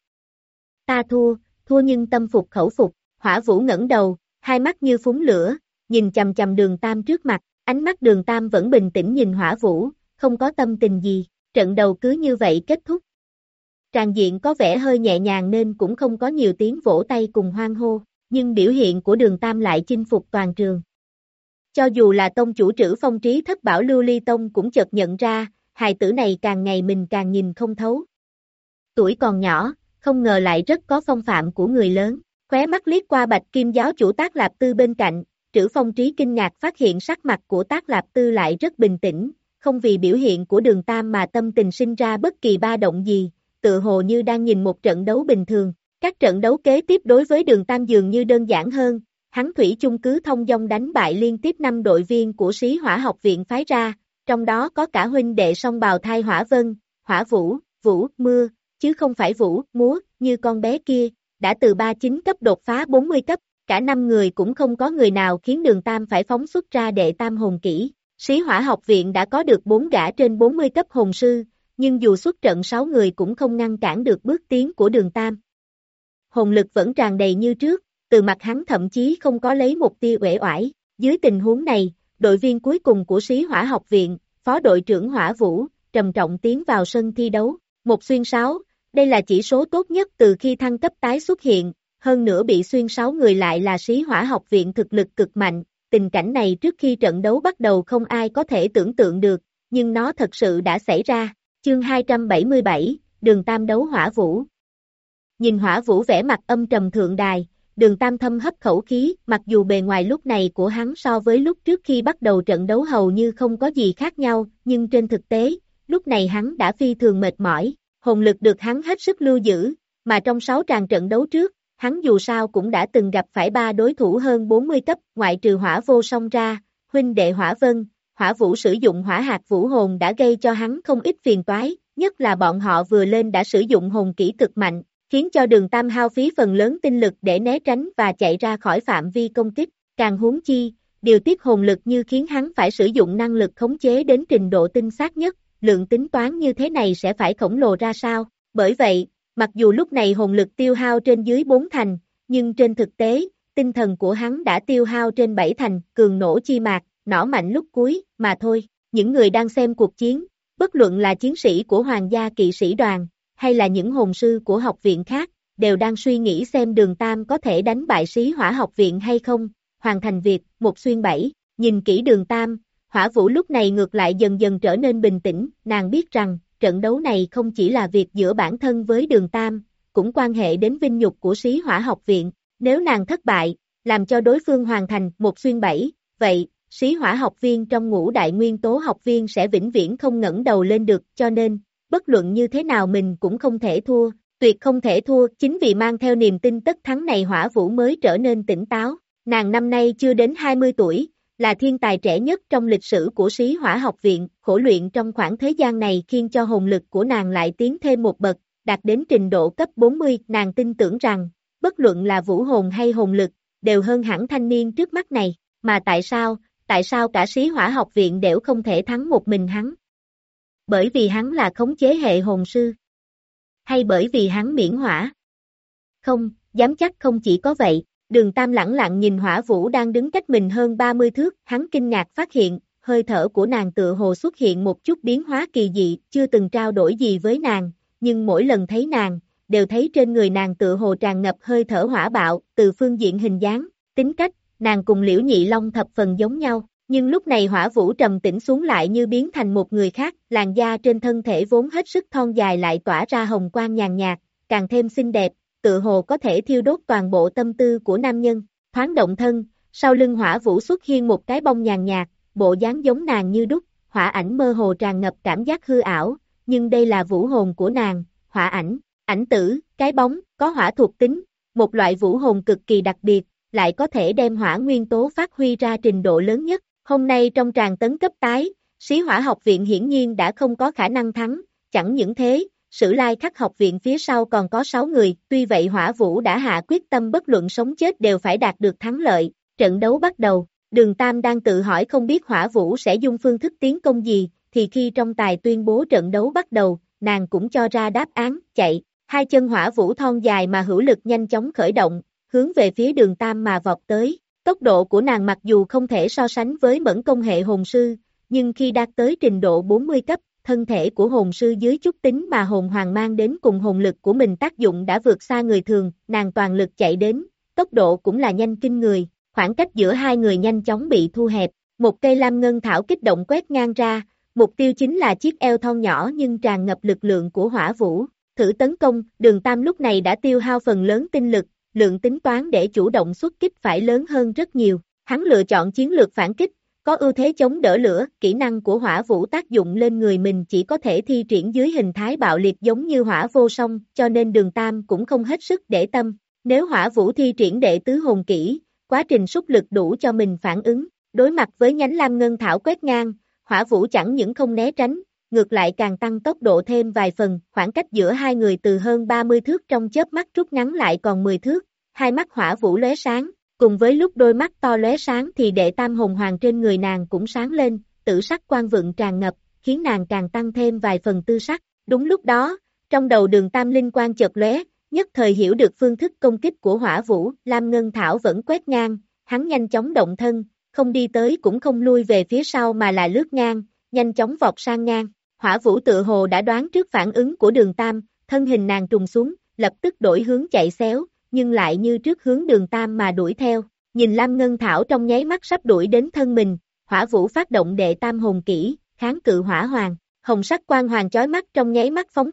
Ta thua, thua nhưng tâm phục khẩu phục. Hỏa Vũ ngẩng đầu, hai mắt như phúng lửa, nhìn chằm chằm Đường Tam trước mặt, ánh mắt Đường Tam vẫn bình tĩnh nhìn Hỏa Vũ, không có tâm tình gì, trận đầu cứ như vậy kết thúc. Tràng diện có vẻ hơi nhẹ nhàng nên cũng không có nhiều tiếng vỗ tay cùng hoan hô, nhưng biểu hiện của Đường Tam lại chinh phục toàn trường. Cho dù là tông chủ Trữ Phong Trí Thất Bảo Lưu Ly Tông cũng chợt nhận ra, hài tử này càng ngày mình càng nhìn không thấu. Tuổi còn nhỏ, không ngờ lại rất có phong phạm của người lớn, khóe mắt liếc qua Bạch Kim giáo chủ Tác Lạp Tư bên cạnh, Trữ Phong Trí kinh ngạc phát hiện sắc mặt của Tác Lạp Tư lại rất bình tĩnh, không vì biểu hiện của Đường Tam mà tâm tình sinh ra bất kỳ ba động gì, tự hồ như đang nhìn một trận đấu bình thường. Các trận đấu kế tiếp đối với Đường Tam dường như đơn giản hơn, hắn thủy chung cứ thông dong đánh bại liên tiếp năm đội viên của Sĩ Hỏa học viện phái ra, trong đó có cả huynh đệ song bào thai Hỏa Vân, Hỏa Vũ, Vũ, Mưa, chứ không phải Vũ, Múa, như con bé kia, đã từ ba mươi chín cấp đột phá bốn mươi cấp, cả năm người cũng không có người nào khiến Đường Tam phải phóng xuất ra đệ tam hồn kỹ. Sĩ Hỏa học viện đã có được bốn gã trên bốn mươi cấp hồn sư, nhưng dù xuất trận sáu người cũng không ngăn cản được bước tiến của Đường Tam. Hồn lực vẫn tràn đầy như trước, từ mặt hắn thậm chí không có lấy một tia uể oải. Dưới tình huống này, đội viên cuối cùng của Sĩ Hỏa học viện, phó đội trưởng Hỏa Vũ, trầm trọng tiến vào sân thi đấu. Một xuyên sáu, đây là chỉ số tốt nhất từ khi thăng cấp tái xuất hiện, hơn nữa bị xuyên sáu người lại là Sĩ Hỏa học viện thực lực cực mạnh. Tình cảnh này trước khi trận đấu bắt đầu không ai có thể tưởng tượng được, nhưng nó thật sự đã xảy ra. Chương hai trăm bảy mươi bảy, Đường Tam đấu Hỏa Vũ. Nhìn Hỏa Vũ vẻ mặt âm trầm thượng đài, Đường Tam thâm hấp khẩu khí, mặc dù bề ngoài lúc này của hắn so với lúc trước khi bắt đầu trận đấu hầu như không có gì khác nhau, nhưng trên thực tế, lúc này hắn đã phi thường mệt mỏi, hồn lực được hắn hết sức lưu giữ, mà trong sáu tràng trận đấu trước, hắn dù sao cũng đã từng gặp phải ba đối thủ hơn bốn mươi cấp, ngoại trừ Hỏa Vô Song ra, huynh đệ Hỏa Vân, Hỏa Vũ sử dụng hỏa hạt vũ hồn đã gây cho hắn không ít phiền toái, nhất là bọn họ vừa lên đã sử dụng hồn kỹ cực mạnh, khiến cho Đường Tam hao phí phần lớn tinh lực để né tránh và chạy ra khỏi phạm vi công kích, càng huống chi, điều tiết hồn lực như khiến hắn phải sử dụng năng lực khống chế đến trình độ tinh xác nhất, lượng tính toán như thế này sẽ phải khổng lồ ra sao, bởi vậy, mặc dù lúc này hồn lực tiêu hao trên dưới bốn thành, nhưng trên thực tế, tinh thần của hắn đã tiêu hao trên bảy thành, cường nổ chi mạc, nỏ mạnh lúc cuối, mà thôi, những người đang xem cuộc chiến, bất luận là chiến sĩ của Hoàng gia kỵ sĩ đoàn, hay là những hồn sư của học viện khác, đều đang suy nghĩ xem Đường Tam có thể đánh bại Sĩ Hỏa học viện hay không, hoàn thành việc, một xuyên bảy, nhìn kỹ Đường Tam, Hỏa Vũ lúc này ngược lại dần dần trở nên bình tĩnh, nàng biết rằng, trận đấu này không chỉ là việc giữa bản thân với Đường Tam, cũng quan hệ đến vinh nhục của Sĩ Hỏa học viện, nếu nàng thất bại, làm cho đối phương hoàn thành một xuyên bảy, vậy, Sĩ Hỏa học viên trong ngũ đại nguyên tố học viên sẽ vĩnh viễn không ngẩng đầu lên được, cho nên, bất luận như thế nào mình cũng không thể thua, tuyệt không thể thua, chính vì mang theo niềm tin tất thắng này Hỏa Vũ mới trở nên tỉnh táo, nàng năm nay chưa đến hai mươi tuổi, là thiên tài trẻ nhất trong lịch sử của Sĩ Hỏa học viện, khổ luyện trong khoảng thời gian này khiến cho hồn lực của nàng lại tiến thêm một bậc, đạt đến trình độ cấp bốn mươi, nàng tin tưởng rằng, bất luận là vũ hồn hay hồn lực, đều hơn hẳn thanh niên trước mắt này, mà tại sao, tại sao cả Sĩ Hỏa học viện đều không thể thắng một mình hắn? Bởi vì hắn là khống chế hệ hồn sư? Hay bởi vì hắn miễn hỏa? Không, dám chắc không chỉ có vậy. Đường Tam lẳng lặng nhìn Hỏa Vũ đang đứng cách mình hơn ba mươi thước, hắn kinh ngạc phát hiện, hơi thở của nàng tựa hồ xuất hiện một chút biến hóa kỳ dị, chưa từng trao đổi gì với nàng, nhưng mỗi lần thấy nàng, đều thấy trên người nàng tựa hồ tràn ngập hơi thở hỏa bạo, từ phương diện hình dáng, tính cách, nàng cùng Liễu Nhị Long thập phần giống nhau, nhưng lúc này Hỏa Vũ trầm tĩnh xuống lại như biến thành một người khác, làn da trên thân thể vốn hết sức thon dài lại tỏa ra hồng quang nhàn nhạt, càng thêm xinh đẹp, tự hồ có thể thiêu đốt toàn bộ tâm tư của nam nhân, thoáng động thân, sau lưng Hỏa Vũ xuất hiện một cái bông nhàn nhạt, bộ dáng giống nàng như đúc, hỏa ảnh mơ hồ tràn ngập cảm giác hư ảo, nhưng đây là vũ hồn của nàng, hỏa ảnh, ảnh tử, cái bóng, có hỏa thuộc tính, một loại vũ hồn cực kỳ đặc biệt, lại có thể đem hỏa nguyên tố phát huy ra trình độ lớn nhất, hôm nay trong tràng tấn cấp tái, Sĩ Hỏa học viện hiển nhiên đã không có khả năng thắng, chẳng những thế, Sử Lai Khắc học viện phía sau còn có sáu người, tuy vậy Hỏa Vũ đã hạ quyết tâm bất luận sống chết đều phải đạt được thắng lợi, trận đấu bắt đầu, Đường Tam đang tự hỏi không biết Hỏa Vũ sẽ dùng phương thức tiến công gì, thì khi trong tài tuyên bố trận đấu bắt đầu, nàng cũng cho ra đáp án, chạy, hai chân Hỏa Vũ thon dài mà hữu lực nhanh chóng khởi động, hướng về phía Đường Tam mà vọt tới, tốc độ của nàng mặc dù không thể so sánh với mẫn công hệ hồn sư, nhưng khi đạt tới trình độ bốn mươi cấp, thân thể của hồn sư dưới chút tính mà hồn hoàng mang đến cùng hồn lực của mình tác dụng đã vượt xa người thường, nàng toàn lực chạy đến, tốc độ cũng là nhanh kinh người, khoảng cách giữa hai người nhanh chóng bị thu hẹp, một cây lam ngân thảo kích động quét ngang ra, mục tiêu chính là chiếc eo thon nhỏ nhưng tràn ngập lực lượng của Hỏa Vũ, thử tấn công, Đường Tam lúc này đã tiêu hao phần lớn tinh lực, lượng tính toán để chủ động xuất kích phải lớn hơn rất nhiều, hắn lựa chọn chiến lược phản kích, có ưu thế chống đỡ lửa, kỹ năng của Hỏa Vũ tác dụng lên người mình chỉ có thể thi triển dưới hình thái bạo liệt giống như Hỏa Vô Song, cho nên Đường Tam cũng không hết sức để tâm, nếu Hỏa Vũ thi triển đệ tứ hồn kỹ, quá trình xúc lực đủ cho mình phản ứng, đối mặt với nhánh lam ngân thảo quét ngang, Hỏa Vũ chẳng những không né tránh, ngược lại càng tăng tốc độ thêm vài phần, khoảng cách giữa hai người từ hơn ba mươi thước trong chớp mắt rút ngắn lại còn mười thước, hai mắt Hỏa Vũ lóe sáng. Cùng với lúc đôi mắt to lóe sáng thì đệ tam hồn hoàng trên người nàng cũng sáng lên, tử sắc quang vượng tràn ngập, khiến nàng càng tăng thêm vài phần tư sắc. Đúng lúc đó, trong đầu Đường Tam linh quang chợt lóe, nhất thời hiểu được phương thức công kích của Hỏa Vũ, lam ngân thảo vẫn quét ngang, hắn nhanh chóng động thân, không đi tới cũng không lui về phía sau mà là lướt ngang, nhanh chóng vọt sang ngang. Hỏa Vũ tự hồ đã đoán trước phản ứng của Đường Tam, thân hình nàng trùng xuống, lập tức đổi hướng chạy xéo, nhưng lại như trước hướng Đường Tam mà đuổi theo, nhìn lam ngân thảo trong nháy mắt sắp đuổi đến thân mình, Hỏa Vũ phát động đệ tam hồn kỹ, kháng cự hỏa hoàng, hồng sắc quang hoàng chói mắt trong nháy mắt phóng thích,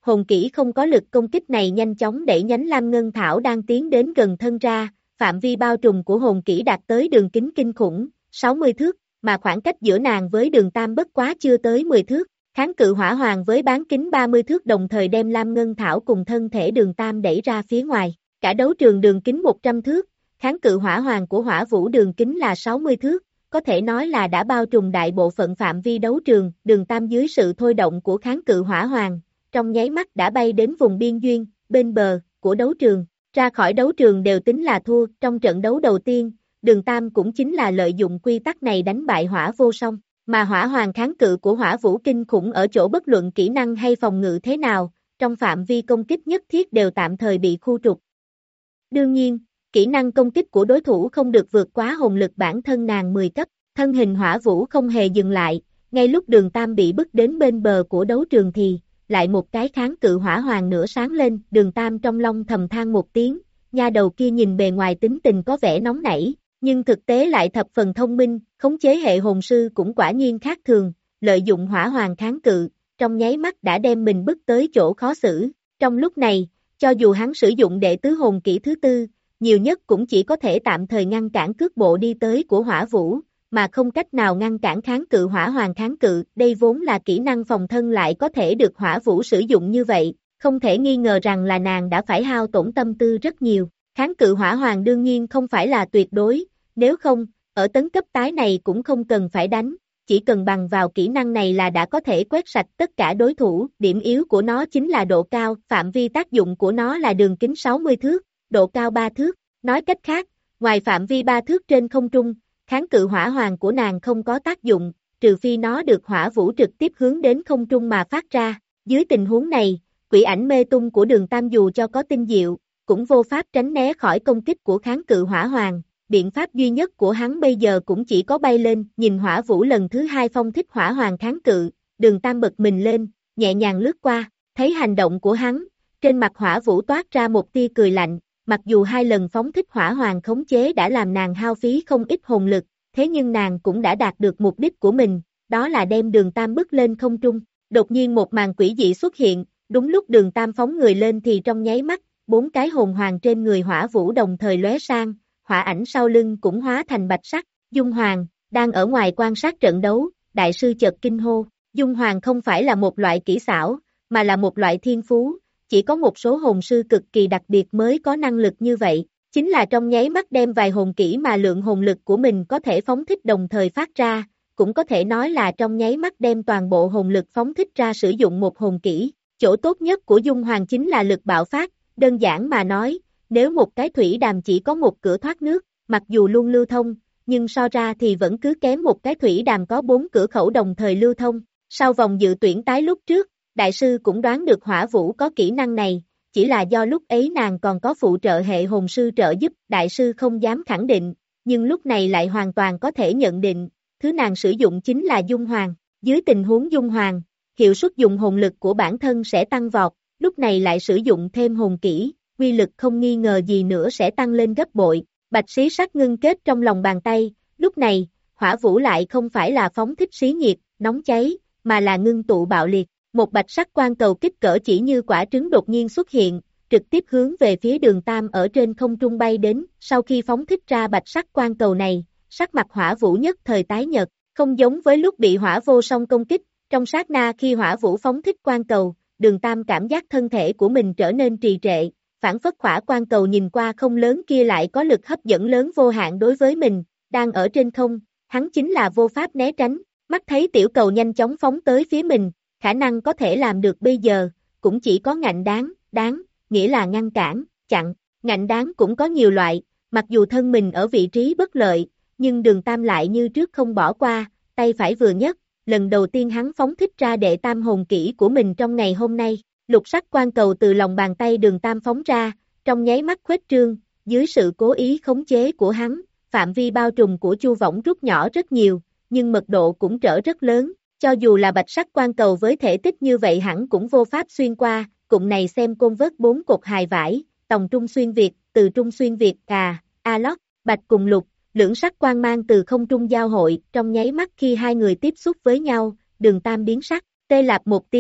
hồn kỹ không có lực công kích này nhanh chóng đẩy nhánh lam ngân thảo đang tiến đến gần thân ra, phạm vi bao trùm của hồn kỹ đạt tới đường kính kinh khủng, sáu mươi thước, mà khoảng cách giữa nàng với đường tam bất quá chưa tới mười thước, kháng cự hỏa hoàng với bán kính ba mươi thước đồng thời đem lam ngân thảo cùng thân thể đường tam đẩy ra phía ngoài, cả đấu trường đường kính một trăm thước, kháng cự hỏa hoàng của hỏa vũ đường kính là sáu mươi thước, có thể nói là đã bao trùm đại bộ phận phạm vi đấu trường, đường tam dưới sự thôi động của kháng cự hỏa hoàng, trong nháy mắt đã bay đến vùng biên duyên, bên bờ, của đấu trường, ra khỏi đấu trường đều tính là thua, trong trận đấu đầu tiên, đường tam cũng chính là lợi dụng quy tắc này đánh bại hỏa vô song, mà hỏa hoàng kháng cự của hỏa vũ kinh khủng ở chỗ bất luận kỹ năng hay phòng ngự thế nào, trong phạm vi công kích nhất thiết đều tạm thời bị khu trục. Đương nhiên, kỹ năng công kích của đối thủ không được vượt quá hồn lực bản thân nàng mười cấp, thân hình hỏa vũ không hề dừng lại, ngay lúc đường tam bị bức đến bên bờ của đấu trường thì, lại một cái kháng cự hỏa hoàng nữa sáng lên, đường tam trong lòng thầm than một tiếng, nha đầu kia nhìn bề ngoài tính tình có vẻ nóng nảy, nhưng thực tế lại thập phần thông minh, khống chế hệ hồn sư cũng quả nhiên khác thường, lợi dụng hỏa hoàng kháng cự, trong nháy mắt đã đem mình bức tới chỗ khó xử, trong lúc này, cho dù hắn sử dụng đệ tứ hồn kỹ thứ tư, nhiều nhất cũng chỉ có thể tạm thời ngăn cản cước bộ đi tới của hỏa vũ, mà không cách nào ngăn cản kháng cự hỏa hoàng kháng cự, đây vốn là kỹ năng phòng thân lại có thể được hỏa vũ sử dụng như vậy, không thể nghi ngờ rằng là nàng đã phải hao tổn tâm tư rất nhiều, kháng cự hỏa hoàng đương nhiên không phải là tuyệt đối, nếu không, ở tấn cấp tái này cũng không cần phải đánh, chỉ cần bằng vào kỹ năng này là đã có thể quét sạch tất cả đối thủ, điểm yếu của nó chính là độ cao, phạm vi tác dụng của nó là đường kính sáu mươi thước, độ cao ba thước, nói cách khác, ngoài phạm vi ba thước trên không trung, kháng cự hỏa hoàng của nàng không có tác dụng, trừ phi nó được hỏa vũ trực tiếp hướng đến không trung mà phát ra, dưới tình huống này, quỷ ảnh mê tung của đường tam dù cho có tinh diệu, cũng vô pháp tránh né khỏi công kích của kháng cự hỏa hoàng, biện pháp duy nhất của hắn bây giờ cũng chỉ có bay lên, nhìn hỏa vũ lần thứ hai phong thích hỏa hoàng kháng cự, đường tam bật mình lên, nhẹ nhàng lướt qua, thấy hành động của hắn, trên mặt hỏa vũ toát ra một tia cười lạnh, mặc dù hai lần phóng thích hỏa hoàng khống chế đã làm nàng hao phí không ít hồn lực, thế nhưng nàng cũng đã đạt được mục đích của mình, đó là đem đường tam bức lên không trung, đột nhiên một màn quỷ dị xuất hiện, đúng lúc đường tam phóng người lên thì trong nháy mắt, bốn cái hồn hoàng trên người hỏa vũ đồng thời lóe sang, hỏa ảnh sau lưng cũng hóa thành bạch sắc, Dung Hoàng, đang ở ngoài quan sát trận đấu, đại sư chợt kinh hô, Dung Hoàng không phải là một loại kỹ xảo, mà là một loại thiên phú, chỉ có một số hồn sư cực kỳ đặc biệt mới có năng lực như vậy, chính là trong nháy mắt đem vài hồn kỹ mà lượng hồn lực của mình có thể phóng thích đồng thời phát ra, cũng có thể nói là trong nháy mắt đem toàn bộ hồn lực phóng thích ra sử dụng một hồn kỹ, chỗ tốt nhất của Dung Hoàng chính là lực bạo phát, đơn giản mà nói, nếu một cái thủy đàm chỉ có một cửa thoát nước, mặc dù luôn lưu thông, nhưng so ra thì vẫn cứ kém một cái thủy đàm có bốn cửa khẩu đồng thời lưu thông, sau vòng dự tuyển tái lúc trước, đại sư cũng đoán được hỏa vũ có kỹ năng này, chỉ là do lúc ấy nàng còn có phụ trợ hệ hồn sư trợ giúp, đại sư không dám khẳng định, nhưng lúc này lại hoàn toàn có thể nhận định, thứ nàng sử dụng chính là Dung Hoàng, dưới tình huống Dung Hoàng, hiệu suất dùng hồn lực của bản thân sẽ tăng vọt, lúc này lại sử dụng thêm hồn kỹ, uy lực không nghi ngờ gì nữa sẽ tăng lên gấp bội, bạch xí sắc ngưng kết trong lòng bàn tay, lúc này, hỏa vũ lại không phải là phóng thích xí nhiệt, nóng cháy, mà là ngưng tụ bạo liệt. Một bạch sắc quang cầu kích cỡ chỉ như quả trứng đột nhiên xuất hiện, trực tiếp hướng về phía đường tam ở trên không trung bay đến, sau khi phóng thích ra bạch sắc quang cầu này, sắc mặt hỏa vũ nhất thời tái nhợt, không giống với lúc bị hỏa vô song công kích, trong sát na khi hỏa vũ phóng thích quang cầu, đường tam cảm giác thân thể của mình trở nên trì trệ, phản phất hỏa quang cầu nhìn qua không lớn kia lại có lực hấp dẫn lớn vô hạn đối với mình, đang ở trên không, hắn chính là vô pháp né tránh, mắt thấy tiểu cầu nhanh chóng phóng tới phía mình, khả năng có thể làm được bây giờ, cũng chỉ có ngạnh đáng, đáng, nghĩa là ngăn cản, chặn, ngạnh đáng cũng có nhiều loại, mặc dù thân mình ở vị trí bất lợi, nhưng đường tam lại như trước không bỏ qua, tay phải vừa nhất, lần đầu tiên hắn phóng thích ra đệ tam hồn kỹ của mình trong ngày hôm nay, lục sắc quang cầu từ lòng bàn tay đường tam phóng ra, trong nháy mắt khuếch trương, dưới sự cố ý khống chế của hắn, phạm vi bao trùm của chu võng rút nhỏ rất nhiều, nhưng mật độ cũng trở rất lớn. Cho dù là bạch sắc quang cầu với thể tích như vậy hẳn cũng vô pháp xuyên qua, cụm này xem côn vớt bốn cột hài vải, tòng trung xuyên Việt, từ trung xuyên Việt, à, a lót, bạch cùng lục, lưỡng sắc quang mang từ không trung giao hội, trong nháy mắt khi hai người tiếp xúc với nhau, đường tam biến sắc, tê lạp một tiếng,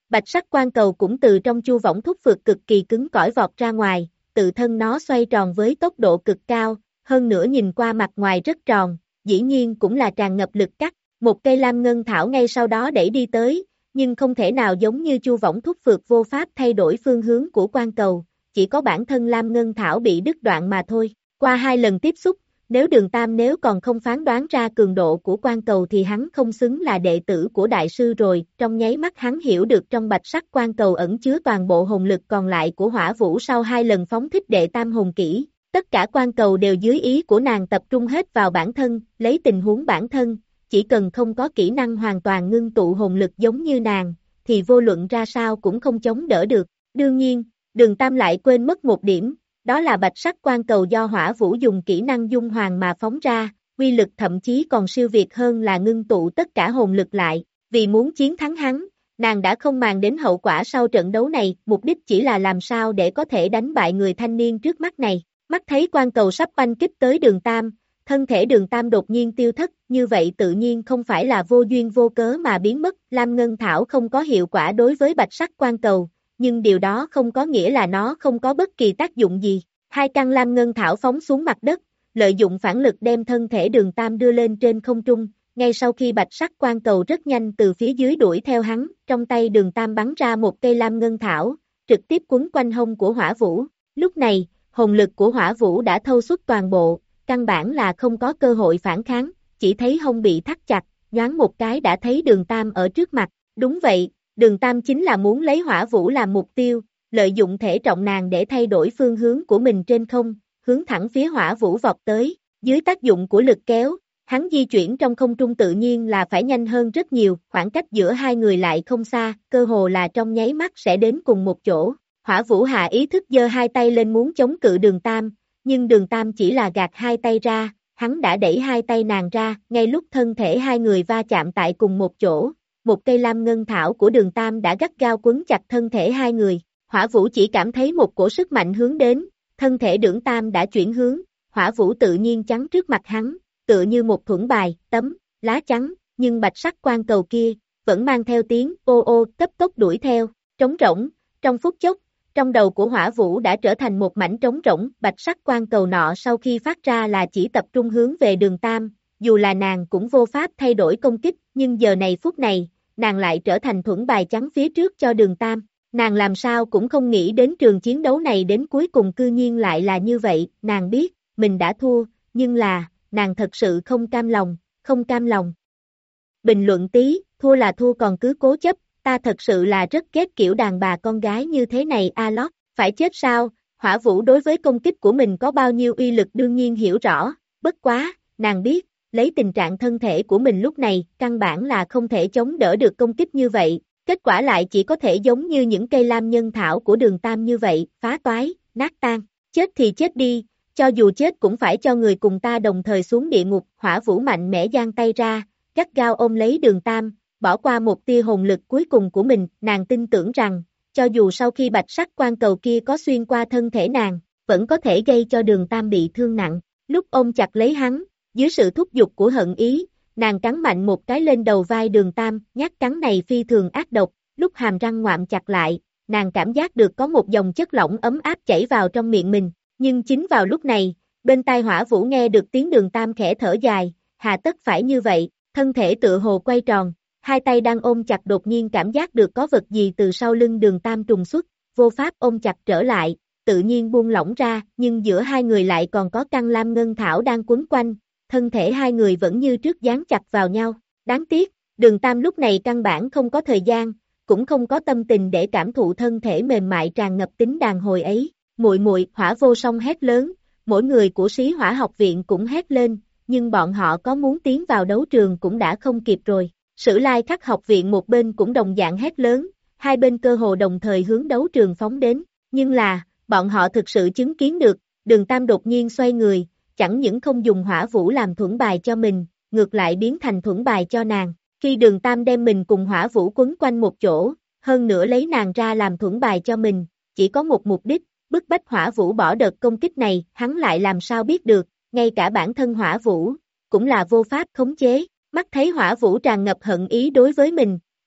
Bạch sắc quan cầu cũng từ trong chu võng thúc phược cực kỳ cứng cỏi vọt ra ngoài, tự thân nó xoay tròn với tốc độ cực cao, hơn nữa nhìn qua mặt ngoài rất tròn, dĩ nhiên cũng là tràn ngập lực cắt, một cây lam ngân thảo ngay sau đó đẩy đi tới, nhưng không thể nào giống như chu võng thúc phược vô pháp thay đổi phương hướng của quan cầu, chỉ có bản thân lam ngân thảo bị đứt đoạn mà thôi. Qua hai lần tiếp xúc, nếu Đường Tam nếu còn không phán đoán ra cường độ của quan cầu thì hắn không xứng là đệ tử của đại sư rồi, trong nháy mắt hắn hiểu được trong bạch sắc quan cầu ẩn chứa toàn bộ hồn lực còn lại của Hỏa Vũ sau hai lần phóng thích đệ tam hồn kỹ, tất cả quan cầu đều dưới ý của nàng tập trung hết vào bản thân, lấy tình huống bản thân, chỉ cần không có kỹ năng hoàn toàn ngưng tụ hồn lực giống như nàng, thì vô luận ra sao cũng không chống đỡ được, đương nhiên, Đường Tam lại quên mất một điểm. Đó là bạch sắc quan cầu do Hỏa Vũ dùng kỹ năng dung hoàng mà phóng ra, uy lực thậm chí còn siêu việt hơn là ngưng tụ tất cả hồn lực lại, vì muốn chiến thắng hắn, nàng đã không màng đến hậu quả sau trận đấu này, mục đích chỉ là làm sao để có thể đánh bại người thanh niên trước mắt này, mắt thấy quan cầu sắp oanh kích tới Đường Tam, thân thể Đường Tam đột nhiên tiêu thất, như vậy tự nhiên không phải là vô duyên vô cớ mà biến mất, Lam Ngân Thảo không có hiệu quả đối với bạch sắc quan cầu. Nhưng điều đó không có nghĩa là nó không có bất kỳ tác dụng gì. Hai căn lam ngân thảo phóng xuống mặt đất, lợi dụng phản lực đem thân thể Đường Tam đưa lên trên không trung, ngay sau khi bạch sắc quan cầu rất nhanh từ phía dưới đuổi theo hắn, trong tay Đường Tam bắn ra một cây lam ngân thảo, trực tiếp quấn quanh hông của Hỏa Vũ. Lúc này, hồn lực của Hỏa Vũ đã thâu suốt toàn bộ, căn bản là không có cơ hội phản kháng, chỉ thấy hông bị thắt chặt, nhoáng một cái đã thấy Đường Tam ở trước mặt. Đúng vậy. Đường Tam chính là muốn lấy Hỏa Vũ làm mục tiêu, lợi dụng thể trọng nàng để thay đổi phương hướng của mình trên không, hướng thẳng phía Hỏa Vũ vọt tới, dưới tác dụng của lực kéo, hắn di chuyển trong không trung tự nhiên là phải nhanh hơn rất nhiều, khoảng cách giữa hai người lại không xa, cơ hồ là trong nháy mắt sẽ đến cùng một chỗ. Hỏa Vũ hạ ý thức giơ hai tay lên muốn chống cự Đường Tam, nhưng Đường Tam chỉ là gạt hai tay ra, hắn đã đẩy hai tay nàng ra, ngay lúc thân thể hai người va chạm tại cùng một chỗ. Một cây lam ngân thảo của Đường Tam đã gắt gao quấn chặt thân thể hai người, Hỏa Vũ chỉ cảm thấy một cổ sức mạnh hướng đến, thân thể Đường Tam đã chuyển hướng, Hỏa Vũ tự nhiên chắn trước mặt hắn, tựa như một thuẫn bài, tấm, lá chắn, nhưng bạch sắc quan cầu kia, vẫn mang theo tiếng ô ô cấp tốc đuổi theo, trống rỗng, trong phút chốc, trong đầu của Hỏa Vũ đã trở thành một mảnh trống rỗng, bạch sắc quan cầu nọ sau khi phát ra là chỉ tập trung hướng về Đường Tam. Dù là nàng cũng vô pháp thay đổi công kích, nhưng giờ này phút này, nàng lại trở thành thuẫn bài chắn phía trước cho Đường Tam. Nàng làm sao cũng không nghĩ đến trường chiến đấu này đến cuối cùng cư nhiên lại là như vậy, nàng biết, mình đã thua, nhưng là, nàng thật sự không cam lòng, không cam lòng. Bình luận tí, thua là thua còn cứ cố chấp, ta thật sự là rất ghét kiểu đàn bà con gái như thế này a lót, phải chết sao, Hỏa Vũ đối với công kích của mình có bao nhiêu uy lực đương nhiên hiểu rõ, bất quá, nàng biết, lấy tình trạng thân thể của mình lúc này, căn bản là không thể chống đỡ được công kích như vậy, kết quả lại chỉ có thể giống như những cây lam nhân thảo của Đường Tam như vậy, phá toái, nát tan, chết thì chết đi, cho dù chết cũng phải cho người cùng ta đồng thời xuống địa ngục, Hỏa Vũ mạnh mẽ giang tay ra, gắt gao ôm lấy Đường Tam, bỏ qua một tia hồn lực cuối cùng của mình, nàng tin tưởng rằng, cho dù sau khi bạch sắc quan cầu kia có xuyên qua thân thể nàng, vẫn có thể gây cho Đường Tam bị thương nặng, lúc ôm chặt lấy hắn, dưới sự thúc giục của hận ý, nàng cắn mạnh một cái lên đầu vai Đường Tam, nhát cắn này phi thường ác độc, lúc hàm răng ngoạm chặt lại, nàng cảm giác được có một dòng chất lỏng ấm áp chảy vào trong miệng mình, nhưng chính vào lúc này, bên tai Hỏa Vũ nghe được tiếng Đường Tam khẽ thở dài, hà tất phải như vậy, thân thể tựa hồ quay tròn, hai tay đang ôm chặt đột nhiên cảm giác được có vật gì từ sau lưng Đường Tam trùng xuất, vô pháp ôm chặt trở lại, tự nhiên buông lỏng ra, nhưng giữa hai người lại còn có căn lam ngân thảo đang quấn quanh, thân thể hai người vẫn như trước dán chặt vào nhau, đáng tiếc, Đường Tam lúc này căn bản không có thời gian, cũng không có tâm tình để cảm thụ thân thể mềm mại tràn ngập tính đàn hồi ấy, muội muội, Hỏa Vô Song hét lớn, mỗi người của Sĩ Hỏa học viện cũng hét lên, nhưng bọn họ có muốn tiến vào đấu trường cũng đã không kịp rồi, Sử Lai Khắc học viện một bên cũng đồng dạng hét lớn, hai bên cơ hồ đồng thời hướng đấu trường phóng đến, nhưng là, bọn họ thực sự chứng kiến được, Đường Tam đột nhiên xoay người, chẳng những không dùng Hỏa Vũ làm thuẫn bài cho mình, ngược lại biến thành thuẫn bài cho nàng. Khi Đường Tam đem mình cùng Hỏa Vũ quấn quanh một chỗ, hơn nữa lấy nàng ra làm thuẫn bài cho mình, chỉ có một mục đích, bức bách Hỏa Vũ bỏ đợt công kích này, hắn lại làm sao biết được, ngay cả bản thân Hỏa Vũ, cũng là vô pháp khống chế, mắt thấy Hỏa Vũ tràn ngập hận ý đối với mình,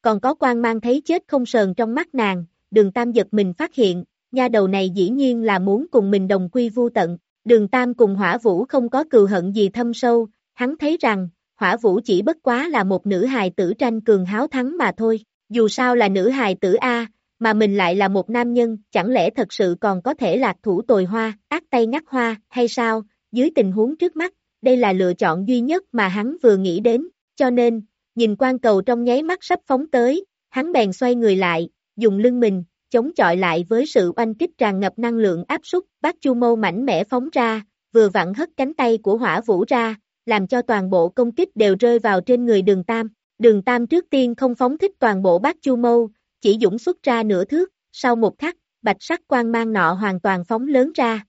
còn có quang mang thấy chết không sờn trong mắt nàng, Đường Tam giật mình phát hiện, nha đầu này dĩ nhiên là muốn cùng mình đồng quy vu tận. Đường Tam cùng Hỏa Vũ không có cừu hận gì thâm sâu, hắn thấy rằng, Hỏa Vũ chỉ bất quá là một nữ hài tử tranh cường háo thắng mà thôi, dù sao là nữ hài tử A, mà mình lại là một nam nhân, chẳng lẽ thật sự còn có thể lạc thủ tồi hoa, ác tay ngắt hoa, hay sao, dưới tình huống trước mắt, đây là lựa chọn duy nhất mà hắn vừa nghĩ đến, cho nên, nhìn quang cầu trong nháy mắt sắp phóng tới, hắn bèn xoay người lại, dùng lưng mình, chống chọi lại với sự oanh kích tràn ngập năng lượng áp suất, Bát Chu Mâu mảnh mẽ phóng ra, vừa vặn hất cánh tay của Hỏa Vũ ra, làm cho toàn bộ công kích đều rơi vào trên người Đường Tam. Đường Tam trước tiên không phóng thích toàn bộ Bát Chu Mâu, chỉ dũng xuất ra nửa thước, sau một khắc, bạch sắc quang mang nọ hoàn toàn phóng lớn ra.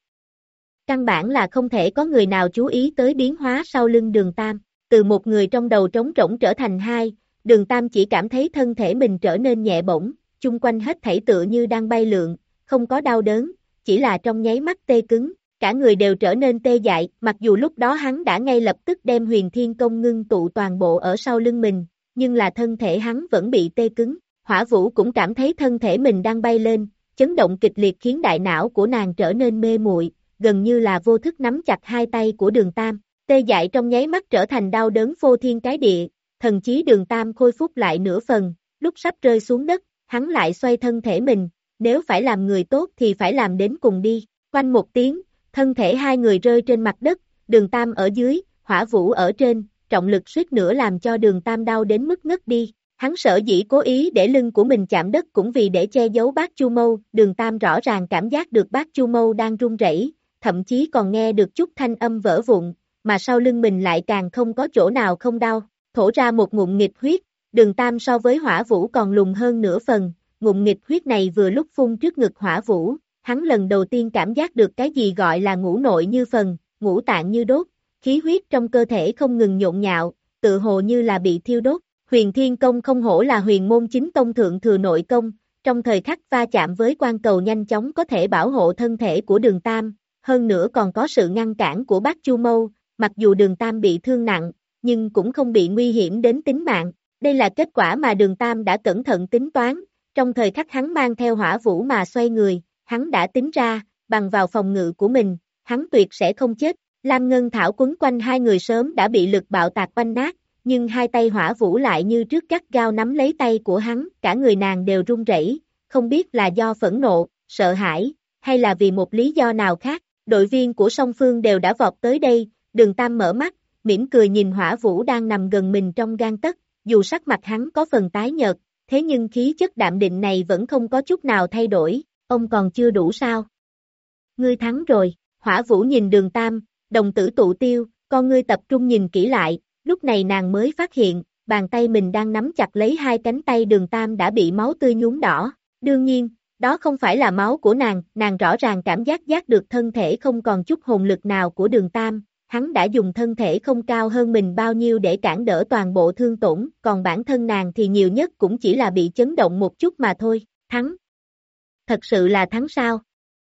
Căn bản là không thể có người nào chú ý tới biến hóa sau lưng Đường Tam, từ một người trong đầu trống rỗng trở thành hai, Đường Tam chỉ cảm thấy thân thể mình trở nên nhẹ bổng, chung quanh hết thảy tựa như đang bay lượn, không có đau đớn, chỉ là trong nháy mắt tê cứng, cả người đều trở nên tê dại, mặc dù lúc đó hắn đã ngay lập tức đem Huyền Thiên Công ngưng tụ toàn bộ ở sau lưng mình, nhưng là thân thể hắn vẫn bị tê cứng. Hỏa Vũ cũng cảm thấy thân thể mình đang bay lên, chấn động kịch liệt khiến đại não của nàng trở nên mê muội, gần như là vô thức nắm chặt hai tay của Đường Tam, tê dại trong nháy mắt trở thành đau đớn phô thiên cái địa, thần chí Đường Tam khôi phục lại nửa phần, lúc sắp rơi xuống đất, hắn lại xoay thân thể mình, nếu phải làm người tốt thì phải làm đến cùng đi, quanh một tiếng, thân thể hai người rơi trên mặt đất, Đường Tam ở dưới, Hỏa Vũ ở trên, trọng lực suýt nữa làm cho Đường Tam đau đến mức ngất đi. Hắn sở dĩ cố ý để lưng của mình chạm đất cũng vì để che giấu Bát Chu Mâu, Đường Tam rõ ràng cảm giác được Bát Chu Mâu đang run rẩy, thậm chí còn nghe được chút thanh âm vỡ vụn, mà sau lưng mình lại càng không có chỗ nào không đau, thổ ra một ngụm nghịch huyết, Đường Tam so với Hỏa Vũ còn lùn hơn nửa phần, ngụm nghịch huyết này vừa lúc phun trước ngực Hỏa Vũ, hắn lần đầu tiên cảm giác được cái gì gọi là ngũ nội như phần, ngũ tạng như đốt, khí huyết trong cơ thể không ngừng nhộn nhạo, tự hồ như là bị thiêu đốt. Huyền Thiên Công không hổ là huyền môn chính tông thượng thừa nội công, trong thời khắc va chạm với quan cầu nhanh chóng có thể bảo hộ thân thể của Đường Tam, hơn nữa còn có sự ngăn cản của Bát Chu Mâu, mặc dù Đường Tam bị thương nặng, nhưng cũng không bị nguy hiểm đến tính mạng. Đây là kết quả mà Đường Tam đã cẩn thận tính toán, trong thời khắc hắn mang theo Hỏa Vũ mà xoay người, hắn đã tính ra, bằng vào phòng ngự của mình, hắn tuyệt sẽ không chết. Lam Ngân Thảo quấn quanh hai người sớm đã bị lực bạo tạc oanh nát, nhưng hai tay Hỏa Vũ lại như trước gắt gao nắm lấy tay của hắn, cả người nàng đều run rẩy, không biết là do phẫn nộ, sợ hãi, hay là vì một lý do nào khác. Đội viên của song phương đều đã vọt tới đây, Đường Tam mở mắt, mỉm cười nhìn Hỏa Vũ đang nằm gần mình trong gang tấc, dù sắc mặt hắn có phần tái nhợt, thế nhưng khí chất đạm định này vẫn không có chút nào thay đổi, ông còn chưa đủ sao? Ngươi thắng rồi, Hỏa Vũ nhìn Đường Tam, đồng tử tụ tiêu, con ngươi tập trung nhìn kỹ lại. Lúc này nàng mới phát hiện, bàn tay mình đang nắm chặt lấy hai cánh tay Đường Tam đã bị máu tươi nhuốm đỏ. Đương nhiên, đó không phải là máu của nàng, nàng rõ ràng cảm giác giác được thân thể không còn chút hồn lực nào của Đường Tam. Hắn đã dùng thân thể không cao hơn mình bao nhiêu để cản đỡ toàn bộ thương tổn, còn bản thân nàng thì nhiều nhất cũng chỉ là bị chấn động một chút mà thôi. Thắng. Thật sự là thắng sao?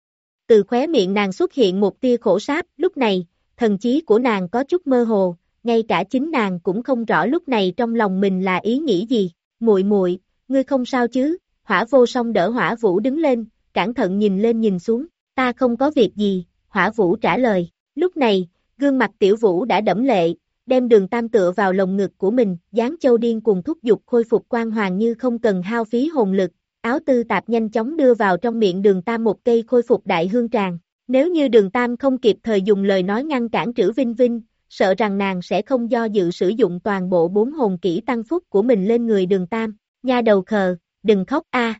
Từ khóe miệng nàng xuất hiện một tia khổ sáp, lúc này, thần trí của nàng có chút mơ hồ. Ngay cả chính nàng cũng không rõ lúc này trong lòng mình là ý nghĩ gì. Muội muội, ngươi không sao chứ? Hỏa Vô Song đỡ Hỏa Vũ đứng lên, cẩn thận nhìn lên nhìn xuống. Ta không có việc gì, Hỏa Vũ trả lời. Lúc này, gương mặt Tiểu Vũ đã đẫm lệ, đem Đường Tam tựa vào lồng ngực của mình, dáng châu điên cùng thúc giục khôi phục quang hoàng như không cần hao phí hồn lực. Áo tư tạp nhanh chóng đưa vào trong miệng Đường Tam một cây khôi phục đại hương tràng. Nếu như Đường Tam không kịp thời dùng lời nói ngăn cản Trữ Vinh Vinh, sợ rằng nàng sẽ không do dự sử dụng toàn bộ bốn hồn kỹ tăng phúc của mình lên người Đường Tam. Nha đầu khờ, đừng khóc a.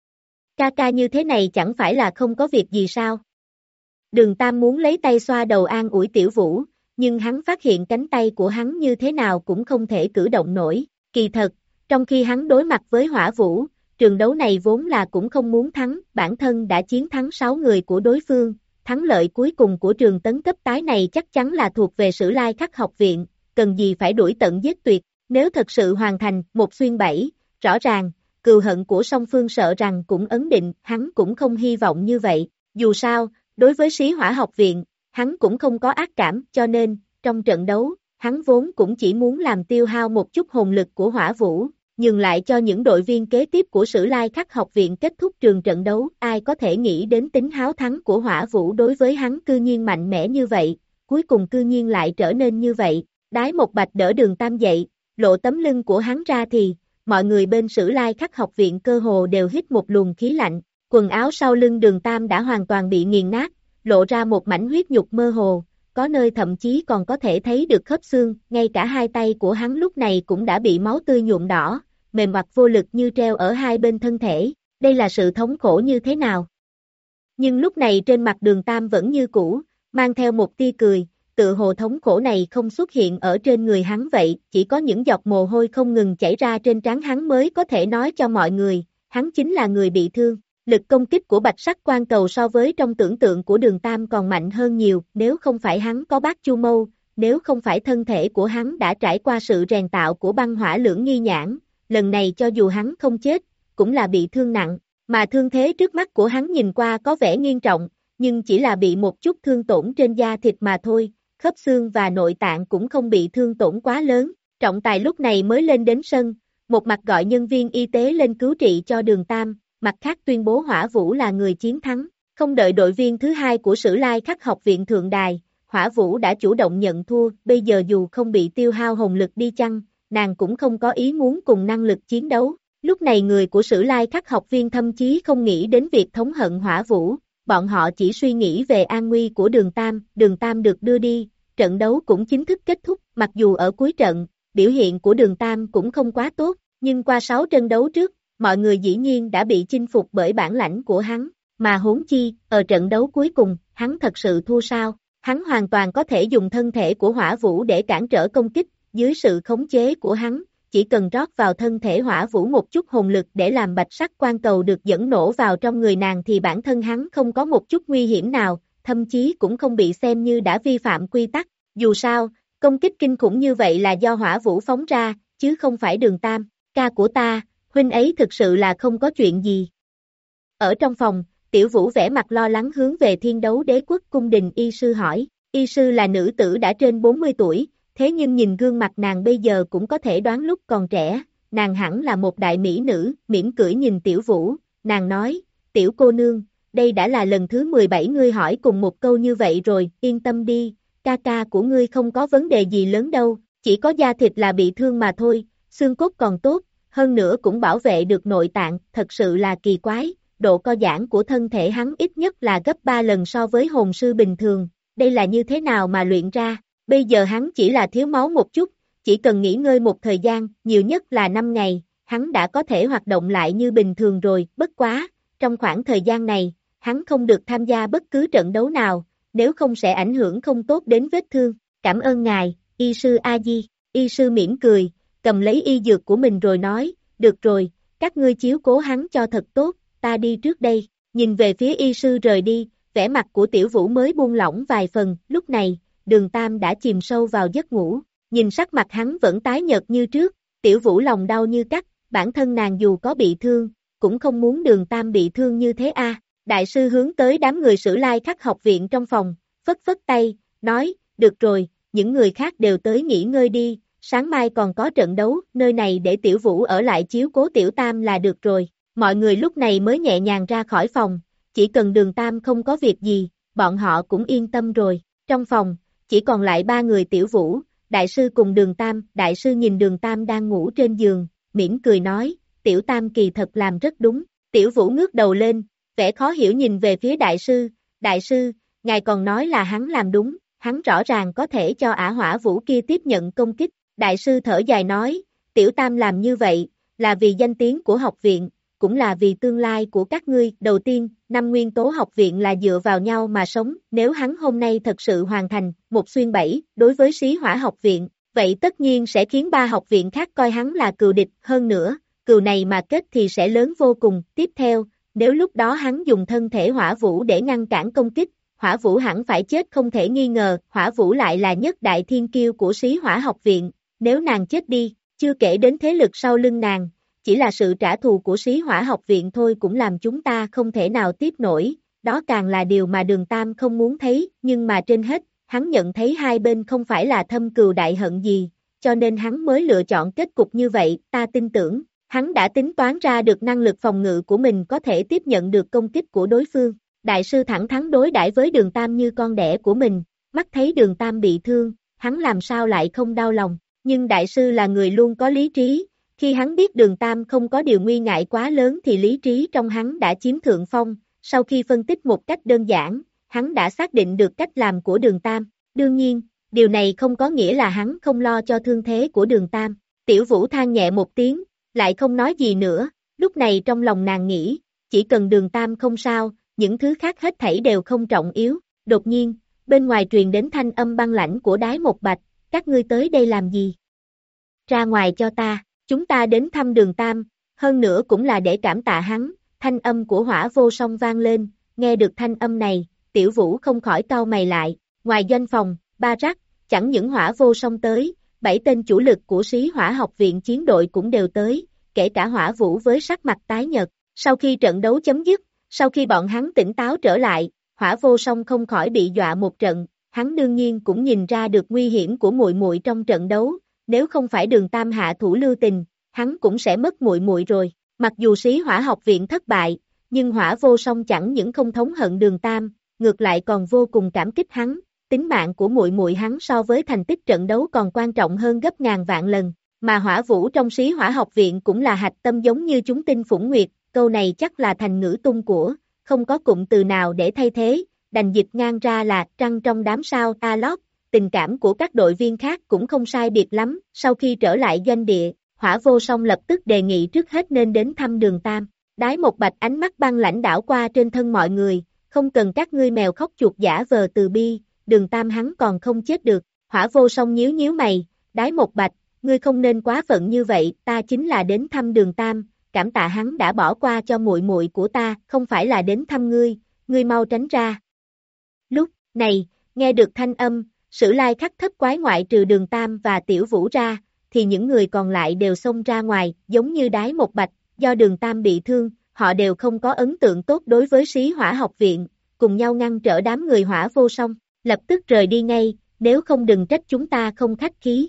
Ca ca như thế này chẳng phải là không có việc gì sao? Đường Tam muốn lấy tay xoa đầu an ủi Tiểu Vũ, nhưng hắn phát hiện cánh tay của hắn như thế nào cũng không thể cử động nổi. Kỳ thật, trong khi hắn đối mặt với Hỏa Vũ, trường đấu này vốn là cũng không muốn thắng, bản thân đã chiến thắng sáu người của đối phương. Thắng lợi cuối cùng của trường tấn cấp tái này chắc chắn là thuộc về Sử Lai Khắc học viện, cần gì phải đuổi tận giết tuyệt, nếu thật sự hoàn thành một xuyên bảy, rõ ràng, cừu hận của song phương sợ rằng cũng ấn định, hắn cũng không hy vọng như vậy, dù sao, đối với Sĩ Hỏa học viện, hắn cũng không có ác cảm, cho nên, trong trận đấu, hắn vốn cũng chỉ muốn làm tiêu hao một chút hồn lực của Hỏa Vũ, nhường lại cho những đội viên kế tiếp của Sử Lai Khắc học viện kết thúc trường trận đấu. Ai có thể nghĩ đến tính háo thắng của Hỏa Vũ đối với hắn cư nhiên mạnh mẽ như vậy, cuối cùng cư nhiên lại trở nên như vậy. Đái Một Bạch đỡ Đường Tam dậy, lộ tấm lưng của hắn ra thì, mọi người bên Sử Lai Khắc học viện cơ hồ đều hít một luồng khí lạnh, quần áo sau lưng Đường Tam đã hoàn toàn bị nghiền nát, lộ ra một mảnh huyết nhục mơ hồ, có nơi thậm chí còn có thể thấy được khớp xương, ngay cả hai tay của hắn lúc này cũng đã bị máu tươi nhuộm đỏ, mềm mặt vô lực như treo ở hai bên thân thể, đây là sự thống khổ như thế nào. Nhưng lúc này trên mặt Đường Tam vẫn như cũ, mang theo một tia cười, tự hồ thống khổ này không xuất hiện ở trên người hắn vậy, chỉ có những giọt mồ hôi không ngừng chảy ra trên trán hắn mới có thể nói cho mọi người, hắn chính là người bị thương. Lực công kích của Bạch Sắc Quan Cầu so với trong tưởng tượng của Đường Tam còn mạnh hơn nhiều, nếu không phải hắn có Bát Chu Mâu, nếu không phải thân thể của hắn đã trải qua sự rèn tạo của băng hỏa lưỡng nghi nhãn, lần này cho dù hắn không chết, cũng là bị thương nặng, mà thương thế trước mắt của hắn nhìn qua có vẻ nghiêm trọng, nhưng chỉ là bị một chút thương tổn trên da thịt mà thôi, khớp xương và nội tạng cũng không bị thương tổn quá lớn. Trọng tài lúc này mới lên đến sân, một mặt gọi nhân viên y tế lên cứu trị cho Đường Tam, mặt khác tuyên bố Hỏa Vũ là người chiến thắng. Không đợi đội viên thứ hai của Sử Lai Khắc học viện thượng đài, Hỏa Vũ đã chủ động nhận thua, bây giờ dù không bị tiêu hao hồn lực đi chăng, nàng cũng không có ý muốn cùng năng lực chiến đấu. Lúc này người của Sử Lai Khắc học viên thậm chí không nghĩ đến việc thống hận Hỏa Vũ, bọn họ chỉ suy nghĩ về an nguy của Đường Tam, Đường Tam được đưa đi, trận đấu cũng chính thức kết thúc, mặc dù ở cuối trận, biểu hiện của Đường Tam cũng không quá tốt, nhưng qua sáu trận đấu trước, mọi người dĩ nhiên đã bị chinh phục bởi bản lãnh của hắn, mà huống chi, ở trận đấu cuối cùng, hắn thật sự thua sao, hắn hoàn toàn có thể dùng thân thể của Hỏa Vũ để cản trở công kích, dưới sự khống chế của hắn, chỉ cần rót vào thân thể Hỏa Vũ một chút hồn lực để làm Bạch Sắc Quan Cầu được dẫn nổ vào trong người nàng thì bản thân hắn không có một chút nguy hiểm nào, thậm chí cũng không bị xem như đã vi phạm quy tắc, dù sao, công kích kinh khủng như vậy là do Hỏa Vũ phóng ra, chứ không phải Đường Tam, ca của ta, huynh ấy thực sự là không có chuyện gì. Ở trong phòng, Tiểu Vũ vẻ mặt lo lắng hướng về Thiên Đấu Đế Quốc cung đình y sư hỏi, y sư là nữ tử đã trên bốn mươi tuổi, thế nhưng nhìn gương mặt nàng bây giờ cũng có thể đoán lúc còn trẻ, nàng hẳn là một đại mỹ nữ, mỉm cười nhìn Tiểu Vũ, nàng nói, tiểu cô nương, đây đã là lần thứ mười bảy ngươi hỏi cùng một câu như vậy rồi, yên tâm đi, ca ca của ngươi không có vấn đề gì lớn đâu, chỉ có da thịt là bị thương mà thôi, xương cốt còn tốt, hơn nữa cũng bảo vệ được nội tạng, thật sự là kỳ quái, độ co giãn của thân thể hắn ít nhất là gấp ba lần so với hồn sư bình thường, đây là như thế nào mà luyện ra, bây giờ hắn chỉ là thiếu máu một chút, chỉ cần nghỉ ngơi một thời gian, nhiều nhất là năm ngày, hắn đã có thể hoạt động lại như bình thường rồi, bất quá, trong khoảng thời gian này, hắn không được tham gia bất cứ trận đấu nào, nếu không sẽ ảnh hưởng không tốt đến vết thương, cảm ơn ngài, y sư A-di, y sư mỉm cười, cầm lấy y dược của mình rồi nói, được rồi, các ngươi chiếu cố hắn cho thật tốt, ta đi trước đây, nhìn về phía y sư rời đi, vẻ mặt của Tiểu Vũ mới buông lỏng vài phần, lúc này, Đường Tam đã chìm sâu vào giấc ngủ, nhìn sắc mặt hắn vẫn tái nhợt như trước, Tiểu Vũ lòng đau như cắt, bản thân nàng dù có bị thương, cũng không muốn Đường Tam bị thương như thế a. Đại sư hướng tới đám người Sử Lai Khắc học viện trong phòng, phất phất tay, nói, được rồi, những người khác đều tới nghỉ ngơi đi, sáng mai còn có trận đấu, nơi này để Tiểu Vũ ở lại chiếu cố Tiểu Tam là được rồi. Mọi người lúc này mới nhẹ nhàng ra khỏi phòng, chỉ cần Đường Tam không có việc gì, bọn họ cũng yên tâm rồi. Trong phòng, chỉ còn lại ba người Tiểu Vũ, Đại sư cùng Đường Tam, Đại sư nhìn Đường Tam đang ngủ trên giường, mỉm cười nói, Tiểu Tam kỳ thật làm rất đúng. Tiểu Vũ ngước đầu lên, vẻ khó hiểu nhìn về phía Đại sư, Đại sư, ngài còn nói là hắn làm đúng, hắn rõ ràng có thể cho Ả Hỏa Vũ kia tiếp nhận công kích. Đại sư thở dài nói, Tiểu Tam làm như vậy, là vì danh tiếng của học viện, cũng là vì tương lai của các ngươi. Đầu tiên, năm nguyên tố học viện là dựa vào nhau mà sống, nếu hắn hôm nay thật sự hoàn thành một xuyên bảy đối với Xí Hỏa học viện, vậy tất nhiên sẽ khiến ba học viện khác coi hắn là cừu địch, hơn nữa, cừu này mà kết thì sẽ lớn vô cùng. Tiếp theo, nếu lúc đó hắn dùng thân thể Hỏa Vũ để ngăn cản công kích, Hỏa Vũ hẳn phải chết không thể nghi ngờ, Hỏa Vũ lại là nhất đại thiên kiêu của Xí Hỏa học viện, nếu nàng chết đi, chưa kể đến thế lực sau lưng nàng, chỉ là sự trả thù của Xí Hỏa học viện thôi cũng làm chúng ta không thể nào tiếp nổi, đó càng là điều mà Đường Tam không muốn thấy, nhưng mà trên hết, hắn nhận thấy hai bên không phải là thâm cừu đại hận gì, cho nên hắn mới lựa chọn kết cục như vậy, ta tin tưởng, hắn đã tính toán ra được năng lực phòng ngự của mình có thể tiếp nhận được công kích của đối phương. Đại sư thẳng thắn đối đãi với Đường Tam như con đẻ của mình, mắt thấy Đường Tam bị thương, hắn làm sao lại không đau lòng, nhưng đại sư là người luôn có lý trí, khi hắn biết Đường Tam không có điều nguy ngại quá lớn thì lý trí trong hắn đã chiếm thượng phong, sau khi phân tích một cách đơn giản, hắn đã xác định được cách làm của Đường Tam, đương nhiên, điều này không có nghĩa là hắn không lo cho thương thế của Đường Tam. Tiểu Vũ than nhẹ một tiếng, lại không nói gì nữa, lúc này trong lòng nàng nghĩ, chỉ cần Đường Tam không sao, những thứ khác hết thảy đều không trọng yếu. Đột nhiên, bên ngoài truyền đến thanh âm băng lãnh của Đái Một Bạch, các ngươi tới đây làm gì? Ra ngoài cho ta, chúng ta đến thăm Đường Tam, hơn nữa cũng là để cảm tạ hắn. Thanh âm của Hỏa Vô Song vang lên, nghe được thanh âm này, Tiểu Vũ không khỏi cau mày lại, ngoài doanh phòng, ba rắc, chẳng những Hỏa Vô Song tới, bảy tên chủ lực của Sĩ Hỏa học viện chiến đội cũng đều tới, kể cả Hỏa Vũ với sắc mặt tái nhợt. Sau khi trận đấu chấm dứt, sau khi bọn hắn tỉnh táo trở lại, Hỏa Vô Song không khỏi bị dọa một trận, hắn đương nhiên cũng nhìn ra được nguy hiểm của muội muội trong trận đấu, nếu không phải Đường Tam hạ thủ lưu tình, hắn cũng sẽ mất muội muội rồi. Mặc dù Sĩ Hỏa học viện thất bại, nhưng Hỏa Vô Song chẳng những không thống hận Đường Tam, ngược lại còn vô cùng cảm kích hắn, tính mạng của muội muội hắn so với thành tích trận đấu còn quan trọng hơn gấp ngàn vạn lần, mà Hỏa Vũ trong Sĩ Hỏa học viện cũng là hạch tâm giống như chúng tinh phủng nguyệt, câu này chắc là thành ngữ tung của, không có cụm từ nào để thay thế, đành dịch ngang ra là trăng trong đám sao ta lót. Tình cảm của các đội viên khác cũng không sai biệt lắm, sau khi trở lại doanh địa, Hỏa Vô Song lập tức đề nghị trước hết nên đến thăm Đường Tam. Đái Một Bạch ánh mắt băng lãnh đảo qua trên thân mọi người, không cần các ngươi mèo khóc chuột giả vờ từ bi, Đường Tam hắn còn không chết được. Hỏa Vô Song nhíu nhíu mày, Đái Một Bạch, ngươi không nên quá phận như vậy, ta chính là đến thăm Đường Tam, cảm tạ hắn đã bỏ qua cho muội muội của ta, không phải là đến thăm ngươi, ngươi mau tránh ra. Lúc này, nghe được thanh âm, Sử Lai Khắc thất quái ngoại trừ Đường Tam và Tiểu Vũ ra, thì những người còn lại đều xông ra ngoài, giống như Đái Một Bạch, do Đường Tam bị thương, họ đều không có ấn tượng tốt đối với Sĩ Hỏa học viện, cùng nhau ngăn trở đám người Hỏa Vô Song, lập tức rời đi ngay, nếu không đừng trách chúng ta không khách khí.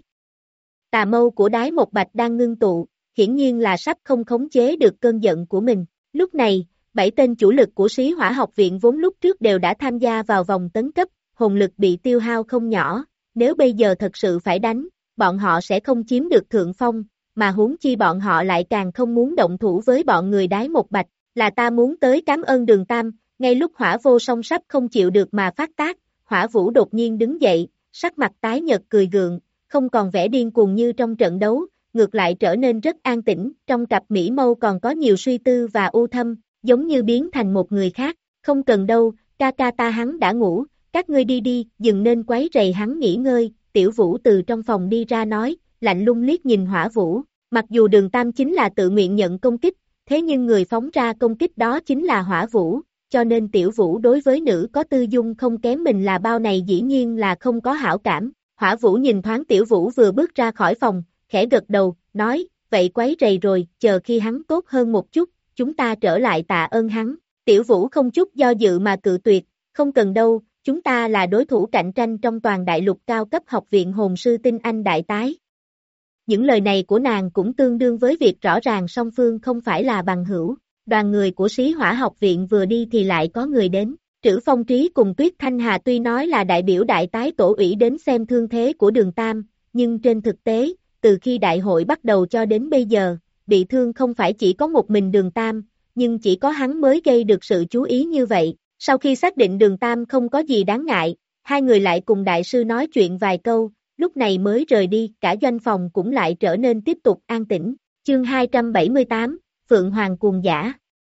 Tà mâu của Đái Một Bạch đang ngưng tụ, hiển nhiên là sắp không khống chế được cơn giận của mình. Lúc này, bảy tên chủ lực của Sĩ Hỏa học viện vốn lúc trước đều đã tham gia vào vòng tấn cấp, hồn lực bị tiêu hao không nhỏ, nếu bây giờ thật sự phải đánh, bọn họ sẽ không chiếm được thượng phong, mà huống chi bọn họ lại càng không muốn động thủ với bọn người Đái Một Bạch, là ta muốn tới cảm ơn Đường Tam. Ngay lúc Hỏa Vô Song sắp không chịu được mà phát tác, Hỏa Vũ đột nhiên đứng dậy, sắc mặt tái nhợt cười gượng, không còn vẻ điên cuồng như trong trận đấu, ngược lại trở nên rất an tĩnh, trong cặp mỹ mâu còn có nhiều suy tư và u thâm, giống như biến thành một người khác. Không cần đâu, ca ca ta hắn đã ngủ, các ngươi đi đi, đừng nên quấy rầy hắn nghỉ ngơi. Tiểu Vũ từ trong phòng đi ra nói, lạnh lùng liếc nhìn Hỏa Vũ, mặc dù Đường Tam chính là tự nguyện nhận công kích, thế nhưng người phóng ra công kích đó chính là Hỏa Vũ, cho nên Tiểu Vũ đối với nữ có tư dung không kém mình là bao này dĩ nhiên là không có hảo cảm. Hỏa Vũ nhìn thoáng Tiểu Vũ vừa bước ra khỏi phòng, khẽ gật đầu, nói, vậy quấy rầy rồi, chờ khi hắn tốt hơn một chút, chúng ta trở lại tạ ơn hắn. Tiểu Vũ không chút do dự mà cự tuyệt, không cần đâu, chúng ta là đối thủ cạnh tranh trong toàn đại lục cao cấp học viện hồn sư tinh anh đại tái. Những lời này của nàng cũng tương đương với việc rõ ràng song phương không phải là bằng hữu. Đoàn người của Sĩ Hỏa học viện vừa đi thì lại có người đến. Trữ Phong Trí cùng Tuyết Thanh Hà tuy nói là đại biểu đại tái tổ ủy đến xem thương thế của Đường Tam, nhưng trên thực tế, từ khi đại hội bắt đầu cho đến bây giờ, bị thương không phải chỉ có một mình Đường Tam, nhưng chỉ có hắn mới gây được sự chú ý như vậy. Sau khi xác định Đường Tam không có gì đáng ngại, hai người lại cùng đại sư nói chuyện vài câu, lúc này mới rời đi, cả doanh phòng cũng lại trở nên tiếp tục an tĩnh. Chương hai trăm bảy mươi tám, Phượng Hoàng Cuồng Giả.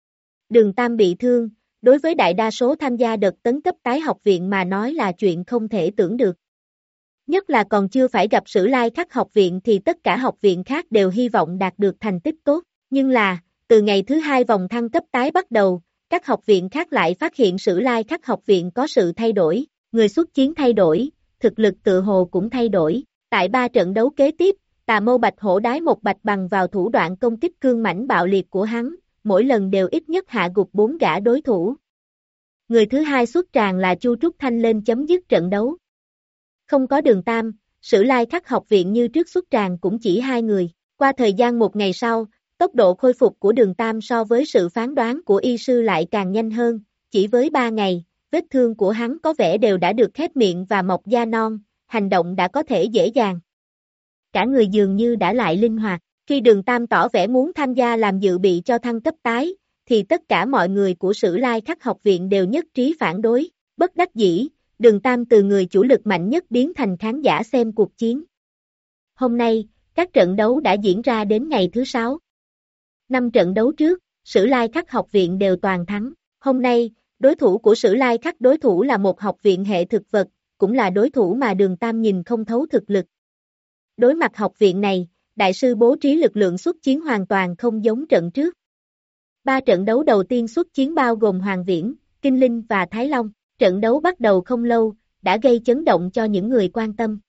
Đường Tam bị thương, đối với đại đa số tham gia đợt tấn cấp tái học viện mà nói là chuyện không thể tưởng được. Nhất là còn chưa phải gặp Sử Lai Khắc học viện thì tất cả học viện khác đều hy vọng đạt được thành tích tốt, nhưng là, từ ngày thứ hai vòng thăng cấp tái bắt đầu, các học viện khác lại phát hiện Sử Lai Khắc học viện có sự thay đổi, người xuất chiến thay đổi, thực lực tự hồ cũng thay đổi. Tại ba trận đấu kế tiếp, Tà Mâu Bạch Hổ Đái Một Bạch bằng vào thủ đoạn công kích cương mãnh bạo liệt của hắn, mỗi lần đều ít nhất hạ gục bốn gã đối thủ. Người thứ hai xuất tràng là Chu Trúc Thanh lên chấm dứt trận đấu. Không có Đường Tam, Sử Lai Khắc học viện như trước xuất tràng cũng chỉ hai người. Qua thời gian một ngày sau, tốc độ khôi phục của Đường Tam so với sự phán đoán của y sư lại càng nhanh hơn, chỉ với ba ngày, vết thương của hắn có vẻ đều đã được khép miệng và mọc da non, hành động đã có thể dễ dàng. Cả người dường như đã lại linh hoạt, khi Đường Tam tỏ vẻ muốn tham gia làm dự bị cho thăng cấp tái, thì tất cả mọi người của Sử Lai Khắc học viện đều nhất trí phản đối, bất đắc dĩ, Đường Tam từ người chủ lực mạnh nhất biến thành khán giả xem cuộc chiến. Hôm nay, các trận đấu đã diễn ra đến ngày thứ sáu. Năm trận đấu trước, Sử Lai Khắc học viện đều toàn thắng. Hôm nay, đối thủ của Sử Lai Khắc đối thủ là một học viện hệ thực vật, cũng là đối thủ mà Đường Tam nhìn không thấu thực lực. Đối mặt học viện này, đại sư bố trí lực lượng xuất chiến hoàn toàn không giống trận trước. Ba trận đấu đầu tiên xuất chiến bao gồm Hoàng Viễn, Kinh Linh và Thái Long. Trận đấu bắt đầu không lâu, đã gây chấn động cho những người quan tâm.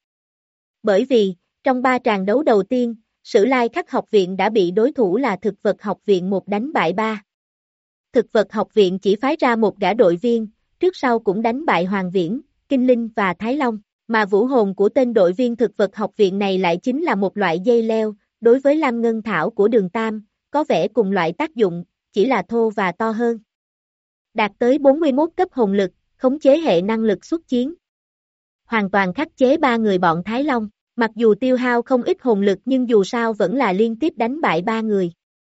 Bởi vì, trong ba tràng đấu đầu tiên, Sử Lai Khắc học viện đã bị đối thủ là thực vật học viện một đánh bại ba. Thực vật học viện chỉ phái ra một gã đội viên, trước sau cũng đánh bại Hoàng Viễn, Kinh Linh và Thái Long, mà vũ hồn của tên đội viên thực vật học viện này lại chính là một loại dây leo, đối với Lam Ngân Thảo của Đường Tam, có vẻ cùng loại tác dụng, chỉ là thô và to hơn. Đạt tới bốn mươi mốt cấp hồn lực, khống chế hệ năng lực xuất chiến. Hoàn toàn khắc chế ba người bọn Thái Long, mặc dù tiêu hao không ít hồn lực nhưng dù sao vẫn là liên tiếp đánh bại ba người.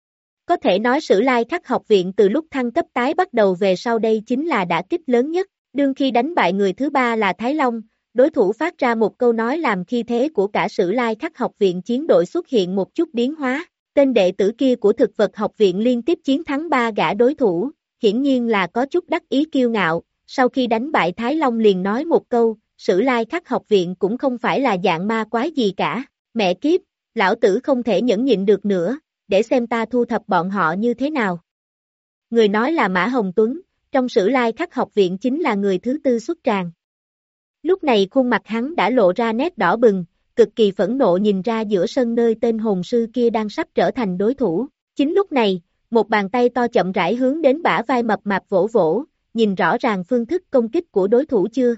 Có thể nói Sử Lai Khắc học viện từ lúc thăng cấp tái bắt đầu về sau đây chính là đả kích lớn nhất, đương khi đánh bại người thứ ba là Thái Long, đối thủ phát ra một câu nói làm khi thế của cả Sử Lai Khắc học viện chiến đội xuất hiện một chút biến hóa, tên đệ tử kia của thực vật học viện liên tiếp chiến thắng ba gã đối thủ, hiển nhiên là có chút đắc ý kiêu ngạo, sau khi đánh bại Thái Long liền nói một câu, Sử Lai Khắc học viện cũng không phải là dạng ma quái gì cả, mẹ kiếp, lão tử không thể nhẫn nhịn được nữa, để xem ta thu thập bọn họ như thế nào. Người nói là Mã Hồng Tuấn, trong Sử Lai Khắc học viện chính là người thứ tư xuất tràng. Lúc này khuôn mặt hắn đã lộ ra nét đỏ bừng, cực kỳ phẫn nộ nhìn ra giữa sân nơi tên hồn sư kia đang sắp trở thành đối thủ. Chính lúc này, một bàn tay to chậm rãi hướng đến bả vai mập mạp vỗ vỗ, nhìn rõ ràng phương thức công kích của đối thủ chưa?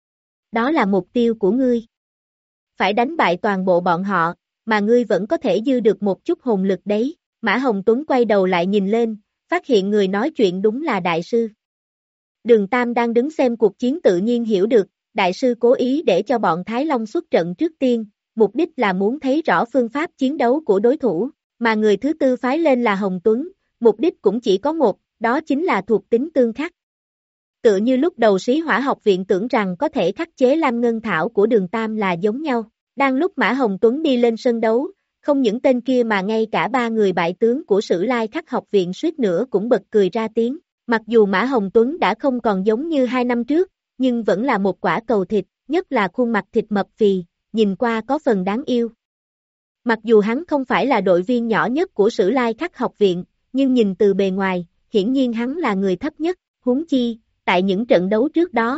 Đó là mục tiêu của ngươi. Phải đánh bại toàn bộ bọn họ, mà ngươi vẫn có thể dư được một chút hồn lực đấy. Mã Hồng Tuấn quay đầu lại nhìn lên, phát hiện người nói chuyện đúng là đại sư. Đường Tam đang đứng xem cuộc chiến tự nhiên hiểu được, đại sư cố ý để cho bọn Thái Long xuất trận trước tiên, mục đích là muốn thấy rõ phương pháp chiến đấu của đối thủ, mà người thứ tư phái lên là Hồng Tuấn, mục đích cũng chỉ có một, đó chính là thuộc tính tương khắc. Tựa như lúc đầu Sĩ Hỏa học viện tưởng rằng có thể khắc chế Lam Ngân Thảo của Đường Tam là giống nhau, đang lúc Mã Hồng Tuấn đi lên sân đấu, không những tên kia mà ngay cả ba người bại tướng của Sử Lai Khắc học viện suýt nữa cũng bật cười ra tiếng, mặc dù Mã Hồng Tuấn đã không còn giống như hai năm trước, nhưng vẫn là một quả cầu thịt, nhất là khuôn mặt thịt mập phì, nhìn qua có phần đáng yêu. Mặc dù hắn không phải là đội viên nhỏ nhất của Sử Lai Khắc học viện, nhưng nhìn từ bề ngoài, hiển nhiên hắn là người thấp nhất, huống chi, tại những trận đấu trước đó.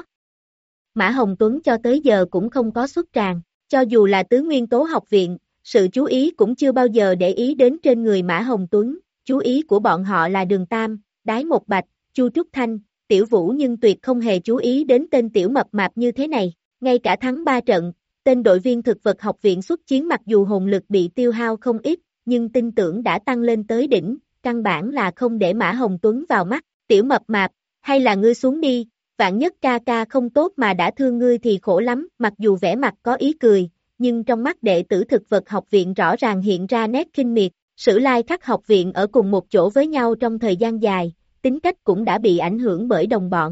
Mã Hồng Tuấn cho tới giờ cũng không có xuất tràng, cho dù là tứ nguyên tố học viện, sự chú ý cũng chưa bao giờ để ý đến trên người Mã Hồng Tuấn, chú ý của bọn họ là Đường Tam, Đái Một Bạch, Chu Trúc Thanh, Tiểu Vũ nhưng tuyệt không hề chú ý đến tên tiểu mập mạp như thế này, ngay cả thắng ba trận, tên đội viên thực vật học viện xuất chiến mặc dù hồn lực bị tiêu hao không ít, nhưng tin tưởng đã tăng lên tới đỉnh, căn bản là không để Mã Hồng Tuấn vào mắt, tiểu mập mạp, hay là ngươi xuống đi, vạn nhất ca ca không tốt mà đã thương ngươi thì khổ lắm, mặc dù vẻ mặt có ý cười, nhưng trong mắt đệ tử thực vật học viện rõ ràng hiện ra nét khinh miệt, Sử Lai Khắc học viện ở cùng một chỗ với nhau trong thời gian dài, tính cách cũng đã bị ảnh hưởng bởi đồng bọn.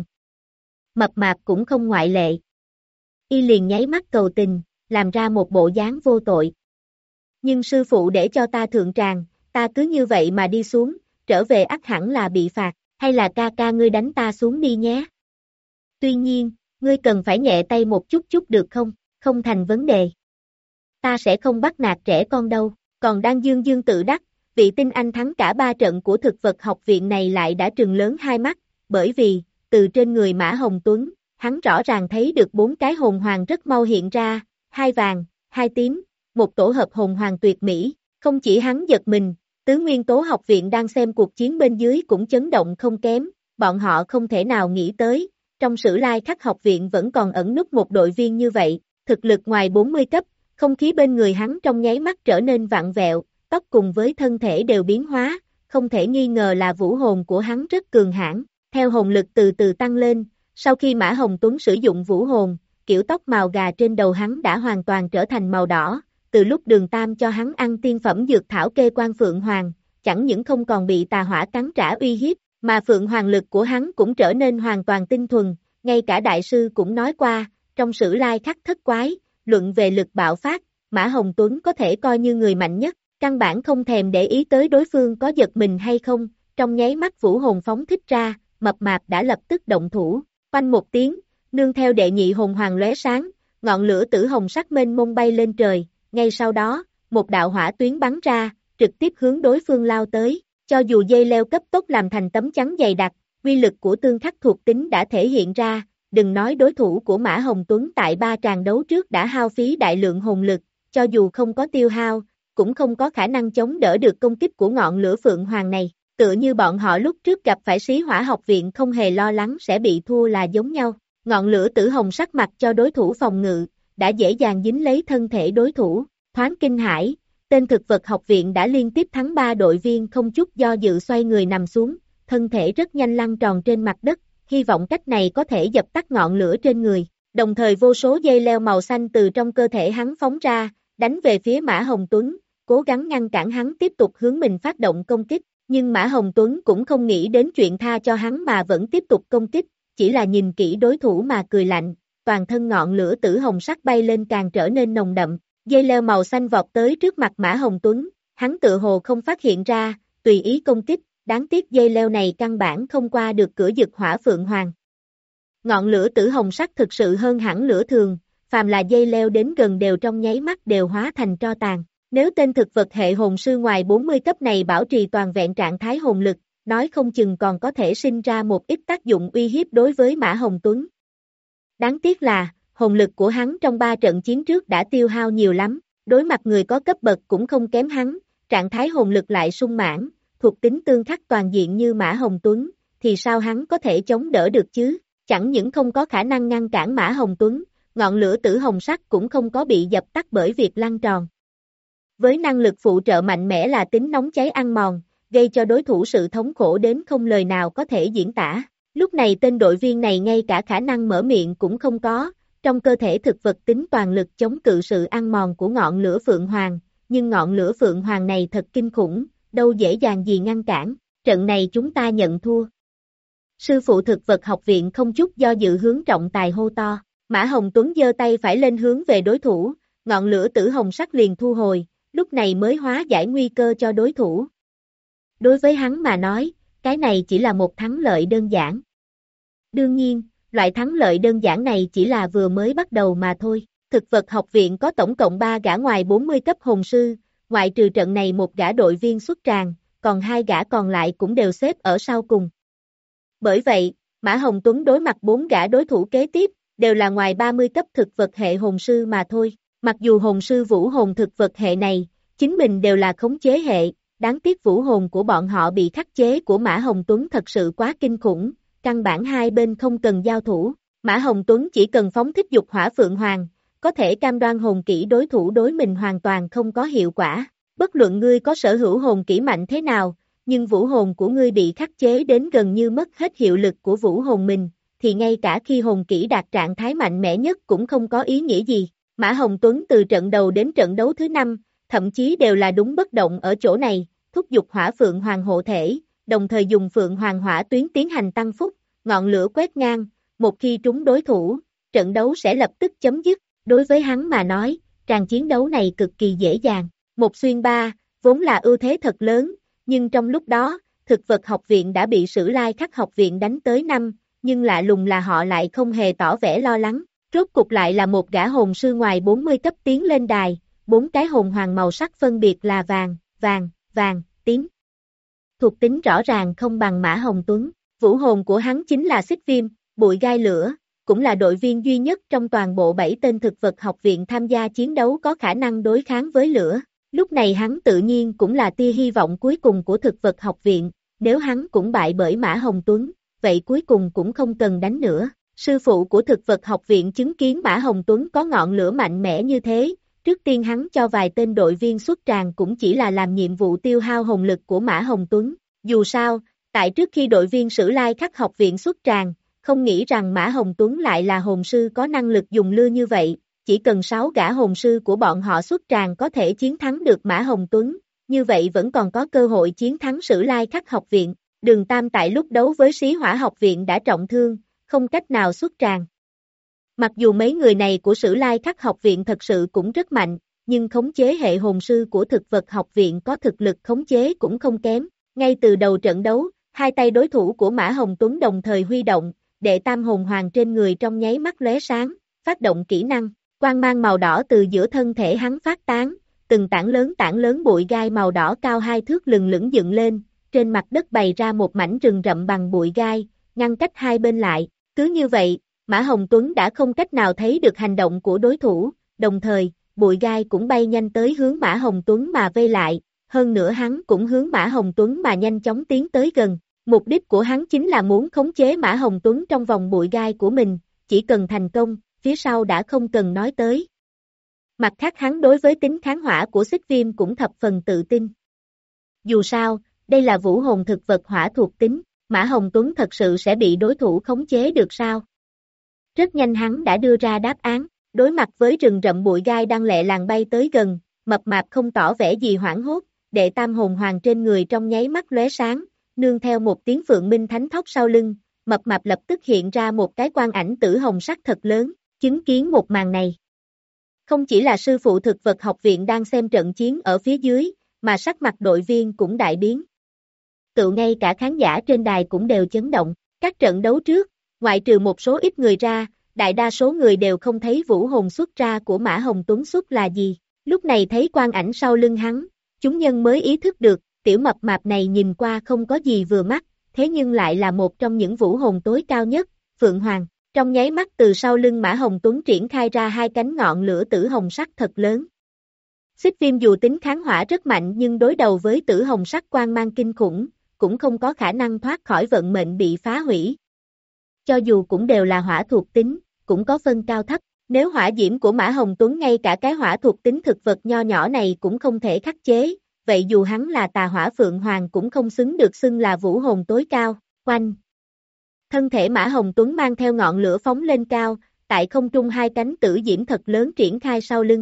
Mập mạp cũng không ngoại lệ. Y liền nháy mắt cầu tình, làm ra một bộ dáng vô tội. Nhưng sư phụ để cho ta thượng tràng, ta cứ như vậy mà đi xuống, trở về ắt hẳn là bị phạt, hay là ca ca ngươi đánh ta xuống đi nhé. Tuy nhiên, ngươi cần phải nhẹ tay một chút chút được không, không thành vấn đề. Ta sẽ không bắt nạt trẻ con đâu, còn đang dương dương tự đắc, vị tinh anh thắng cả ba trận của thực vật học viện này lại đã trừng lớn hai mắt, bởi vì, từ trên người Mã Hồng Tuấn, hắn rõ ràng thấy được bốn cái hồn hoàng rất mau hiện ra, hai vàng, hai tím, một tổ hợp hồn hoàng tuyệt mỹ, không chỉ hắn giật mình, tứ nguyên tố học viện đang xem cuộc chiến bên dưới cũng chấn động không kém, bọn họ không thể nào nghĩ tới, trong Sử Lai Khắc học viện vẫn còn ẩn núp một đội viên như vậy, thực lực ngoài bốn mươi cấp, Không khí bên người hắn trong nháy mắt trở nên vặn vẹo, tóc cùng với thân thể đều biến hóa, không thể nghi ngờ là vũ hồn của hắn rất cường hãn. Theo hồn lực từ từ tăng lên, sau khi Mã Hồng Tuấn sử dụng vũ hồn, kiểu tóc màu gà trên đầu hắn đã hoàn toàn trở thành màu đỏ, từ lúc Đường Tam cho hắn ăn tiên phẩm dược thảo kê quan Phượng Hoàng, chẳng những không còn bị tà hỏa cắn trả uy hiếp, mà Phượng Hoàng lực của hắn cũng trở nên hoàn toàn tinh thuần, ngay cả đại sư cũng nói qua, trong sử lai khắc thất quái, luận về lực bạo phát, Mã Hồng Tuấn có thể coi như người mạnh nhất, căn bản không thèm để ý tới đối phương có giật mình hay không, trong nháy mắt vũ hồn phóng thích ra, mập mạp đã lập tức động thủ, oanh một tiếng, nương theo đệ nhị hồn hoàng lóe sáng, ngọn lửa tử hồng sắc mênh mông bay lên trời, ngay sau đó, một đạo hỏa tuyến bắn ra, trực tiếp hướng đối phương lao tới, cho dù dây leo cấp tốc làm thành tấm chắn dày đặc, uy lực của tương khắc thuộc tính đã thể hiện ra, đừng nói đối thủ của Mã Hồng Tuấn tại ba tràng đấu trước đã hao phí đại lượng hồn lực, cho dù không có tiêu hao, cũng không có khả năng chống đỡ được công kích của ngọn lửa Phượng Hoàng này, tựa như bọn họ lúc trước gặp phải Sĩ Hỏa học viện không hề lo lắng sẽ bị thua là giống nhau, ngọn lửa tử hồng sắc mặt cho đối thủ phòng ngự, đã dễ dàng dính lấy thân thể đối thủ, thoáng kinh hãi, tên thực vật học viện đã liên tiếp thắng ba đội viên không chút do dự xoay người nằm xuống, thân thể rất nhanh lăn tròn trên mặt đất, hy vọng cách này có thể dập tắt ngọn lửa trên người, đồng thời vô số dây leo màu xanh từ trong cơ thể hắn phóng ra, đánh về phía Mã Hồng Tuấn, cố gắng ngăn cản hắn tiếp tục hướng mình phát động công kích, nhưng Mã Hồng Tuấn cũng không nghĩ đến chuyện tha cho hắn mà vẫn tiếp tục công kích, chỉ là nhìn kỹ đối thủ mà cười lạnh, toàn thân ngọn lửa tử hồng sắc bay lên càng trở nên nồng đậm, dây leo màu xanh vọt tới trước mặt Mã Hồng Tuấn, hắn tự hồ không phát hiện ra, tùy ý công kích, đáng tiếc dây leo này căn bản không qua được cửa dực hỏa Phượng Hoàng. Ngọn lửa tử hồng sắc thực sự hơn hẳn lửa thường, phàm là dây leo đến gần đều trong nháy mắt đều hóa thành tro tàn. Nếu tên thực vật hệ hồn sư ngoài bốn mươi cấp này bảo trì toàn vẹn trạng thái hồn lực, nói không chừng còn có thể sinh ra một ít tác dụng uy hiếp đối với Mã Hồng Tuấn. Đáng tiếc là, hồn lực của hắn trong ba trận chiến trước đã tiêu hao nhiều lắm, đối mặt người có cấp bậc cũng không kém hắn, trạng thái hồn lực lại sung mãn, thuộc tính tương khắc toàn diện như Mã Hồng Tuấn, thì sao hắn có thể chống đỡ được chứ, chẳng những không có khả năng ngăn cản Mã Hồng Tuấn, ngọn lửa tử hồng sắc cũng không có bị dập tắt bởi việc lăn tròn. Với năng lực phụ trợ mạnh mẽ là tính nóng cháy ăn mòn, gây cho đối thủ sự thống khổ đến không lời nào có thể diễn tả. Lúc này tên đội viên này ngay cả khả năng mở miệng cũng không có, trong cơ thể thực vật tính toàn lực chống cự sự ăn mòn của ngọn lửa Phượng Hoàng, nhưng ngọn lửa Phượng Hoàng này thật kinh khủng, đâu dễ dàng gì ngăn cản, trận này chúng ta nhận thua. Sư phụ thực vật học viện không chút do dự hướng trọng tài hô to, Mã Hồng Tuấn giơ tay phải lên hướng về đối thủ, ngọn lửa tử hồng sắc liền thu hồi, lúc này mới hóa giải nguy cơ cho đối thủ. Đối với hắn mà nói, cái này chỉ là một thắng lợi đơn giản. Đương nhiên, loại thắng lợi đơn giản này chỉ là vừa mới bắt đầu mà thôi. Thực vật học viện có tổng cộng ba gã ngoài bốn mươi cấp hồn sư, ngoại trừ trận này một gã đội viên xuất tràng, còn hai gã còn lại cũng đều xếp ở sau cùng. Bởi vậy, Mã Hồng Tuấn đối mặt bốn gã đối thủ kế tiếp, đều là ngoài ba mươi cấp thực vật hệ hồn sư mà thôi. Mặc dù hồn sư vũ hồn thực vật hệ này, chính mình đều là khống chế hệ, đáng tiếc vũ hồn của bọn họ bị khắc chế của Mã Hồng Tuấn thật sự quá kinh khủng, căn bản hai bên không cần giao thủ, Mã Hồng Tuấn chỉ cần phóng thích dục hỏa Phượng Hoàng, có thể cam đoan hồn kỹ đối thủ đối mình hoàn toàn không có hiệu quả, bất luận ngươi có sở hữu hồn kỹ mạnh thế nào, nhưng vũ hồn của ngươi bị khắc chế đến gần như mất hết hiệu lực của vũ hồn mình, thì ngay cả khi hồn kỹ đạt trạng thái mạnh mẽ nhất cũng không có ý nghĩa gì. Mã Hồng Tuấn từ trận đầu đến trận đấu thứ năm, thậm chí đều là đúng bất động ở chỗ này, thúc giục hỏa Phượng Hoàng hộ thể, đồng thời dùng Phượng Hoàng hỏa tuyến tiến hành tăng phúc, ngọn lửa quét ngang, một khi trúng đối thủ, trận đấu sẽ lập tức chấm dứt, đối với hắn mà nói, tràng chiến đấu này cực kỳ dễ dàng, một xuyên ba, vốn là ưu thế thật lớn, nhưng trong lúc đó, thực vật học viện đã bị Sử Lai Khắc học viện đánh tới năm, nhưng lạ lùng là họ lại không hề tỏ vẻ lo lắng. Rốt cục lại là một gã hồn sư ngoài bốn mươi cấp tiến lên đài, bốn cái hồn hoàng màu sắc phân biệt là vàng, vàng, vàng, tím. Thuộc tính rõ ràng không bằng Mã Hồng Tuấn, vũ hồn của hắn chính là xích viêm, bụi gai lửa, cũng là đội viên duy nhất trong toàn bộ bảy tên thực vật học viện tham gia chiến đấu có khả năng đối kháng với lửa. Lúc này hắn tự nhiên cũng là tia hy vọng cuối cùng của thực vật học viện, nếu hắn cũng bại bởi Mã Hồng Tuấn, vậy cuối cùng cũng không cần đánh nữa. Sư phụ của thực vật học viện chứng kiến Mã Hồng Tuấn có ngọn lửa mạnh mẽ như thế, Trước tiên hắn cho vài tên đội viên xuất tràng cũng chỉ là làm nhiệm vụ tiêu hao hồn lực của Mã Hồng Tuấn. Dù sao, tại trước khi đội viên Sử Lai Khắc học viện xuất tràng, không nghĩ rằng Mã Hồng Tuấn lại là hồn sư có năng lực dùng lưa như vậy, chỉ cần sáu gã hồn sư của bọn họ xuất tràng có thể chiến thắng được Mã Hồng Tuấn, như vậy vẫn còn có cơ hội chiến thắng Sử Lai Khắc học viện. Đường Tam tại lúc đấu với Xí Hỏa học viện đã trọng thương, không cách nào xuất tràng. Mặc dù mấy người này của Sử Lai Khắc học viện thật sự cũng rất mạnh, nhưng khống chế hệ hồn sư của thực vật học viện có thực lực khống chế cũng không kém. Ngay từ đầu trận đấu, hai tay đối thủ của Mã Hồng Tuấn đồng thời huy động, đệ tam hồn hoàng trên người trong nháy mắt lóe sáng, phát động kỹ năng, quang mang màu đỏ từ giữa thân thể hắn phát tán, từng tảng lớn tảng lớn bụi gai màu đỏ cao hai thước lừng lững dựng lên, trên mặt đất bày ra một mảnh rừng rậm bằng bụi gai, ngăn cách hai bên lại, cứ như vậy, Mã Hồng Tuấn đã không cách nào thấy được hành động của đối thủ, đồng thời, bụi gai cũng bay nhanh tới hướng Mã Hồng Tuấn mà vây lại, hơn nữa hắn cũng hướng Mã Hồng Tuấn mà nhanh chóng tiến tới gần. Mục đích của hắn chính là muốn khống chế Mã Hồng Tuấn trong vòng bụi gai của mình, chỉ cần thành công, phía sau đã không cần nói tới. Mặt khác hắn đối với tính kháng hỏa của xích viêm cũng thập phần tự tin. Dù sao, đây là vũ hồn thực vật hỏa thuộc tính, Mã Hồng Tuấn thật sự sẽ bị đối thủ khống chế được sao? Rất nhanh hắn đã đưa ra đáp án, đối mặt với rừng rậm bụi gai đang lẹ làng bay tới gần, mập mạp không tỏ vẻ gì hoảng hốt, đệ tam hồn hoàng trên người trong nháy mắt lóe sáng, nương theo một tiếng phượng minh thánh thóc sau lưng, mập mạp lập tức hiện ra một cái quang ảnh tử hồng sắc thật lớn, chứng kiến một màn này. Không chỉ là sư phụ thực vật học viện đang xem trận chiến ở phía dưới, mà sắc mặt đội viên cũng đại biến. Tự ngay cả khán giả trên đài cũng đều chấn động, các trận đấu trước, ngoại trừ một số ít người ra, đại đa số người đều không thấy vũ hồn xuất ra của Mã Hồng Tuấn xuất là gì, lúc này thấy quang ảnh sau lưng hắn, chúng nhân mới ý thức được, tiểu mập mạp này nhìn qua không có gì vừa mắt, thế nhưng lại là một trong những vũ hồn tối cao nhất, Phượng Hoàng. Trong nháy mắt từ sau lưng Mã Hồng Tuấn triển khai ra hai cánh ngọn lửa tử hồng sắc thật lớn. Xích viêm dù tính kháng hỏa rất mạnh nhưng đối đầu với tử hồng sắc quang mang kinh khủng, cũng không có khả năng thoát khỏi vận mệnh bị phá hủy. Cho dù cũng đều là hỏa thuộc tính, cũng có phân cao thấp, nếu hỏa diễm của Mã Hồng Tuấn ngay cả cái hỏa thuộc tính thực vật nho nhỏ này cũng không thể khắc chế, vậy dù hắn là tà hỏa Phượng Hoàng cũng không xứng được xưng là vũ hồn tối cao, quanh. Thân thể Mã Hồng Tuấn mang theo ngọn lửa phóng lên cao, tại không trung hai cánh tử diễm thật lớn triển khai sau lưng.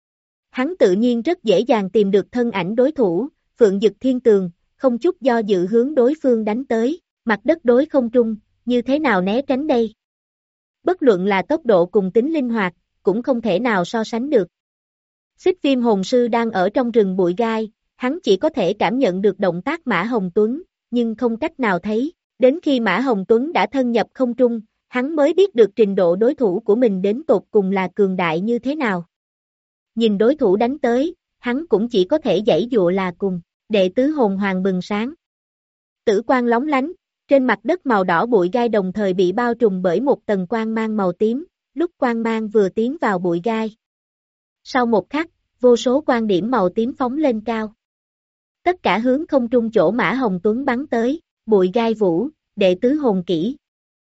Hắn tự nhiên rất dễ dàng tìm được thân ảnh đối thủ, Phượng Dực Thiên Tường, không chút do dự hướng đối phương đánh tới, mặt đất đối không trung, như thế nào né tránh đây? Bất luận là tốc độ cùng tính linh hoạt, cũng không thể nào so sánh được. Xích viêm hồn sư đang ở trong rừng bụi gai, hắn chỉ có thể cảm nhận được động tác Mã Hồng Tuấn, nhưng không cách nào thấy. Đến khi Mã Hồng Tuấn đã thân nhập không trung, hắn mới biết được trình độ đối thủ của mình đến tột cùng là cường đại như thế nào. Nhìn đối thủ đánh tới, hắn cũng chỉ có thể giãy dụa là cùng, đệ tứ hồn hoàng bừng sáng. Tử quang lóng lánh, trên mặt đất màu đỏ bụi gai đồng thời bị bao trùm bởi một tầng quang mang màu tím, lúc quang mang vừa tiến vào bụi gai. Sau một khắc, vô số quang điểm màu tím phóng lên cao. Tất cả hướng không trung chỗ Mã Hồng Tuấn bắn tới. Bụi gai vũ, đệ tứ hồn kỹ.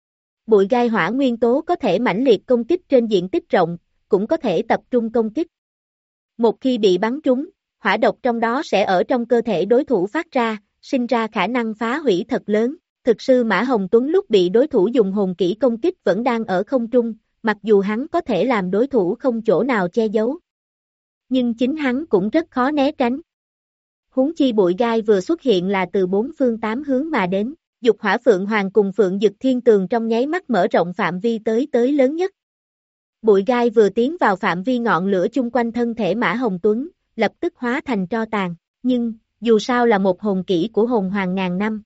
Bụi gai hỏa nguyên tố có thể mãnh liệt công kích trên diện tích rộng, cũng có thể tập trung công kích. Một khi bị bắn trúng, hỏa độc trong đó sẽ ở trong cơ thể đối thủ phát ra, sinh ra khả năng phá hủy thật lớn. Thực sư Mã Hồng Tuấn lúc bị đối thủ dùng hồn kỹ công kích vẫn đang ở không trung, mặc dù hắn có thể làm đối thủ không chỗ nào che giấu. Nhưng chính hắn cũng rất khó né tránh. Huống chi bụi gai vừa xuất hiện là từ bốn phương tám hướng mà đến, dục hỏa Phượng Hoàng cùng Phượng Dực Thiên Tường trong nháy mắt mở rộng phạm vi tới tới lớn nhất. Bụi gai vừa tiến vào phạm vi ngọn lửa chung quanh thân thể Mã Hồng Tuấn, lập tức hóa thành tro tàn, nhưng, dù sao là một hồn kỹ của hồn hoàng ngàn năm.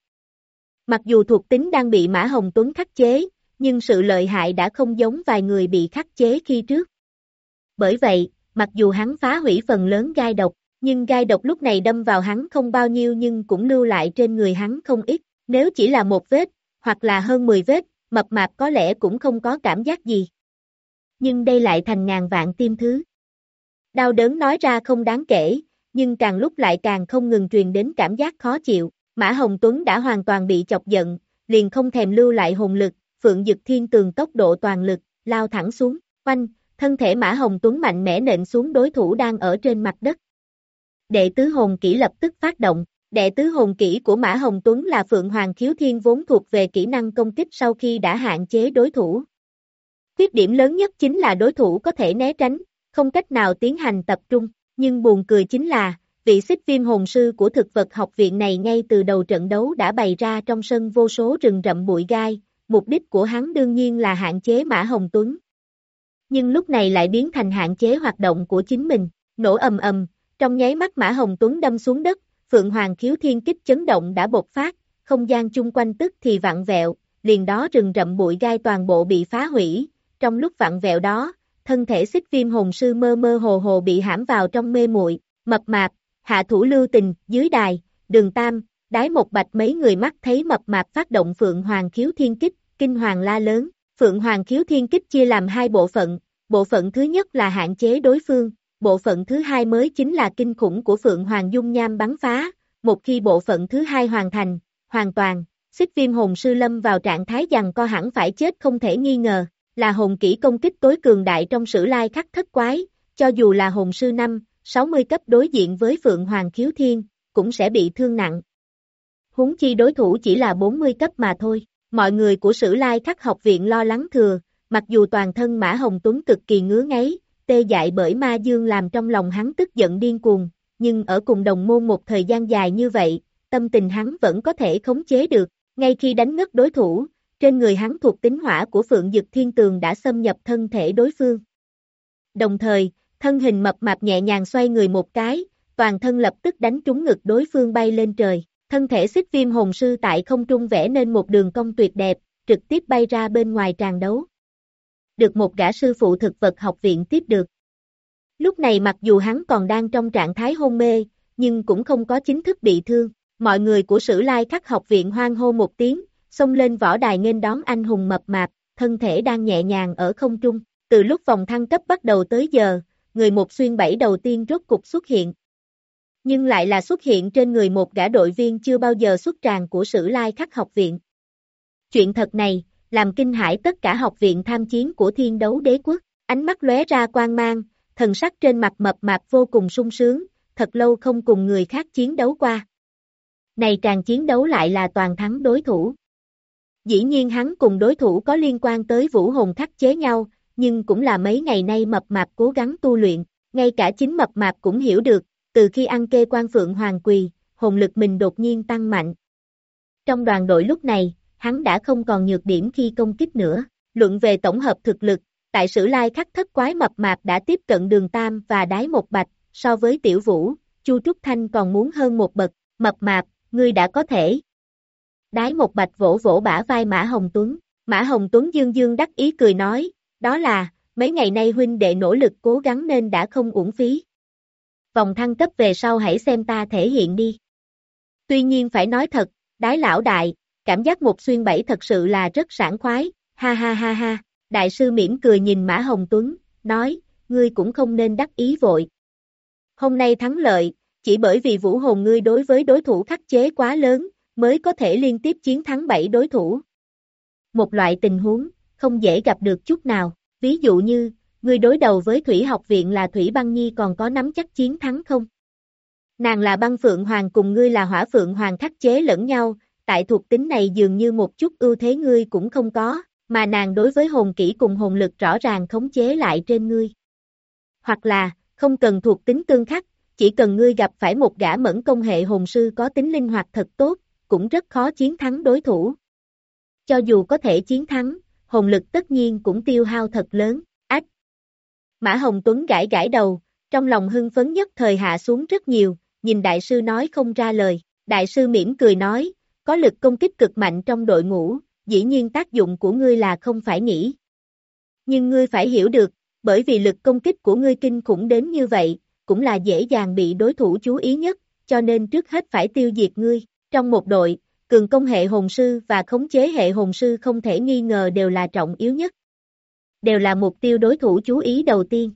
Mặc dù thuộc tính đang bị Mã Hồng Tuấn khắc chế, nhưng sự lợi hại đã không giống vài người bị khắc chế khi trước. Bởi vậy, mặc dù hắn phá hủy phần lớn gai độc, nhưng gai độc lúc này đâm vào hắn không bao nhiêu nhưng cũng lưu lại trên người hắn không ít, nếu chỉ là một vết, hoặc là hơn mười vết, mập mạp có lẽ cũng không có cảm giác gì. Nhưng đây lại thành ngàn vạn tiêm thứ. Đau đớn nói ra không đáng kể, nhưng càng lúc lại càng không ngừng truyền đến cảm giác khó chịu, Mã Hồng Tuấn đã hoàn toàn bị chọc giận, liền không thèm lưu lại hồn lực, Phượng Dực Thiên Tường tốc độ toàn lực, lao thẳng xuống, oanh, thân thể Mã Hồng Tuấn mạnh mẽ nện xuống đối thủ đang ở trên mặt đất. Đệ tứ hồn kỹ lập tức phát động, đệ tứ hồn kỹ của Mã Hồng Tuấn là Phượng Hoàng Khiếu Thiên vốn thuộc về kỹ năng công kích sau khi đã hạn chế đối thủ. Khuyết điểm lớn nhất chính là đối thủ có thể né tránh, không cách nào tiến hành tập trung, nhưng buồn cười chính là, vị xích viêm hồn sư của thực vật học viện này ngay từ đầu trận đấu đã bày ra trong sân vô số rừng rậm bụi gai, mục đích của hắn đương nhiên là hạn chế Mã Hồng Tuấn. Nhưng lúc này lại biến thành hạn chế hoạt động của chính mình, nổ ầm ầm, trong nháy mắt Mã Hồng Tuấn đâm xuống đất, Phượng Hoàng Khiếu Thiên kích chấn động đã bộc phát, không gian chung quanh tức thì vặn vẹo, liền đó rừng rậm bụi gai toàn bộ bị phá hủy, trong lúc vặn vẹo đó, thân thể xích viêm hồn sư mơ mơ hồ hồ bị hãm vào trong mê muội, mập mạp, hạ thủ lưu tình, dưới đài, Đường Tam, Đái Một Bạch mấy người mắt thấy mập mạp phát động Phượng Hoàng Khiếu Thiên kích, kinh hoàng la lớn, Phượng Hoàng Khiếu Thiên kích chia làm hai bộ phận, bộ phận thứ nhất là hạn chế đối phương, bộ phận thứ hai mới chính là kinh khủng của Phượng Hoàng dung nham bắn phá, một khi bộ phận thứ hai hoàn thành, hoàn toàn, xích viêm hồn sư lâm vào trạng thái giằng co hẳn phải chết không thể nghi ngờ, là hồn kỹ công kích tối cường đại trong sử lai khắc thất quái, cho dù là hồn sư năm, sáu mươi cấp đối diện với Phượng Hoàng Khiếu Thiên, cũng sẽ bị thương nặng. Huống chi đối thủ chỉ là bốn mươi cấp mà thôi, mọi người của sử lai khắc học viện lo lắng thừa, mặc dù toàn thân Mã Hồng Tuấn cực kỳ ngứa ngáy, tê dại bởi ma dương làm trong lòng hắn tức giận điên cuồng, nhưng ở cùng đồng môn một thời gian dài như vậy, tâm tình hắn vẫn có thể khống chế được, ngay khi đánh ngất đối thủ, trên người hắn thuộc tính hỏa của Phượng Dực Thiên Tường đã xâm nhập thân thể đối phương. Đồng thời, thân hình mập mạp nhẹ nhàng xoay người một cái, toàn thân lập tức đánh trúng ngực đối phương bay lên trời, thân thể xích viêm hồn sư tại không trung vẽ nên một đường cong tuyệt đẹp, trực tiếp bay ra bên ngoài tràng đấu. Được một gã sư phụ thực vật học viện tiếp được. Lúc này mặc dù hắn còn đang trong trạng thái hôn mê, nhưng cũng không có chính thức bị thương, mọi người của sử lai khắc học viện hoan hô một tiếng, xông lên võ đài nghênh đón anh hùng mập mạp, thân thể đang nhẹ nhàng ở không trung, từ lúc vòng thăng cấp bắt đầu tới giờ, người một xuyên bảy đầu tiên rốt cục xuất hiện. Nhưng lại là xuất hiện trên người một gã đội viên chưa bao giờ xuất tràng của sử lai khắc học viện. Chuyện thật này, làm kinh hãi tất cả học viện tham chiến của Thiên Đấu Đế Quốc, ánh mắt lóe ra quang mang, thần sắc trên mặt mập mạp vô cùng sung sướng, thật lâu không cùng người khác chiến đấu qua. Này tràng chiến đấu lại là toàn thắng đối thủ. Dĩ nhiên hắn cùng đối thủ có liên quan tới vũ hồn khắc chế nhau, nhưng cũng là mấy ngày nay mập mạp cố gắng tu luyện, ngay cả chính mập mạp cũng hiểu được, từ khi ăn kê quan Phượng Hoàng Quỳ, hồn lực mình đột nhiên tăng mạnh. Trong đoàn đội lúc này, hắn đã không còn nhược điểm khi công kích nữa, luận về tổng hợp thực lực, tại sử lai khắc thất quái mập mạp đã tiếp cận Đường Tam và Đái Một Bạch, so với Tiểu Vũ, Chu Trúc Thanh còn muốn hơn một bậc, mập mạp, ngươi đã có thể. Đái Một Bạch vỗ vỗ bả vai Mã Hồng Tuấn, Mã Hồng Tuấn dương dương đắc ý cười nói, đó là, mấy ngày nay huynh đệ nỗ lực cố gắng nên đã không uổng phí. Vòng thăng cấp về sau hãy xem ta thể hiện đi. Tuy nhiên phải nói thật, Đái lão đại, cảm giác một xuyên bảy thật sự là rất sảng khoái, ha ha ha ha, đại sư mỉm cười nhìn Mã Hồng Tuấn, nói, ngươi cũng không nên đắc ý vội. Hôm nay thắng lợi, chỉ bởi vì vũ hồn ngươi đối với đối thủ khắc chế quá lớn, mới có thể liên tiếp chiến thắng bảy đối thủ. Một loại tình huống, không dễ gặp được chút nào, ví dụ như, ngươi đối đầu với Thủy học viện là Thủy Băng Nhi còn có nắm chắc chiến thắng không? Nàng là băng phượng hoàng cùng ngươi là hỏa phượng hoàng khắc chế lẫn nhau, tại thuộc tính này dường như một chút ưu thế ngươi cũng không có, mà nàng đối với hồn kỹ cùng hồn lực rõ ràng khống chế lại trên ngươi. Hoặc là, không cần thuộc tính tương khắc, chỉ cần ngươi gặp phải một gã mẫn công hệ hồn sư có tính linh hoạt thật tốt, cũng rất khó chiến thắng đối thủ. Cho dù có thể chiến thắng, hồn lực tất nhiên cũng tiêu hao thật lớn, ách. Mã Hồng Tuấn gãi gãi đầu, trong lòng hưng phấn nhất thời hạ xuống rất nhiều, nhìn đại sư nói không ra lời, đại sư mỉm cười nói, có lực công kích cực mạnh trong đội ngũ, dĩ nhiên tác dụng của ngươi là không phải nghĩ. Nhưng ngươi phải hiểu được, bởi vì lực công kích của ngươi kinh khủng đến như vậy, cũng là dễ dàng bị đối thủ chú ý nhất, cho nên trước hết phải tiêu diệt ngươi. Trong một đội, cường công hệ hồn sư và khống chế hệ hồn sư không thể nghi ngờ đều là trọng yếu nhất. Đều là mục tiêu đối thủ chú ý đầu tiên.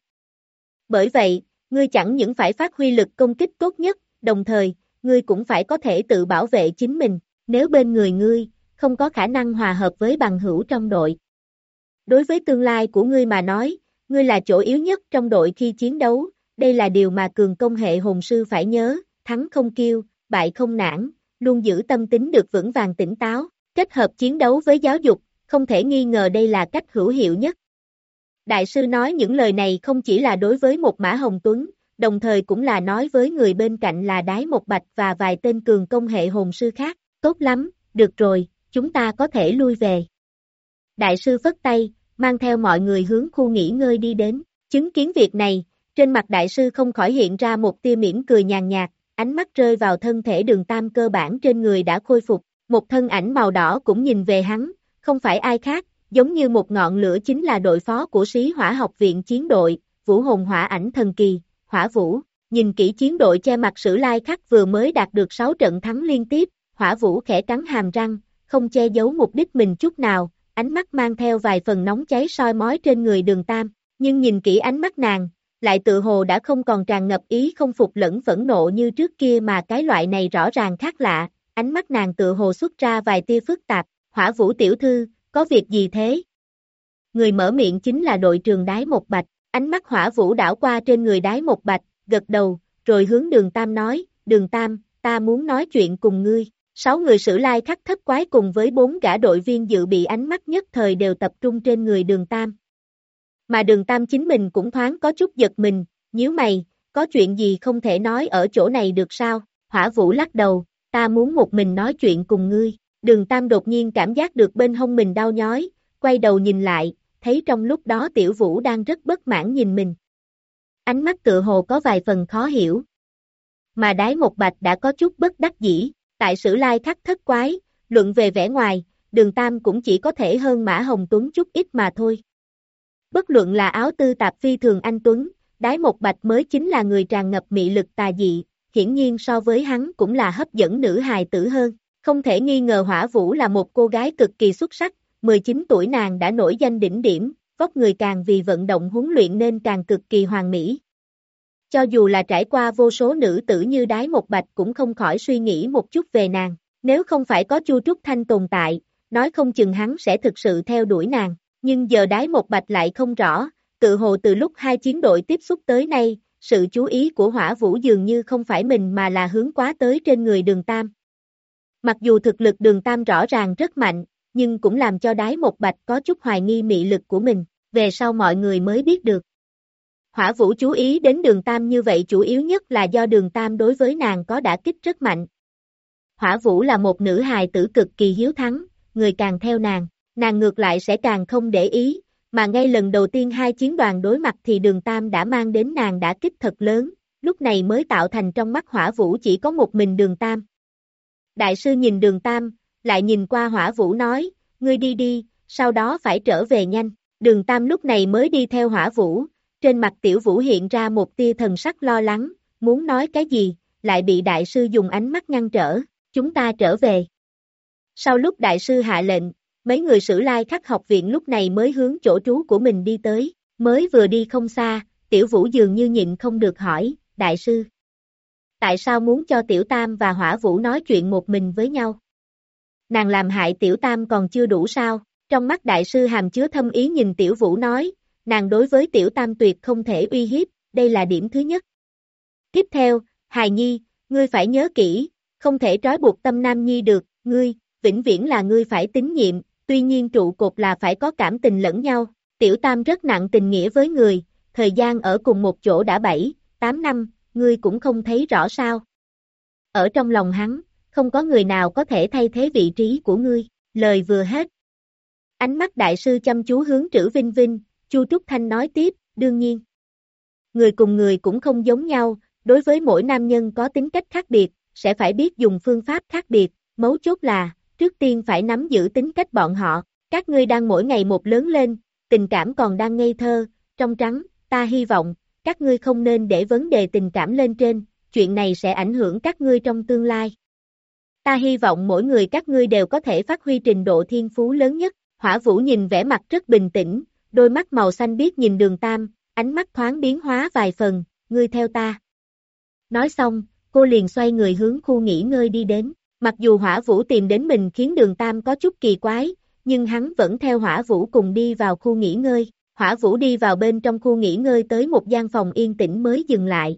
Bởi vậy, ngươi chẳng những phải phát huy lực công kích tốt nhất, đồng thời, ngươi cũng phải có thể tự bảo vệ chính mình, nếu bên người ngươi, không có khả năng hòa hợp với bằng hữu trong đội. Đối với tương lai của ngươi mà nói, ngươi là chỗ yếu nhất trong đội khi chiến đấu, đây là điều mà cường công hệ hồn sư phải nhớ, thắng không kiêu, bại không nản, luôn giữ tâm tính được vững vàng tỉnh táo, kết hợp chiến đấu với giáo dục, không thể nghi ngờ đây là cách hữu hiệu nhất. Đại sư nói những lời này không chỉ là đối với một Mã Hồng Tuấn, đồng thời cũng là nói với người bên cạnh là Đái Một Bạch và vài tên cường công hệ hồn sư khác, tốt lắm, được rồi, chúng ta có thể lui về. Đại sư phất tay, mang theo mọi người hướng khu nghỉ ngơi đi đến, chứng kiến việc này, trên mặt đại sư không khỏi hiện ra một tia mỉm cười nhàn nhạt, ánh mắt rơi vào thân thể Đường Tam cơ bản trên người đã khôi phục, một thân ảnh màu đỏ cũng nhìn về hắn, không phải ai khác, giống như một ngọn lửa chính là đội phó của Sĩ Hỏa học viện chiến đội, Vũ Hồn Hỏa Ảnh Thần Kỳ, Hỏa Vũ, nhìn kỹ chiến đội che mặt Sử Lai Khắc vừa mới đạt được sáu trận thắng liên tiếp, Hỏa Vũ khẽ cắn hàm răng, không che giấu mục đích mình chút nào, ánh mắt mang theo vài phần nóng cháy soi mói trên người Đường Tam, nhưng nhìn kỹ ánh mắt nàng, lại tự hồ đã không còn tràn ngập ý không phục lẫn phẫn nộ như trước kia mà cái loại này rõ ràng khác lạ, ánh mắt nàng tự hồ xuất ra vài tia phức tạp, Hỏa Vũ tiểu thư, có việc gì thế? Người mở miệng chính là đội trưởng Đái Một Bạch, ánh mắt Hỏa Vũ đảo qua trên người Đái Một Bạch, gật đầu, rồi hướng Đường Tam nói, Đường Tam, ta muốn nói chuyện cùng ngươi. Sáu người Sử Lai Khắc thất quái cùng với bốn gã đội viên dự bị ánh mắt nhất thời đều tập trung trên người Đường Tam. Mà Đường Tam chính mình cũng thoáng có chút giật mình, nhíu mày, có chuyện gì không thể nói ở chỗ này được sao? Hỏa Vũ lắc đầu, ta muốn một mình nói chuyện cùng ngươi. Đường Tam đột nhiên cảm giác được bên hông mình đau nhói, quay đầu nhìn lại, thấy trong lúc đó Tiểu Vũ đang rất bất mãn nhìn mình. Ánh mắt tựa hồ có vài phần khó hiểu. Mà Đái Một Bạch đã có chút bất đắc dĩ, tại Sử Lai Khắc thất quái, luận về vẻ ngoài, Đường Tam cũng chỉ có thể hơn Mã Hồng Tuấn chút ít mà thôi. Bất luận là áo tư tạp phi thường anh Tuấn, Đái Một Bạch mới chính là người tràn ngập mị lực tà dị, hiển nhiên so với hắn cũng là hấp dẫn nữ hài tử hơn. Không thể nghi ngờ Hỏa Vũ là một cô gái cực kỳ xuất sắc, mười chín tuổi nàng đã nổi danh đỉnh điểm, vóc người càng vì vận động huấn luyện nên càng cực kỳ hoàn mỹ. Cho dù là trải qua vô số nữ tử như Đái Một Bạch cũng không khỏi suy nghĩ một chút về nàng, nếu không phải có Chu Trúc Thanh tồn tại, nói không chừng hắn sẽ thực sự theo đuổi nàng, nhưng giờ Đái Một Bạch lại không rõ, tự hồ từ lúc hai chiến đội tiếp xúc tới nay, sự chú ý của Hỏa Vũ dường như không phải mình mà là hướng quá tới trên người Đường Tam. Mặc dù thực lực Đường Tam rõ ràng rất mạnh, nhưng cũng làm cho Đái Một Bạch có chút hoài nghi mị lực của mình, về sau mọi người mới biết được. Hỏa Vũ chú ý đến Đường Tam như vậy chủ yếu nhất là do Đường Tam đối với nàng có đả kích rất mạnh. Hỏa Vũ là một nữ hài tử cực kỳ hiếu thắng, người càng theo nàng, nàng ngược lại sẽ càng không để ý, mà ngay lần đầu tiên hai chiến đoàn đối mặt thì Đường Tam đã mang đến nàng đả kích thật lớn, lúc này mới tạo thành trong mắt Hỏa Vũ chỉ có một mình Đường Tam. Đại sư nhìn Đường Tam, lại nhìn qua Hỏa Vũ nói, ngươi đi đi, sau đó phải trở về nhanh. Đường Tam lúc này mới đi theo Hỏa Vũ, trên mặt Tiểu Vũ hiện ra một tia thần sắc lo lắng, muốn nói cái gì, lại bị đại sư dùng ánh mắt ngăn trở, chúng ta trở về. Sau lúc đại sư hạ lệnh, mấy người Sử Lai Khắc học viện lúc này mới hướng chỗ trú của mình đi tới, mới vừa đi không xa, Tiểu Vũ dường như nhịn không được hỏi, đại sư. Tại sao muốn cho Tiểu Tam và Hỏa Vũ nói chuyện một mình với nhau? Nàng làm hại Tiểu Tam còn chưa đủ sao? Trong mắt đại sư hàm chứa thâm ý nhìn Tiểu Vũ nói, nàng đối với Tiểu Tam tuyệt không thể uy hiếp, đây là điểm thứ nhất. Tiếp theo, hài nhi, ngươi phải nhớ kỹ, không thể trói buộc tâm nam nhi được, ngươi, vĩnh viễn là ngươi phải tín nhiệm, tuy nhiên trụ cột là phải có cảm tình lẫn nhau. Tiểu Tam rất nặng tình nghĩa với người, thời gian ở cùng một chỗ đã bảy, tám năm, ngươi cũng không thấy rõ sao. Ở trong lòng hắn, không có người nào có thể thay thế vị trí của ngươi, lời vừa hết. Ánh mắt đại sư chăm chú hướng Trữ Vinh Vinh, Chu Trúc Thanh nói tiếp, đương nhiên. Người cùng người cũng không giống nhau, đối với mỗi nam nhân có tính cách khác biệt, sẽ phải biết dùng phương pháp khác biệt, mấu chốt là, trước tiên phải nắm giữ tính cách bọn họ, các ngươi đang mỗi ngày một lớn lên, tình cảm còn đang ngây thơ, trong trắng, ta hy vọng, các ngươi không nên để vấn đề tình cảm lên trên, chuyện này sẽ ảnh hưởng các ngươi trong tương lai. Ta hy vọng mỗi người các ngươi đều có thể phát huy trình độ thiên phú lớn nhất. Hỏa Vũ nhìn vẻ mặt rất bình tĩnh, đôi mắt màu xanh biếc nhìn Đường Tam, ánh mắt thoáng biến hóa vài phần, ngươi theo ta. Nói xong, cô liền xoay người hướng khu nghỉ ngơi đi đến, mặc dù Hỏa Vũ tìm đến mình khiến Đường Tam có chút kỳ quái, nhưng hắn vẫn theo Hỏa Vũ cùng đi vào khu nghỉ ngơi, Hỏa Vũ đi vào bên trong khu nghỉ ngơi tới một gian phòng yên tĩnh mới dừng lại.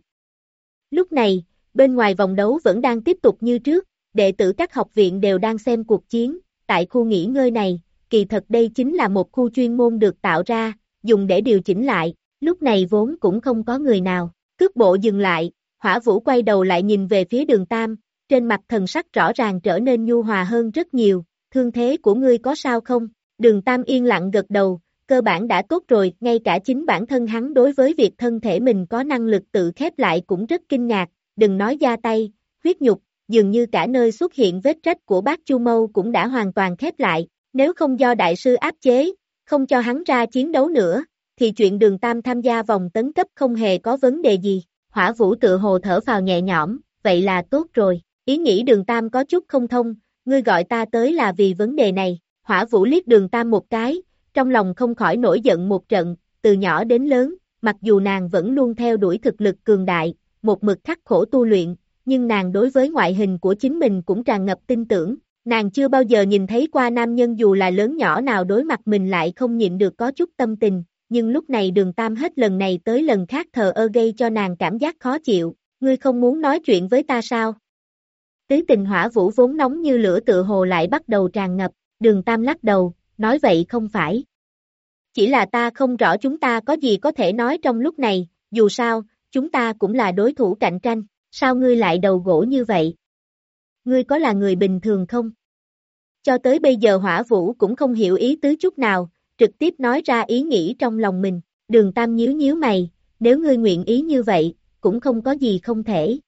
Lúc này, bên ngoài vòng đấu vẫn đang tiếp tục như trước, đệ tử các học viện đều đang xem cuộc chiến, tại khu nghỉ ngơi này, kỳ thật đây chính là một khu chuyên môn được tạo ra, dùng để điều chỉnh lại, lúc này vốn cũng không có người nào, cước bộ dừng lại, Hỏa Vũ quay đầu lại nhìn về phía Đường Tam, trên mặt thần sắc rõ ràng trở nên nhu hòa hơn rất nhiều, thương thế của ngươi có sao không? Đường Tam yên lặng gật đầu, cơ bản đã tốt rồi, ngay cả chính bản thân hắn đối với việc thân thể mình có năng lực tự khép lại cũng rất kinh ngạc, đừng nói da tay, huyết nhục, dường như cả nơi xuất hiện vết rách của Bát Chu Mâu cũng đã hoàn toàn khép lại, nếu không do đại sư áp chế, không cho hắn ra chiến đấu nữa, thì chuyện Đường Tam tham gia vòng tấn cấp không hề có vấn đề gì. Hỏa Vũ tự hồ thở phào nhẹ nhõm, vậy là tốt rồi, ý nghĩ Đường Tam có chút không thông, ngươi gọi ta tới là vì vấn đề này, Hỏa Vũ liếc Đường Tam một cái, trong lòng không khỏi nổi giận một trận, từ nhỏ đến lớn, mặc dù nàng vẫn luôn theo đuổi thực lực cường đại, một mực khắc khổ tu luyện, nhưng nàng đối với ngoại hình của chính mình cũng tràn ngập tin tưởng, nàng chưa bao giờ nhìn thấy qua nam nhân dù là lớn nhỏ nào đối mặt mình lại không nhịn được có chút tâm tình, nhưng lúc này Đường Tam hết lần này tới lần khác thờ ơ gây cho nàng cảm giác khó chịu, ngươi không muốn nói chuyện với ta sao? Tứ tình Hỏa Vũ vốn nóng như lửa tựa hồ lại bắt đầu tràn ngập, Đường Tam lắc đầu, nói vậy không phải. Chỉ là ta không rõ chúng ta có gì có thể nói trong lúc này, dù sao, chúng ta cũng là đối thủ cạnh tranh, sao ngươi lại đầu gỗ như vậy? Ngươi có là người bình thường không? Cho tới bây giờ Hỏa Vũ cũng không hiểu ý tứ chút nào, trực tiếp nói ra ý nghĩ trong lòng mình, Đường Tam nhíu nhíu mày, nếu ngươi nguyện ý như vậy, cũng không có gì không thể.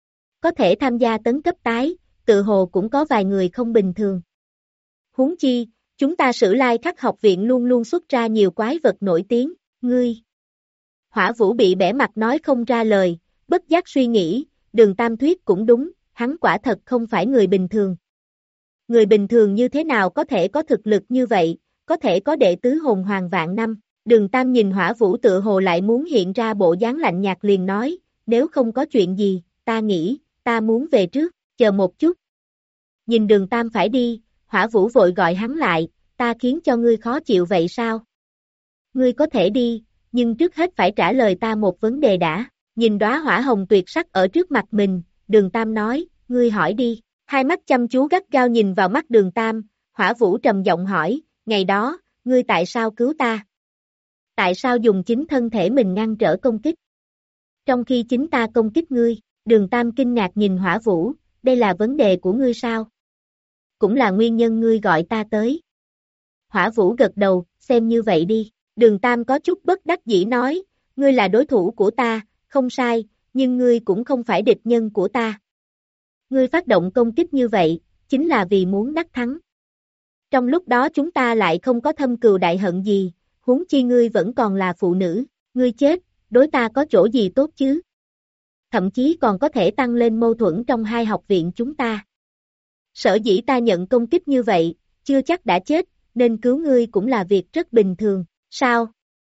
Có thể tham gia tấn cấp tái, tự hồ cũng có vài người không bình thường. Huống chi, chúng ta Sử Lai Khắc học viện luôn luôn xuất ra nhiều quái vật nổi tiếng, ngươi. Hỏa Vũ bị bẻ mặt nói không ra lời, bất giác suy nghĩ, Đường Tam thuyết cũng đúng, hắn quả thật không phải người bình thường. Người bình thường như thế nào có thể có thực lực như vậy, có thể có đệ tứ hồn hoàng vạn năm. Đường Tam nhìn Hỏa Vũ tựa hồ lại muốn hiện ra bộ dáng lạnh nhạt liền nói, nếu không có chuyện gì, ta nghĩ, ta muốn về trước, chờ một chút. Nhìn Đường Tam phải đi, Hỏa Vũ vội gọi hắn lại, ta khiến cho ngươi khó chịu vậy sao? Ngươi có thể đi, nhưng trước hết phải trả lời ta một vấn đề đã. Nhìn đóa hỏa hồng tuyệt sắc ở trước mặt mình, Đường Tam nói, ngươi hỏi đi. Hai mắt chăm chú gắt gao nhìn vào mắt Đường Tam, Hỏa Vũ trầm giọng hỏi, ngày đó, ngươi tại sao cứu ta? Tại sao dùng chính thân thể mình ngăn trở công kích? Trong khi chính ta công kích ngươi, Đường Tam kinh ngạc nhìn Hỏa Vũ, đây là vấn đề của ngươi sao? Cũng là nguyên nhân ngươi gọi ta tới. Hỏa Vũ gật đầu, xem như vậy đi. Đường Tam có chút bất đắc dĩ nói, ngươi là đối thủ của ta, không sai, nhưng ngươi cũng không phải địch nhân của ta. Ngươi phát động công kích như vậy, chính là vì muốn đắc thắng. Trong lúc đó chúng ta lại không có thâm cừu đại hận gì, huống chi ngươi vẫn còn là phụ nữ, ngươi chết, đối ta có chỗ gì tốt chứ? Thậm chí còn có thể tăng lên mâu thuẫn trong hai học viện chúng ta. Sở dĩ ta nhận công kích như vậy, chưa chắc đã chết, nên cứu ngươi cũng là việc rất bình thường, sao?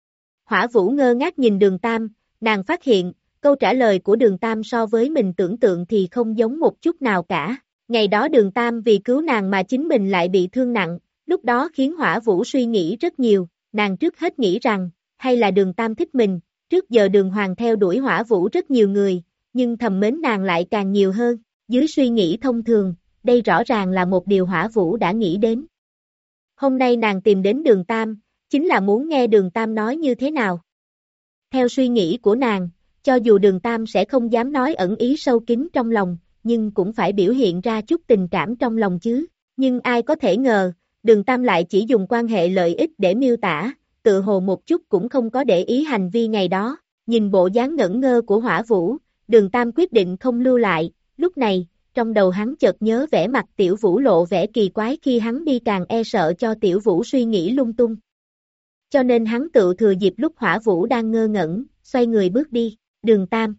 Hỏa Vũ ngơ ngác nhìn Đường Tam, nàng phát hiện, câu trả lời của Đường Tam so với mình tưởng tượng thì không giống một chút nào cả. Ngày đó Đường Tam vì cứu nàng mà chính mình lại bị thương nặng, lúc đó khiến Hỏa Vũ suy nghĩ rất nhiều, nàng trước hết nghĩ rằng, hay là Đường Tam thích mình, trước giờ Đường Hoàng theo đuổi Hỏa Vũ rất nhiều người, nhưng thầm mến nàng lại càng nhiều hơn, dưới suy nghĩ thông thường, đây rõ ràng là một điều Hỏa Vũ đã nghĩ đến. Hôm nay nàng tìm đến Đường Tam, chính là muốn nghe Đường Tam nói như thế nào. Theo suy nghĩ của nàng, cho dù Đường Tam sẽ không dám nói ẩn ý sâu kín trong lòng, nhưng cũng phải biểu hiện ra chút tình cảm trong lòng chứ. Nhưng ai có thể ngờ, Đường Tam lại chỉ dùng quan hệ lợi ích để miêu tả, tự hồ một chút cũng không có để ý hành vi ngày đó. Nhìn bộ dáng ngẩn ngơ của Hỏa Vũ, Đường Tam quyết định không lưu lại, lúc này, trong đầu hắn chợt nhớ vẻ mặt Tiểu Vũ lộ vẻ kỳ quái khi hắn đi càng e sợ cho Tiểu Vũ suy nghĩ lung tung. Cho nên hắn tự thừa dịp lúc Hỏa Vũ đang ngơ ngẩn, xoay người bước đi, Đường Tam.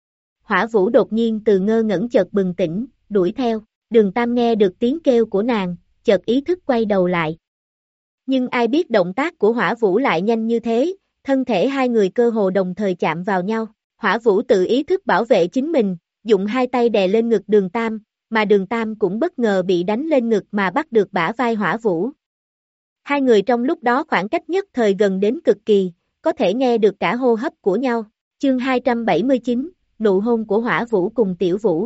Hỏa Vũ đột nhiên từ ngơ ngẩn chợt bừng tỉnh, đuổi theo, Đường Tam nghe được tiếng kêu của nàng, chợt ý thức quay đầu lại. Nhưng ai biết động tác của Hỏa Vũ lại nhanh như thế, thân thể hai người cơ hồ đồng thời chạm vào nhau, Hỏa Vũ tự ý thức bảo vệ chính mình, dùng hai tay đè lên ngực Đường Tam, mà Đường Tam cũng bất ngờ bị đánh lên ngực mà bắt được bả vai Hỏa Vũ. Hai người trong lúc đó khoảng cách nhất thời gần đến cực kỳ, có thể nghe được cả hô hấp của nhau. Chương hai trăm bảy mươi chín, nụ hôn của Hỏa Vũ cùng Tiểu Vũ.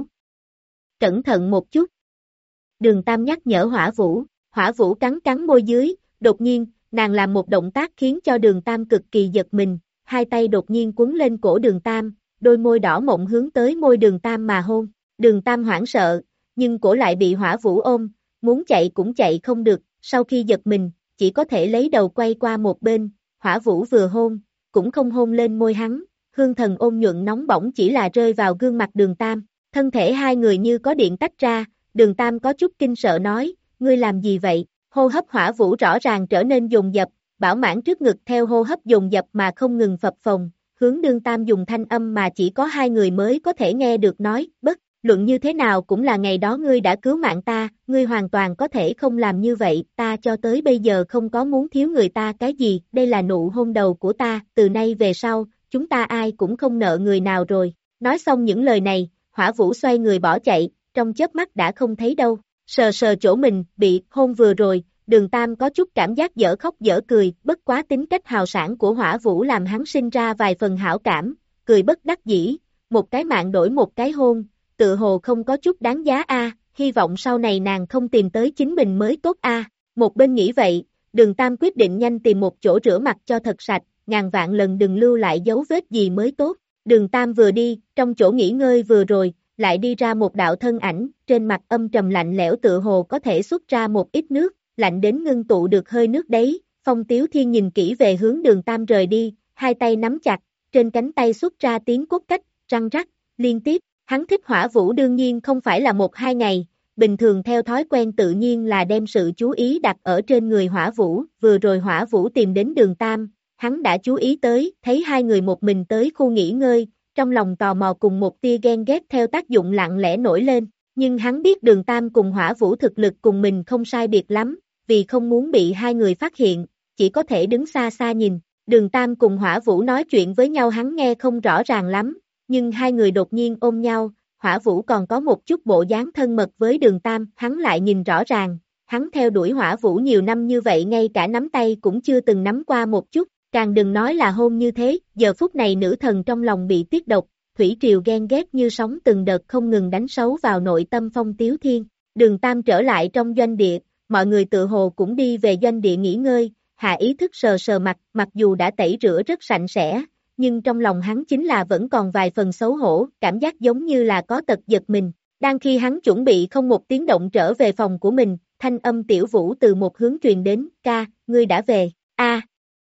Cẩn thận một chút. Đường Tam nhắc nhở Hỏa Vũ, Hỏa Vũ cắn cắn môi dưới, đột nhiên, nàng làm một động tác khiến cho Đường Tam cực kỳ giật mình, hai tay đột nhiên quấn lên cổ Đường Tam, đôi môi đỏ mọng hướng tới môi Đường Tam mà hôn. Đường Tam hoảng sợ, nhưng cổ lại bị Hỏa Vũ ôm, muốn chạy cũng chạy không được, sau khi giật mình, chỉ có thể lấy đầu quay qua một bên, Hỏa Vũ vừa hôn, cũng không hôn lên môi hắn, hương thần ôn nhuận nóng bỏng chỉ là rơi vào gương mặt Đường Tam, thân thể hai người như có điện tách ra, Đường Tam có chút kinh sợ nói, ngươi làm gì vậy, hô hấp Hỏa Vũ rõ ràng trở nên dồn dập, bảo mãn trước ngực theo hô hấp dồn dập mà không ngừng phập phồng, hướng Đường Tam dùng thanh âm mà chỉ có hai người mới có thể nghe được nói, bất luận như thế nào cũng là ngày đó ngươi đã cứu mạng ta, ngươi hoàn toàn có thể không làm như vậy, ta cho tới bây giờ không có muốn thiếu người ta cái gì, đây là nụ hôn đầu của ta, từ nay về sau, chúng ta ai cũng không nợ người nào rồi. Nói xong những lời này, Hỏa Vũ xoay người bỏ chạy, trong chớp mắt đã không thấy đâu, sờ sờ chỗ mình, bị hôn vừa rồi, Đường Tam có chút cảm giác dở khóc dở cười, bất quá tính cách hào sảng của Hỏa Vũ làm hắn sinh ra vài phần hảo cảm, cười bất đắc dĩ, một cái mạng đổi một cái hôn, tự hồ không có chút đáng giá a, hy vọng sau này nàng không tìm tới chính mình mới tốt a. Một bên nghĩ vậy, Đường Tam quyết định nhanh tìm một chỗ rửa mặt cho thật sạch, ngàn vạn lần đừng lưu lại dấu vết gì mới tốt. Đường Tam vừa đi, trong chỗ nghỉ ngơi vừa rồi, lại đi ra một đạo thân ảnh, trên mặt âm trầm lạnh lẽo tự hồ có thể xuất ra một ít nước, lạnh đến ngưng tụ được hơi nước đấy. Phong Tiếu Thiên nhìn kỹ về hướng Đường Tam rời đi, hai tay nắm chặt, trên cánh tay xuất ra tiếng cốt cách, răng rắc, liên tiếp. Hắn thích Hỏa Vũ đương nhiên không phải là một hai ngày, bình thường theo thói quen tự nhiên là đem sự chú ý đặt ở trên người Hỏa Vũ, vừa rồi Hỏa Vũ tìm đến Đường Tam, hắn đã chú ý tới, thấy hai người một mình tới khu nghỉ ngơi, trong lòng tò mò cùng một tia ghen ghét theo tác dụng lặng lẽ nổi lên, nhưng hắn biết Đường Tam cùng Hỏa Vũ thực lực cùng mình không sai biệt lắm, vì không muốn bị hai người phát hiện, chỉ có thể đứng xa xa nhìn, Đường Tam cùng Hỏa Vũ nói chuyện với nhau hắn nghe không rõ ràng lắm. Nhưng hai người đột nhiên ôm nhau, Hỏa Vũ còn có một chút bộ dáng thân mật với Đường Tam, hắn lại nhìn rõ ràng, hắn theo đuổi Hỏa Vũ nhiều năm như vậy ngay cả nắm tay cũng chưa từng nắm qua một chút, càng đừng nói là hôn như thế, giờ phút này nữ thần trong lòng bị tiết độc, thủy triều ghen ghét như sóng từng đợt không ngừng đánh sâu vào nội tâm Phong Tiếu Thiên. Đường Tam trở lại trong doanh địa, mọi người tự hồ cũng đi về doanh địa nghỉ ngơi, hạ ý thức sờ sờ mặt, mặc dù đã tẩy rửa rất sạch sẽ. Nhưng trong lòng hắn chính là vẫn còn vài phần xấu hổ, cảm giác giống như là có tật giật mình. Đang khi hắn chuẩn bị không một tiếng động trở về phòng của mình, thanh âm Tiểu Vũ từ một hướng truyền đến, ca, ngươi đã về, a,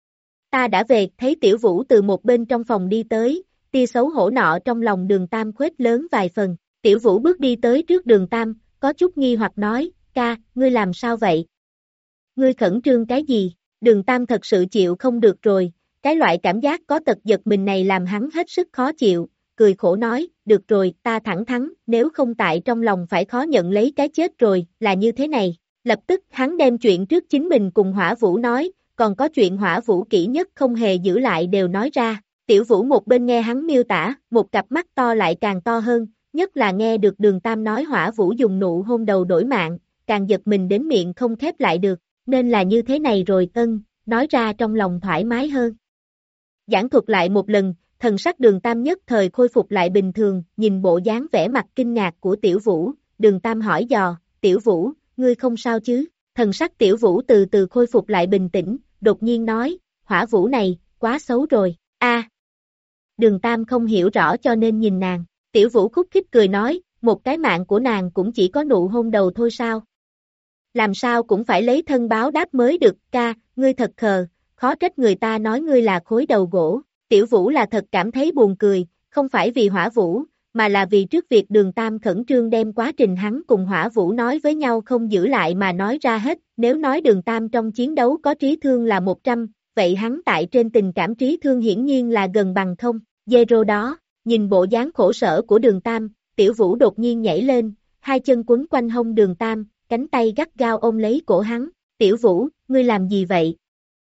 ta đã về, thấy Tiểu Vũ từ một bên trong phòng đi tới, tia xấu hổ nọ trong lòng Đường Tam khuếch lớn vài phần. Tiểu Vũ bước đi tới trước Đường Tam, có chút nghi hoặc nói, ca, ngươi làm sao vậy? Ngươi khẩn trương cái gì? Đường Tam thật sự chịu không được rồi. Cái loại cảm giác có tật giật mình này làm hắn hết sức khó chịu, cười khổ nói, được rồi, ta thẳng thắn, nếu không tại trong lòng phải khó nhận lấy cái chết rồi, là như thế này. Lập tức hắn đem chuyện trước chính mình cùng Hỏa Vũ nói, còn có chuyện Hỏa Vũ kỹ nhất không hề giữ lại đều nói ra. Tiểu Vũ một bên nghe hắn miêu tả, một cặp mắt to lại càng to hơn, nhất là nghe được Đường Tam nói Hỏa Vũ dùng nụ hôn đầu đổi mạng, càng giật mình đến miệng không khép lại được, nên là như thế này rồi Tân, nói ra trong lòng thoải mái hơn. Giảng thuật lại một lần, thần sắc Đường Tam nhất thời khôi phục lại bình thường, nhìn bộ dáng vẻ mặt kinh ngạc của Tiểu Vũ, Đường Tam hỏi dò, Tiểu Vũ, ngươi không sao chứ? Thần sắc Tiểu Vũ từ từ khôi phục lại bình tĩnh, đột nhiên nói, Hỏa Vũ này, quá xấu rồi, a. Đường Tam không hiểu rõ cho nên nhìn nàng, Tiểu Vũ khúc khích cười nói, một cái mạng của nàng cũng chỉ có nụ hôn đầu thôi sao? Làm sao cũng phải lấy thân báo đáp mới được, ca, ngươi thật khờ. Khó trách người ta nói ngươi là khối đầu gỗ, Tiểu Vũ là thật cảm thấy buồn cười, không phải vì Hỏa Vũ, mà là vì trước việc Đường Tam khẩn trương đem quá trình hắn cùng Hỏa Vũ nói với nhau không giữ lại mà nói ra hết, nếu nói Đường Tam trong chiến đấu có trí thương là một trăm, vậy hắn tại trên tình cảm trí thương hiển nhiên là gần bằng không, zero đó, nhìn bộ dáng khổ sở của Đường Tam, Tiểu Vũ đột nhiên nhảy lên, hai chân quấn quanh hông Đường Tam, cánh tay gắt gao ôm lấy cổ hắn, Tiểu Vũ, ngươi làm gì vậy?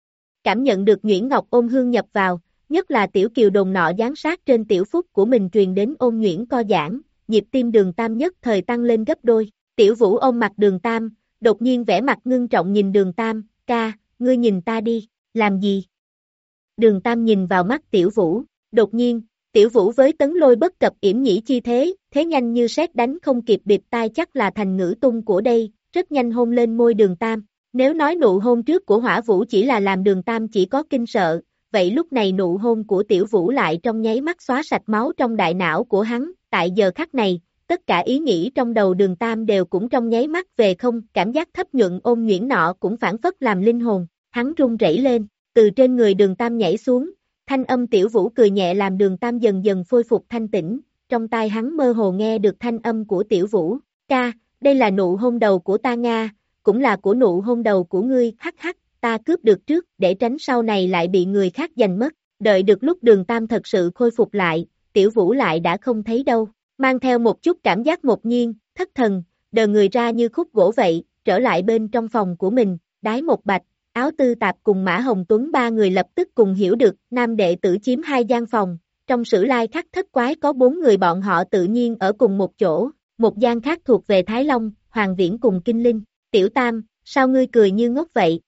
Cảm nhận được Nguyễn Ngọc ôm hương nhập vào, nhất là Tiểu Kiều đồn nọ giáng sát trên Tiểu Phúc của mình truyền đến ôm Nguyễn co giãn, nhịp tim Đường Tam nhất thời tăng lên gấp đôi. Tiểu Vũ ôm mặt Đường Tam, đột nhiên vẻ mặt ngưng trọng nhìn Đường Tam, ca, ngươi nhìn ta đi, làm gì? Đường Tam nhìn vào mắt Tiểu Vũ, đột nhiên, Tiểu Vũ với tấn lôi bất cập yểm nhĩ chi thế, thế nhanh như sét đánh không kịp bịp tai chắc là thành ngữ tung của đây, rất nhanh hôn lên môi Đường Tam. Nếu nói nụ hôn trước của Hỏa Vũ chỉ là làm Đường Tam chỉ có kinh sợ, vậy lúc này nụ hôn của Tiểu Vũ lại trong nháy mắt xóa sạch máu trong đại não của hắn, tại giờ khắc này, tất cả ý nghĩ trong đầu Đường Tam đều cũng trong nháy mắt về không, cảm giác thấp nhuận ôn nhuyễn nọ cũng phản phất làm linh hồn, hắn run rẩy lên, từ trên người Đường Tam nhảy xuống, thanh âm Tiểu Vũ cười nhẹ làm Đường Tam dần dần khôi phục thanh tĩnh, trong tai hắn mơ hồ nghe được thanh âm của Tiểu Vũ, ca, đây là nụ hôn đầu của ta Nga, cũng là của nụ hôn đầu của ngươi, hắc hắc, ta cướp được trước, để tránh sau này lại bị người khác giành mất, đợi được lúc Đường Tam thật sự khôi phục lại, Tiểu Vũ lại đã không thấy đâu, mang theo một chút cảm giác ngột nhiên, thất thần, đờ người ra như khúc gỗ vậy, trở lại bên trong phòng của mình, Đái Một Bạch, Áo Tư Tạp cùng Mã Hồng Tuấn ba người lập tức cùng hiểu được, nam đệ tử chiếm hai gian phòng, trong Sử Lai Khắc thất quái có bốn người bọn họ tự nhiên ở cùng một chỗ, một gian khác thuộc về Thái Long, Hoàng Viễn cùng Kinh Linh, Tiểu Tam, sao ngươi cười như ngốc vậy?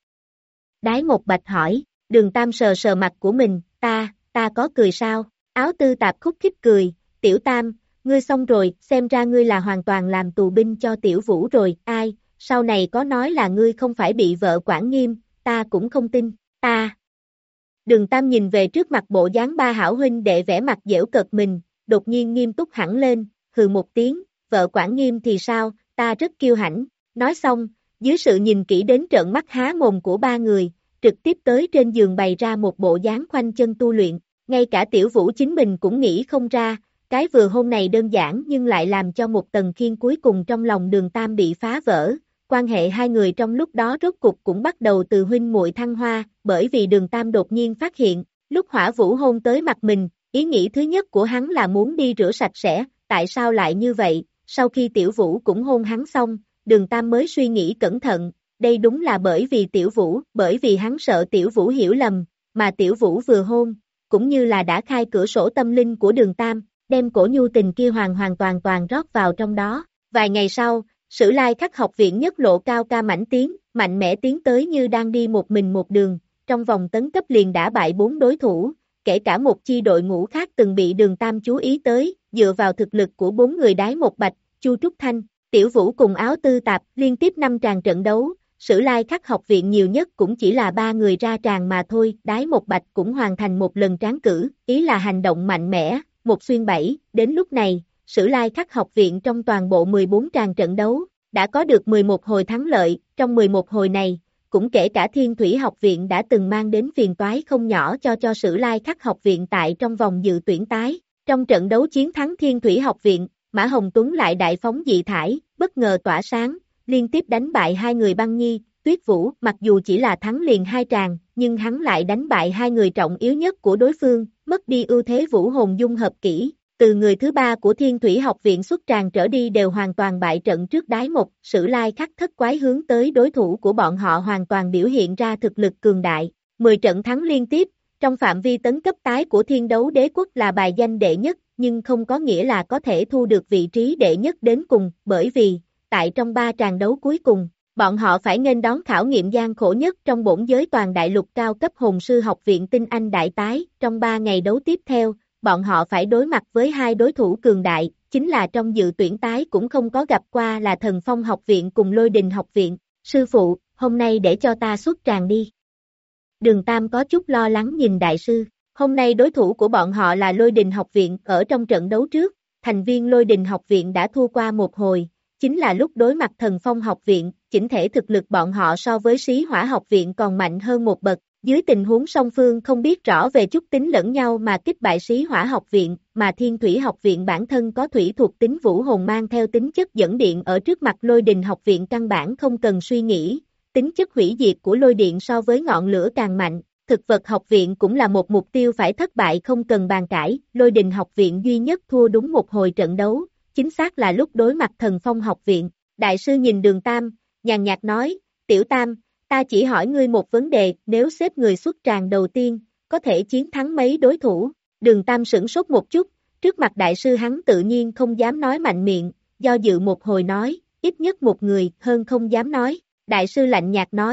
Đái Một Bạch hỏi, Đường Tam sờ sờ mặt của mình, ta, ta có cười sao? Áo Tư Tạp khúc khích cười, Tiểu Tam, ngươi xong rồi, xem ra ngươi là hoàn toàn làm tù binh cho Tiểu Vũ rồi, ai, sau này có nói là ngươi không phải bị vợ quản nghiêm, ta cũng không tin, ta. Đường Tam nhìn về trước mặt bộ dáng ba hảo huynh đệ vẻ mặt dễu cợt mình, đột nhiên nghiêm túc hẳn lên, hừ một tiếng, vợ quản nghiêm thì sao, ta rất kiêu hãnh, nói xong, dưới sự nhìn kỹ đến trợn mắt há mồm của ba người, trực tiếp tới trên giường bày ra một bộ dáng khoanh chân tu luyện, ngay cả Tiểu Vũ chính mình cũng nghĩ không ra, cái vừa hôn này đơn giản nhưng lại làm cho một tầng khiên cuối cùng trong lòng Đường Tam bị phá vỡ, quan hệ hai người trong lúc đó rốt cục cũng bắt đầu từ huynh muội thăng hoa, bởi vì Đường Tam đột nhiên phát hiện, lúc Hỏa Vũ hôn tới mặt mình, ý nghĩ thứ nhất của hắn là muốn đi rửa sạch sẽ, tại sao lại như vậy, sau khi Tiểu Vũ cũng hôn hắn xong, Đường Tam mới suy nghĩ cẩn thận, đây đúng là bởi vì Tiểu Vũ, bởi vì hắn sợ Tiểu Vũ hiểu lầm, mà Tiểu Vũ vừa hôn, cũng như là đã khai cửa sổ tâm linh của Đường Tam, đem cổ nhu tình kia hoàn hoàn toàn toàn rót vào trong đó. Vài ngày sau, Sử Lai Khắc học viện nhất lộ cao ca mãnh tiến, mạnh mẽ tiến tới như đang đi một mình một đường, trong vòng tấn cấp liền đã bại bốn đối thủ, kể cả một chi đội ngũ khác từng bị Đường Tam chú ý tới, dựa vào thực lực của bốn người Đái Một Bạch, Chu Trúc Thanh, Tiểu Vũ cùng Áo Tư Tạp, liên tiếp năm tràng trận đấu, Sử Lai Khắc học viện nhiều nhất cũng chỉ là ba người ra tràng mà thôi, Đái Một Bạch cũng hoàn thành một lần tráng cử, ý là hành động mạnh mẽ, một xuyên bảy, đến lúc này, Sử Lai Khắc học viện trong toàn bộ mười bốn tràng trận đấu, đã có được mười một hồi thắng lợi, trong mười một hồi này, cũng kể cả Thiên Thủy học viện đã từng mang đến phiền toái không nhỏ cho cho Sử Lai Khắc học viện tại trong vòng dự tuyển tái, trong trận đấu chiến thắng Thiên Thủy học viện, Mã Hồng Tuấn lại đại phóng dị thải, bất ngờ tỏa sáng, liên tiếp đánh bại hai người Băng Nhi, Tuyết Vũ, mặc dù chỉ là thắng liền hai tràng, nhưng hắn lại đánh bại hai người trọng yếu nhất của đối phương, mất đi ưu thế vũ hồn dung hợp kỹ. Từ người thứ ba của Thiên Thủy học viện xuất tràng trở đi đều hoàn toàn bại trận trước Đái Một, Sử Lai Khắc thất quái hướng tới đối thủ của bọn họ hoàn toàn biểu hiện ra thực lực cường đại. mười trận thắng liên tiếp, trong phạm vi tấn cấp tái của Thiên Đấu Đế Quốc là bài danh đệ nhất, nhưng không có nghĩa là có thể thu được vị trí đệ nhất đến cùng, bởi vì, tại trong ba tràng đấu cuối cùng, bọn họ phải nghênh đón khảo nghiệm gian khổ nhất trong bổn giới toàn đại lục cao cấp hồn sư học viện Tinh Anh đại tái, trong ba ngày đấu tiếp theo, bọn họ phải đối mặt với hai đối thủ cường đại, chính là trong dự tuyển tái cũng không có gặp qua là Thần Phong học viện cùng Lôi Đình học viện, sư phụ, hôm nay để cho ta xuất tràng đi. Đường Tam có chút lo lắng nhìn đại sư, hôm nay đối thủ của bọn họ là Lôi Đình học viện, ở trong trận đấu trước, thành viên Lôi Đình học viện đã thua qua một hồi, chính là lúc đối mặt Thần Phong học viện, chỉnh thể thực lực bọn họ so với Xí Hỏa học viện còn mạnh hơn một bậc. Dưới tình huống song phương không biết rõ về chút tính lẫn nhau mà kích bại Xí Hỏa học viện, mà Thiên Thủy học viện bản thân có thủy thuộc tính vũ hồn mang theo tính chất dẫn điện ở trước mặt Lôi Đình học viện căn bản không cần suy nghĩ, tính chất hủy diệt của lôi điện so với ngọn lửa càng mạnh, thực vật học viện cũng là một mục tiêu phải thất bại không cần bàn cãi, Lôi Đình học viện duy nhất thua đúng một hồi trận đấu, chính xác là lúc đối mặt Thần Phong học viện. Đại sư nhìn Đường Tam, nhàn nhạt nói, Tiểu Tam, ta chỉ hỏi ngươi một vấn đề, nếu xếp người xuất tràng đầu tiên, có thể chiến thắng mấy đối thủ? Đường Tam sửng sốt một chút, trước mặt đại sư hắn tự nhiên không dám nói mạnh miệng, do dự một hồi nói, ít nhất một người, hơn không dám nói. Đại sư lạnh nhạt nói,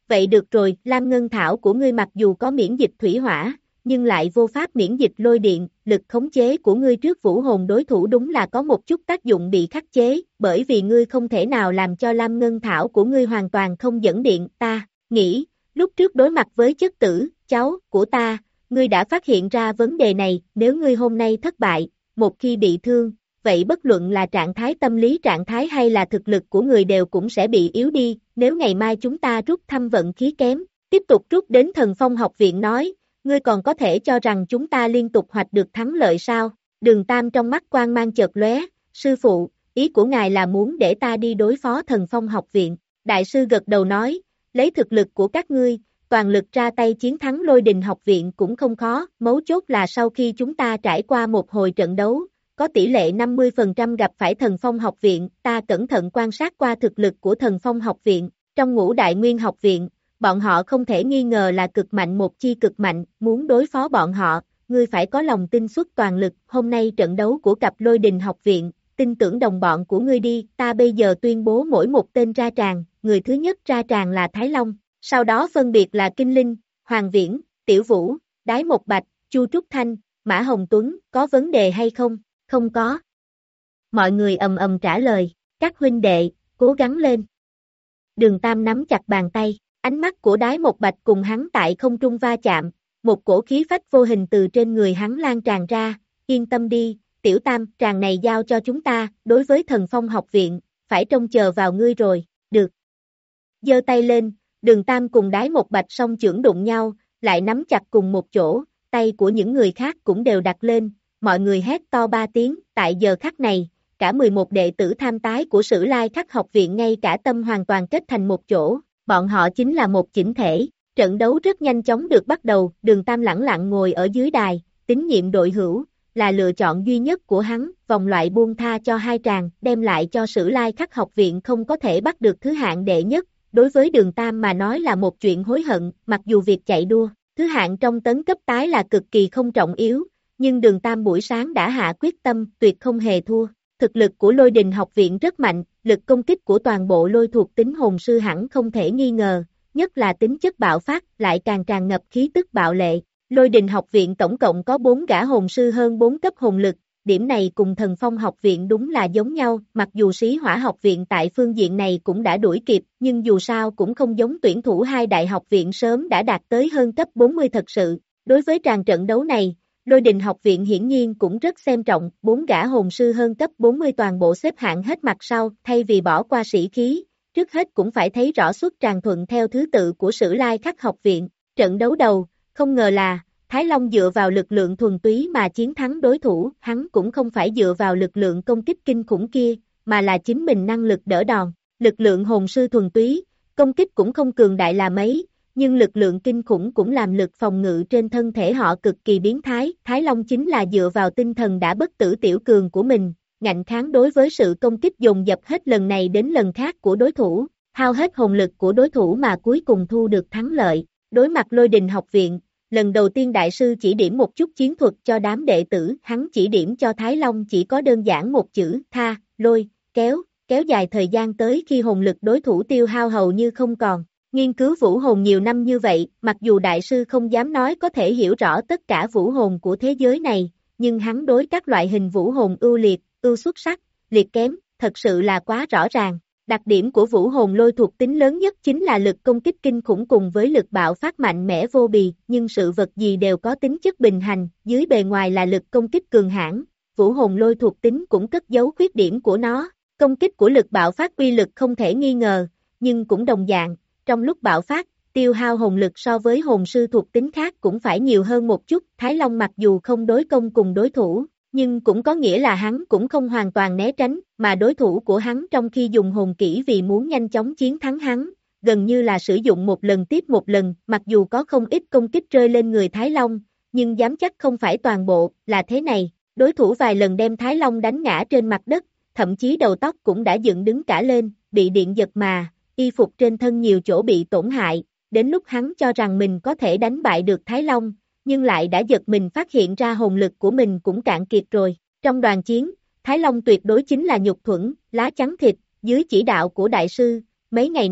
Vậy được rồi, Lam Ngân Thảo của ngươi mặc dù có miễn dịch thủy hỏa, nhưng lại vô pháp miễn dịch lôi điện, lực khống chế của ngươi trước vũ hồn đối thủ đúng là có một chút tác dụng bị khắc chế, bởi vì ngươi không thể nào làm cho Lam Ngân Thảo của ngươi hoàn toàn không dẫn điện, ta nghĩ, lúc trước đối mặt với chất tử, cháu, của ta, ngươi đã phát hiện ra vấn đề này, nếu ngươi hôm nay thất bại, một khi bị thương, vậy bất luận là trạng thái tâm lý trạng thái hay là thực lực của người đều cũng sẽ bị yếu đi, nếu ngày mai chúng ta rút thăm vận khí kém, tiếp tục rút đến Thần Phong học viện nói, ngươi còn có thể cho rằng chúng ta liên tục hoạch được thắng lợi sao? Đường Tam trong mắt quang mang chợt lóe, sư phụ, ý của ngài là muốn để ta đi đối phó Thần Phong học viện. Đại sư gật đầu nói, lấy thực lực của các ngươi, toàn lực ra tay chiến thắng Lôi Đình học viện cũng không khó, mấu chốt là sau khi chúng ta trải qua một hồi trận đấu, có tỷ lệ năm mươi phần trăm gặp phải Thần Phong học viện, ta cẩn thận quan sát qua thực lực của Thần Phong học viện, trong Ngũ Đại Nguyên học viện, bọn họ không thể nghi ngờ là cực mạnh một chi cực mạnh, muốn đối phó bọn họ, ngươi phải có lòng tin xuất toàn lực, hôm nay trận đấu của cặp Lôi Đình học viện, tin tưởng đồng bọn của ngươi đi, ta bây giờ tuyên bố mỗi một tên ra tràng, người thứ nhất ra tràng là Thái Long, sau đó phân biệt là Kinh Linh, Hoàng Viễn, Tiểu Vũ, Đái Một Bạch, Chu Trúc Thanh, Mã Hồng Tuấn, có vấn đề hay không? Không có. Mọi người ầm ầm trả lời, các huynh đệ, cố gắng lên. Đường Tam nắm chặt bàn tay, ánh mắt của Đái Một Bạch cùng hắn tại không trung va chạm, một cổ khí phách vô hình từ trên người hắn lan tràn ra, yên tâm đi, Tiểu Tam, tràng này giao cho chúng ta, đối với Thần Phong học viện, phải trông chờ vào ngươi rồi, được. Giơ tay lên, Đường Tam cùng Đái Một Bạch song chưởng đụng nhau, lại nắm chặt cùng một chỗ, tay của những người khác cũng đều đặt lên, mọi người hét to ba tiếng, tại giờ khắc này, cả mười một đệ tử tham tái của Sử Lai Khắc học viện ngay cả tâm hoàn toàn kết thành một chỗ, bọn họ chính là một chỉnh thể, trận đấu rất nhanh chóng được bắt đầu, Đường Tam lẳng lặng ngồi ở dưới đài, tín nhiệm đội hữu, là lựa chọn duy nhất của hắn, vòng loại buông tha cho hai tràng, đem lại cho Sử Lai Khắc học viện không có thể bắt được thứ hạng đệ nhất, đối với Đường Tam mà nói là một chuyện hối hận, mặc dù việc chạy đua, thứ hạng trong tấn cấp tái là cực kỳ không trọng yếu, nhưng Đường Tam buổi sáng đã hạ quyết tâm, tuyệt không hề thua. Thực lực của Lôi Đình học viện rất mạnh, lực công kích của toàn bộ lôi thuộc tính hồn sư hẳn không thể nghi ngờ, nhất là tính chất bạo phát, lại càng tràn ngập khí tức bạo lệ. Lôi Đình học viện tổng cộng có bốn gã hồn sư hơn bốn cấp hồn lực, điểm này cùng Thần Phong học viện đúng là giống nhau, mặc dù Sĩ Hỏa học viện tại phương diện này cũng đã đuổi kịp, nhưng dù sao cũng không giống tuyển thủ hai đại học viện sớm đã đạt tới hơn cấp bốn mươi thật sự. Đối với tràng trận đấu này, Lôi Đình học viện hiển nhiên cũng rất xem trọng, bốn gã hồn sư hơn cấp bốn mươi toàn bộ xếp hạng hết mặt sau, thay vì bỏ qua sĩ khí, trước hết cũng phải thấy rõ suất tràng thuận theo thứ tự của Sử Lai Khắc học viện. Trận đấu đầu, không ngờ là, Thái Long dựa vào lực lượng thuần túy mà chiến thắng đối thủ, hắn cũng không phải dựa vào lực lượng công kích kinh khủng kia, mà là chính mình năng lực đỡ đòn. Lực lượng hồn sư thuần túy, công kích cũng không cường đại là mấy, nhưng lực lượng kinh khủng cũng làm lực phòng ngự trên thân thể họ cực kỳ biến thái. Thái Long chính là dựa vào tinh thần đã bất tử tiểu cường của mình, ngạnh kháng đối với sự công kích dồn dập hết lần này đến lần khác của đối thủ, hao hết hồn lực của đối thủ mà cuối cùng thu được thắng lợi. Đối mặt Lôi Đình học viện, lần đầu tiên đại sư chỉ điểm một chút chiến thuật cho đám đệ tử, hắn chỉ điểm cho Thái Long chỉ có đơn giản một chữ, tha, lôi, kéo, kéo dài thời gian tới khi hồn lực đối thủ tiêu hao hầu như không còn. Nghiên cứu vũ hồn nhiều năm như vậy, mặc dù đại sư không dám nói có thể hiểu rõ tất cả vũ hồn của thế giới này, nhưng hắn đối các loại hình vũ hồn ưu liệt, ưu xuất sắc, liệt kém, thật sự là quá rõ ràng. Đặc điểm của vũ hồn lôi thuộc tính lớn nhất chính là lực công kích kinh khủng cùng với lực bạo phát mạnh mẽ vô bì, nhưng sự vật gì đều có tính chất bình hành, dưới bề ngoài là lực công kích cường hãn, vũ hồn lôi thuộc tính cũng cất giấu khuyết điểm của nó, công kích của lực bạo phát uy lực không thể nghi ngờ, nhưng cũng đồng dạng, trong lúc bạo phát, tiêu hao hồn lực so với hồn sư thuộc tính khác cũng phải nhiều hơn một chút, Thái Long mặc dù không đối công cùng đối thủ, nhưng cũng có nghĩa là hắn cũng không hoàn toàn né tránh, mà đối thủ của hắn trong khi dùng hồn kỹ vì muốn nhanh chóng chiến thắng hắn, gần như là sử dụng một lần tiếp một lần, mặc dù có không ít công kích rơi lên người Thái Long, nhưng dám chắc không phải toàn bộ, là thế này, đối thủ vài lần đem Thái Long đánh ngã trên mặt đất, thậm chí đầu tóc cũng đã dựng đứng cả lên, bị điện giật mà, y phục trên thân nhiều chỗ bị tổn hại, đến lúc hắn cho rằng mình có thể đánh bại được Thái Long, nhưng lại đã giật mình phát hiện ra hồn lực của mình cũng cạn kiệt rồi. Trong đoàn chiến, Thái Long tuyệt đối chính là nhục thuẫn, lá chắn thịt, dưới chỉ đạo của đại sư, mấy ngày nay,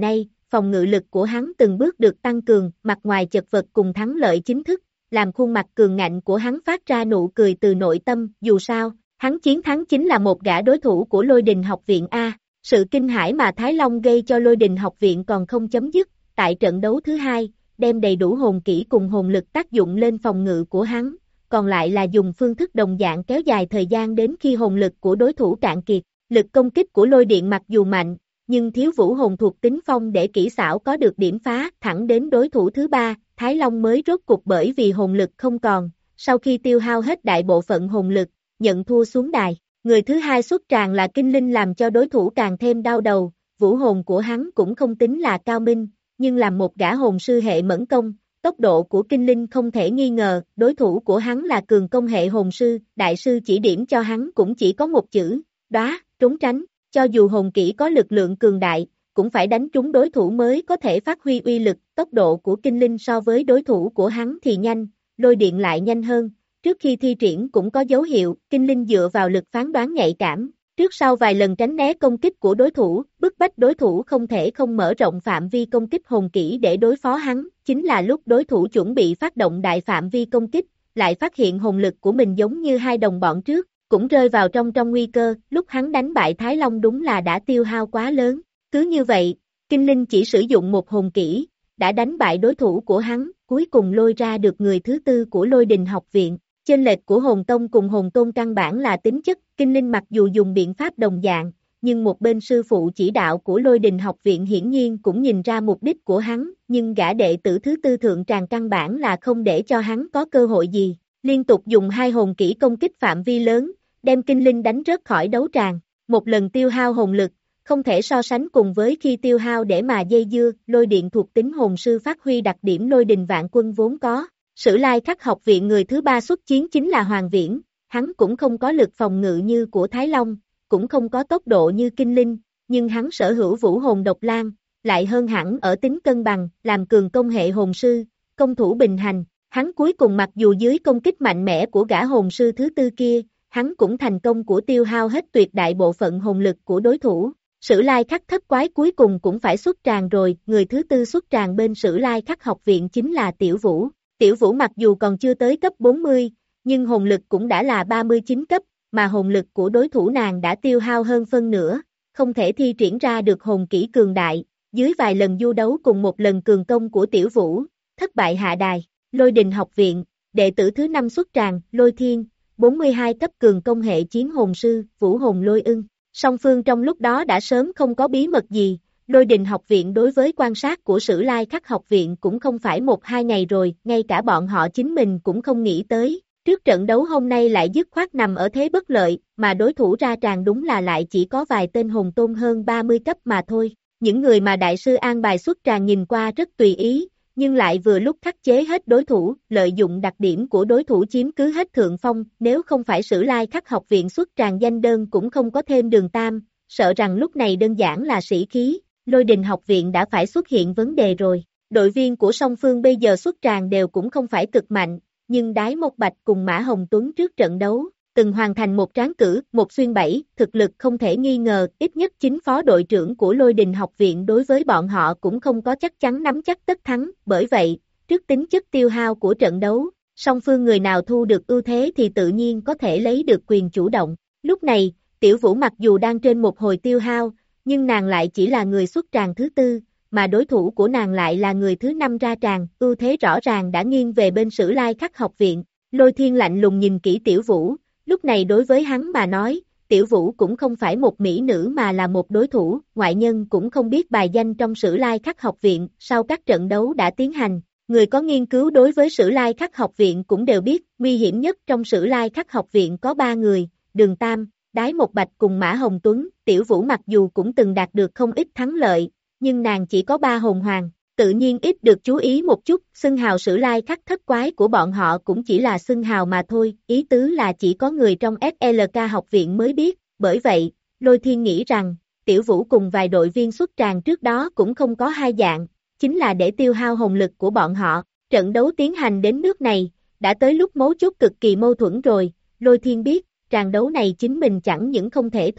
phòng ngự lực của hắn từng bước được tăng cường, mặt ngoài chật vật cùng thắng lợi chính thức, làm khuôn mặt cường ngạnh của hắn phát ra nụ cười từ nội tâm, dù sao, hắn chiến thắng chính là một gã đối thủ của Lôi Đình học viện A. Sự kinh hãi mà Thái Long gây cho Lôi Đình học viện còn không chấm dứt, tại trận đấu thứ hai, đem đầy đủ hồn kỹ cùng hồn lực tác dụng lên phòng ngự của hắn, còn lại là dùng phương thức đồng dạng kéo dài thời gian đến khi hồn lực của đối thủ cạn kiệt. Lực công kích của lôi điện mặc dù mạnh, nhưng thiếu vũ hồn thuộc tính phong để kỹ xảo có được điểm phá, thẳng đến đối thủ thứ ba, Thái Long mới rốt cục bởi vì hồn lực không còn, sau khi tiêu hao hết đại bộ phận hồn lực, nhận thua xuống đài. Người thứ hai xuất tràng là Kinh Linh làm cho đối thủ càng thêm đau đầu, vũ hồn của hắn cũng không tính là cao minh, nhưng làm một gã hồn sư hệ mẫn công, tốc độ của Kinh Linh không thể nghi ngờ, đối thủ của hắn là cường công hệ hồn sư, đại sư chỉ điểm cho hắn cũng chỉ có một chữ, đóa, trốn tránh, cho dù hồn kỹ có lực lượng cường đại, cũng phải đánh trúng đối thủ mới có thể phát huy uy lực, tốc độ của Kinh Linh so với đối thủ của hắn thì nhanh, lôi điện lại nhanh hơn, trước khi thi triển cũng có dấu hiệu, Kinh Linh dựa vào lực phán đoán nhạy cảm, trước sau vài lần tránh né công kích của đối thủ, bức bách đối thủ không thể không mở rộng phạm vi công kích hồn kỹ để đối phó hắn, chính là lúc đối thủ chuẩn bị phát động đại phạm vi công kích, lại phát hiện hồn lực của mình giống như hai đồng bọn trước, cũng rơi vào trong trong nguy cơ, lúc hắn đánh bại Thái Long đúng là đã tiêu hao quá lớn, cứ như vậy, Kinh Linh chỉ sử dụng một hồn kỹ, đã đánh bại đối thủ của hắn, cuối cùng lôi ra được người thứ tư của Lôi Đình học viện. Chênh lệch của hồn tông cùng hồn tôn căn bản là tính chất, Kinh Linh mặc dù dùng biện pháp đồng dạng, nhưng một bên sư phụ chỉ đạo của Lôi Đình học viện hiển nhiên cũng nhìn ra mục đích của hắn, nhưng gã đệ tử thứ tư thượng tràng căn bản là không để cho hắn có cơ hội gì, liên tục dùng hai hồn kỹ công kích phạm vi lớn, đem Kinh Linh đánh rớt khỏi đấu tràng, một lần tiêu hao hồn lực, không thể so sánh cùng với khi tiêu hao để mà dây dưa, lôi điện thuộc tính hồn sư phát huy đặc điểm Lôi Đình vạn quân vốn có. Sử Lai Khắc học viện người thứ ba xuất chiến chính là Hoàng Viễn, hắn cũng không có lực phòng ngự như của Thái Long, cũng không có tốc độ như Kinh Linh, nhưng hắn sở hữu vũ hồn độc lan, lại hơn hẳn ở tính cân bằng, làm cường công hệ hồn sư, công thủ bình hành, hắn cuối cùng mặc dù dưới công kích mạnh mẽ của gã hồn sư thứ tư kia, hắn cũng thành công của tiêu hao hết tuyệt đại bộ phận hồn lực của đối thủ. Sử Lai Khắc thất quái cuối cùng cũng phải xuất tràng rồi, người thứ tư xuất tràng bên Sử Lai Khắc học viện chính là Tiểu Vũ. Tiểu Vũ mặc dù còn chưa tới cấp bốn mươi, nhưng hồn lực cũng đã là ba mươi chín cấp, mà hồn lực của đối thủ nàng đã tiêu hao hơn phân nửa, không thể thi triển ra được hồn kỹ cường đại, dưới vài lần du đấu cùng một lần cường công của Tiểu Vũ, thất bại hạ đài. Lôi Đình học viện, đệ tử thứ năm xuất tràng, Lôi Thiên, bốn mươi hai cấp cường công hệ chiến hồn sư, Vũ hồn Lôi Ưng. Song phương trong lúc đó đã sớm không có bí mật gì. Lôi Đình học viện đối với quan sát của Sử Lai Khắc học viện cũng không phải một hai ngày rồi, ngay cả bọn họ chính mình cũng không nghĩ tới. Trước trận đấu hôm nay lại dứt khoát nằm ở thế bất lợi, mà đối thủ ra tràng đúng là lại chỉ có vài tên hồn tôn hơn ba mươi cấp mà thôi. Những người mà đại sư an bài xuất tràng nhìn qua rất tùy ý, nhưng lại vừa lúc khắc chế hết đối thủ, lợi dụng đặc điểm của đối thủ chiếm cứ hết thượng phong, nếu không phải Sử Lai Khắc học viện xuất tràng danh đơn cũng không có thêm Đường Tam, sợ rằng lúc này đơn giản là sĩ khí. Lôi Đình học viện đã phải xuất hiện vấn đề rồi, đội viên của song phương bây giờ xuất tràng đều cũng không phải cực mạnh, nhưng Đái Một Bạch cùng Mã Hồng Tuấn trước trận đấu, từng hoàn thành một tráng cử, một xuyên bảy, thực lực không thể nghi ngờ, ít nhất chính phó đội trưởng của Lôi Đình học viện đối với bọn họ cũng không có chắc chắn nắm chắc tất thắng, bởi vậy, trước tính chất tiêu hao của trận đấu, song phương người nào thu được ưu thế thì tự nhiên có thể lấy được quyền chủ động. Lúc này, Tiểu Vũ mặc dù đang trên một hồi tiêu hao, nhưng nàng lại chỉ là người xuất tràng thứ tư, mà đối thủ của nàng lại là người thứ năm ra tràng, ưu thế rõ ràng đã nghiêng về bên Sử Lai Khắc học viện. Lôi Thiên lạnh lùng nhìn kỹ Tiểu Vũ, lúc này đối với hắn mà nói, Tiểu Vũ cũng không phải một mỹ nữ mà là một đối thủ, ngoại nhân cũng không biết bài danh trong Sử Lai Khắc học viện, sau các trận đấu đã tiến hành. Người có nghiên cứu đối với Sử Lai Khắc học viện cũng đều biết, nguy hiểm nhất trong Sử Lai Khắc học viện có ba người, Đường Tam, Đái Một Bạch cùng Mã Hồng Tuấn. Tiểu Vũ mặc dù cũng từng đạt được không ít thắng lợi, nhưng nàng chỉ có ba hồn hoàng, tự nhiên ít được chú ý một chút, xưng hào Sử Lai Khắc thất quái của bọn họ cũng chỉ là xưng hào mà thôi, ý tứ là chỉ có người trong ét lờ ca học viện mới biết, bởi vậy, Lôi Thiên nghĩ rằng, Tiểu Vũ cùng vài đội viên xuất tràng trước đó cũng không có hai dạng, chính là để tiêu hao hồn lực của bọn họ. Trận đấu tiến hành đến nước này, đã tới lúc mấu chốt cực kỳ mâu thuẫn rồi, Lôi Thiên biết, tràng đấu này chính mình chẳng những không thể thua,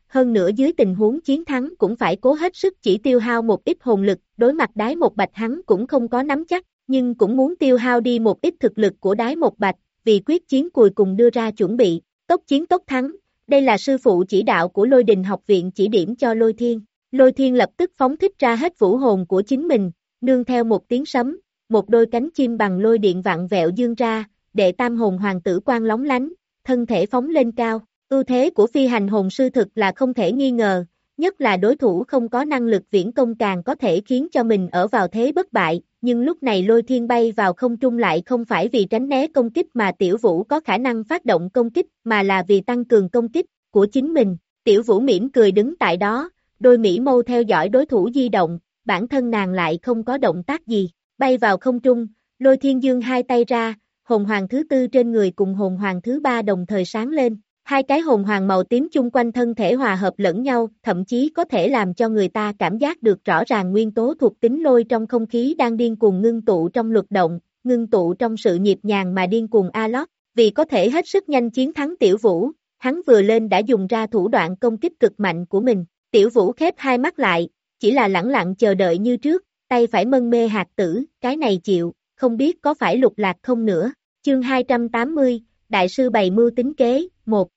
hơn nữa dưới tình huống chiến thắng cũng phải cố hết sức chỉ tiêu hao một ít hồn lực, đối mặt Đái Một Bạch hắn cũng không có nắm chắc, nhưng cũng muốn tiêu hao đi một ít thực lực của Đái Một Bạch, vì quyết chiến cuối cùng đưa ra chuẩn bị, tốc chiến tốc thắng, đây là sư phụ chỉ đạo của Lôi Đình học viện chỉ điểm cho Lôi Thiên. Lôi Thiên lập tức phóng thích ra hết vũ hồn của chính mình, nương theo một tiếng sấm, một đôi cánh chim bằng lôi điện vặn vẹo dương ra, đệ tam hồn hoàng tử quang lóng lánh, thân thể phóng lên cao. Ưu thế của phi hành hồn sư thực là không thể nghi ngờ, nhất là đối thủ không có năng lực viễn công càng có thể khiến cho mình ở vào thế bất bại, nhưng lúc này Lôi Thiên bay vào không trung lại không phải vì tránh né công kích mà Tiểu Vũ có khả năng phát động công kích, mà là vì tăng cường công kích của chính mình. Tiểu Vũ mỉm cười đứng tại đó, đôi mỹ mâu theo dõi đối thủ di động, bản thân nàng lại không có động tác gì, bay vào không trung, Lôi Thiên giương hai tay ra, hồn hoàng thứ tư trên người cùng hồn hoàng thứ ba đồng thời sáng lên. Hai cái hồn hoàng màu tím chung quanh thân thể hòa hợp lẫn nhau, thậm chí có thể làm cho người ta cảm giác được rõ ràng nguyên tố thuộc tính lôi trong không khí đang điên cuồng ngưng tụ trong luật động, ngưng tụ trong sự nhịp nhàng mà điên cuồng Alok. Vì có thể hết sức nhanh chiến thắng Tiểu Vũ, hắn vừa lên đã dùng ra thủ đoạn công kích cực mạnh của mình. Tiểu Vũ khép hai mắt lại, chỉ là lẳng lặng chờ đợi như trước, tay phải mân mê hạt tử, cái này chịu, không biết có phải lục lạc không nữa. Chương hai trăm tám mươi, Đại sư bày mưu tính kế, một.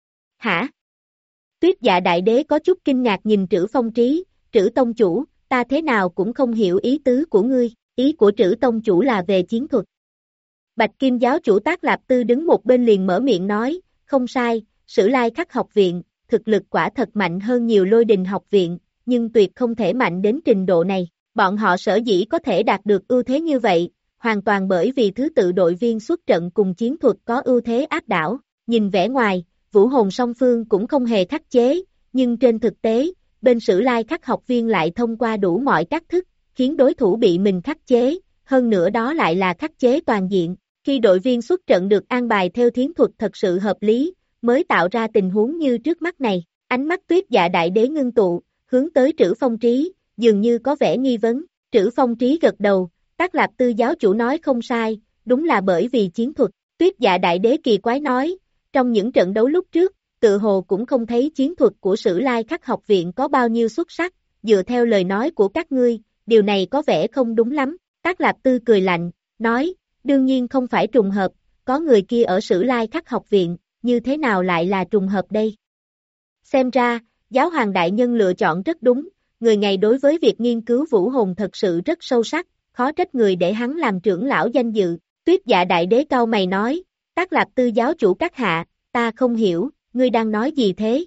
Hả? Tuyết Dạ Đại Đế có chút kinh ngạc nhìn Trữ Phong Trí, Trữ Tông Chủ, ta thế nào cũng không hiểu ý tứ của ngươi, ý của Trữ Tông Chủ là về chiến thuật. Bạch Kim Giáo Chủ Tác Lạp Tư đứng một bên liền mở miệng nói, không sai, Sử Lai Khắc học viện, thực lực quả thật mạnh hơn nhiều Lôi Đình học viện, nhưng tuyệt không thể mạnh đến trình độ này, bọn họ sở dĩ có thể đạt được ưu thế như vậy, hoàn toàn bởi vì thứ tự đội viên xuất trận cùng chiến thuật có ưu thế áp đảo, nhìn vẻ ngoài, vũ hồn song phương cũng không hề khắc chế, nhưng trên thực tế, bên Sử Lai Khắc học viên lại thông qua đủ mọi cách thức, khiến đối thủ bị mình khắc chế, hơn nữa đó lại là khắc chế toàn diện, khi đội viên xuất trận được an bài theo chiến thuật thật sự hợp lý, mới tạo ra tình huống như trước mắt này, ánh mắt Tuyết Dạ Đại Đế ngưng tụ, hướng tới Trữ Phong Trí, dường như có vẻ nghi vấn, Trữ Phong Trí gật đầu, Tác Lạp Tư giáo chủ nói không sai, đúng là bởi vì chiến thuật, Tuyết Dạ Đại Đế kỳ quái nói, trong những trận đấu lúc trước, tự hồ cũng không thấy chiến thuật của Sử Lai Khắc học viện có bao nhiêu xuất sắc, dựa theo lời nói của các ngươi, điều này có vẻ không đúng lắm, Tác Lạp Tư cười lạnh, nói, đương nhiên không phải trùng hợp, có người kia ở Sử Lai Khắc học viện, như thế nào lại là trùng hợp đây? Xem ra, giáo hoàng đại nhân lựa chọn rất đúng, người này đối với việc nghiên cứu vũ hồn thật sự rất sâu sắc, khó trách người để hắn làm trưởng lão danh dự, Tuyết Dạ Đại Đế cau mày nói, Tác Lạp Tư giáo chủ các hạ, ta không hiểu, ngươi đang nói gì thế?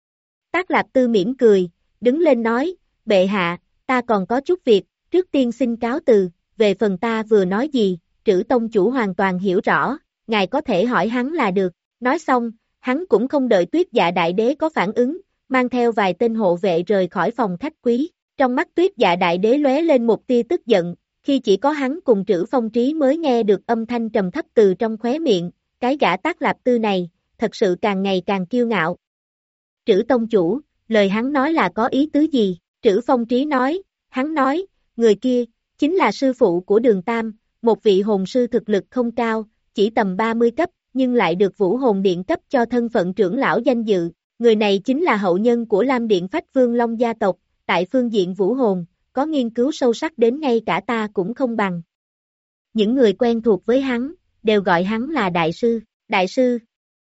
Tác Lạp Tư mỉm cười, đứng lên nói, bệ hạ, ta còn có chút việc, trước tiên xin cáo từ, về phần ta vừa nói gì, Trữ Tông Chủ hoàn toàn hiểu rõ, ngài có thể hỏi hắn là được, nói xong, hắn cũng không đợi Tuyết Dạ Đại Đế có phản ứng, mang theo vài tên hộ vệ rời khỏi phòng khách quý, trong mắt Tuyết Dạ Đại Đế lóe lên một tia tức giận, khi chỉ có hắn cùng Trữ Phong Trí mới nghe được âm thanh trầm thấp từ trong khóe miệng, cái gã Tác Lạp Tư này, thật sự càng ngày càng kiêu ngạo. Trữ Tông Chủ, lời hắn nói là có ý tứ gì? Trữ Phong Trí nói, hắn nói, người kia, chính là sư phụ của Đường Tam, một vị hồn sư thực lực không cao, chỉ tầm ba mươi cấp, nhưng lại được Vũ Hồn Điện cấp cho thân phận trưởng lão danh dự, người này chính là hậu nhân của Lam Điện Phách Vương Long gia tộc, tại phương diện vũ hồn, có nghiên cứu sâu sắc đến ngay cả ta cũng không bằng. Những người quen thuộc với hắn, đều gọi hắn là Đại sư, Đại sư.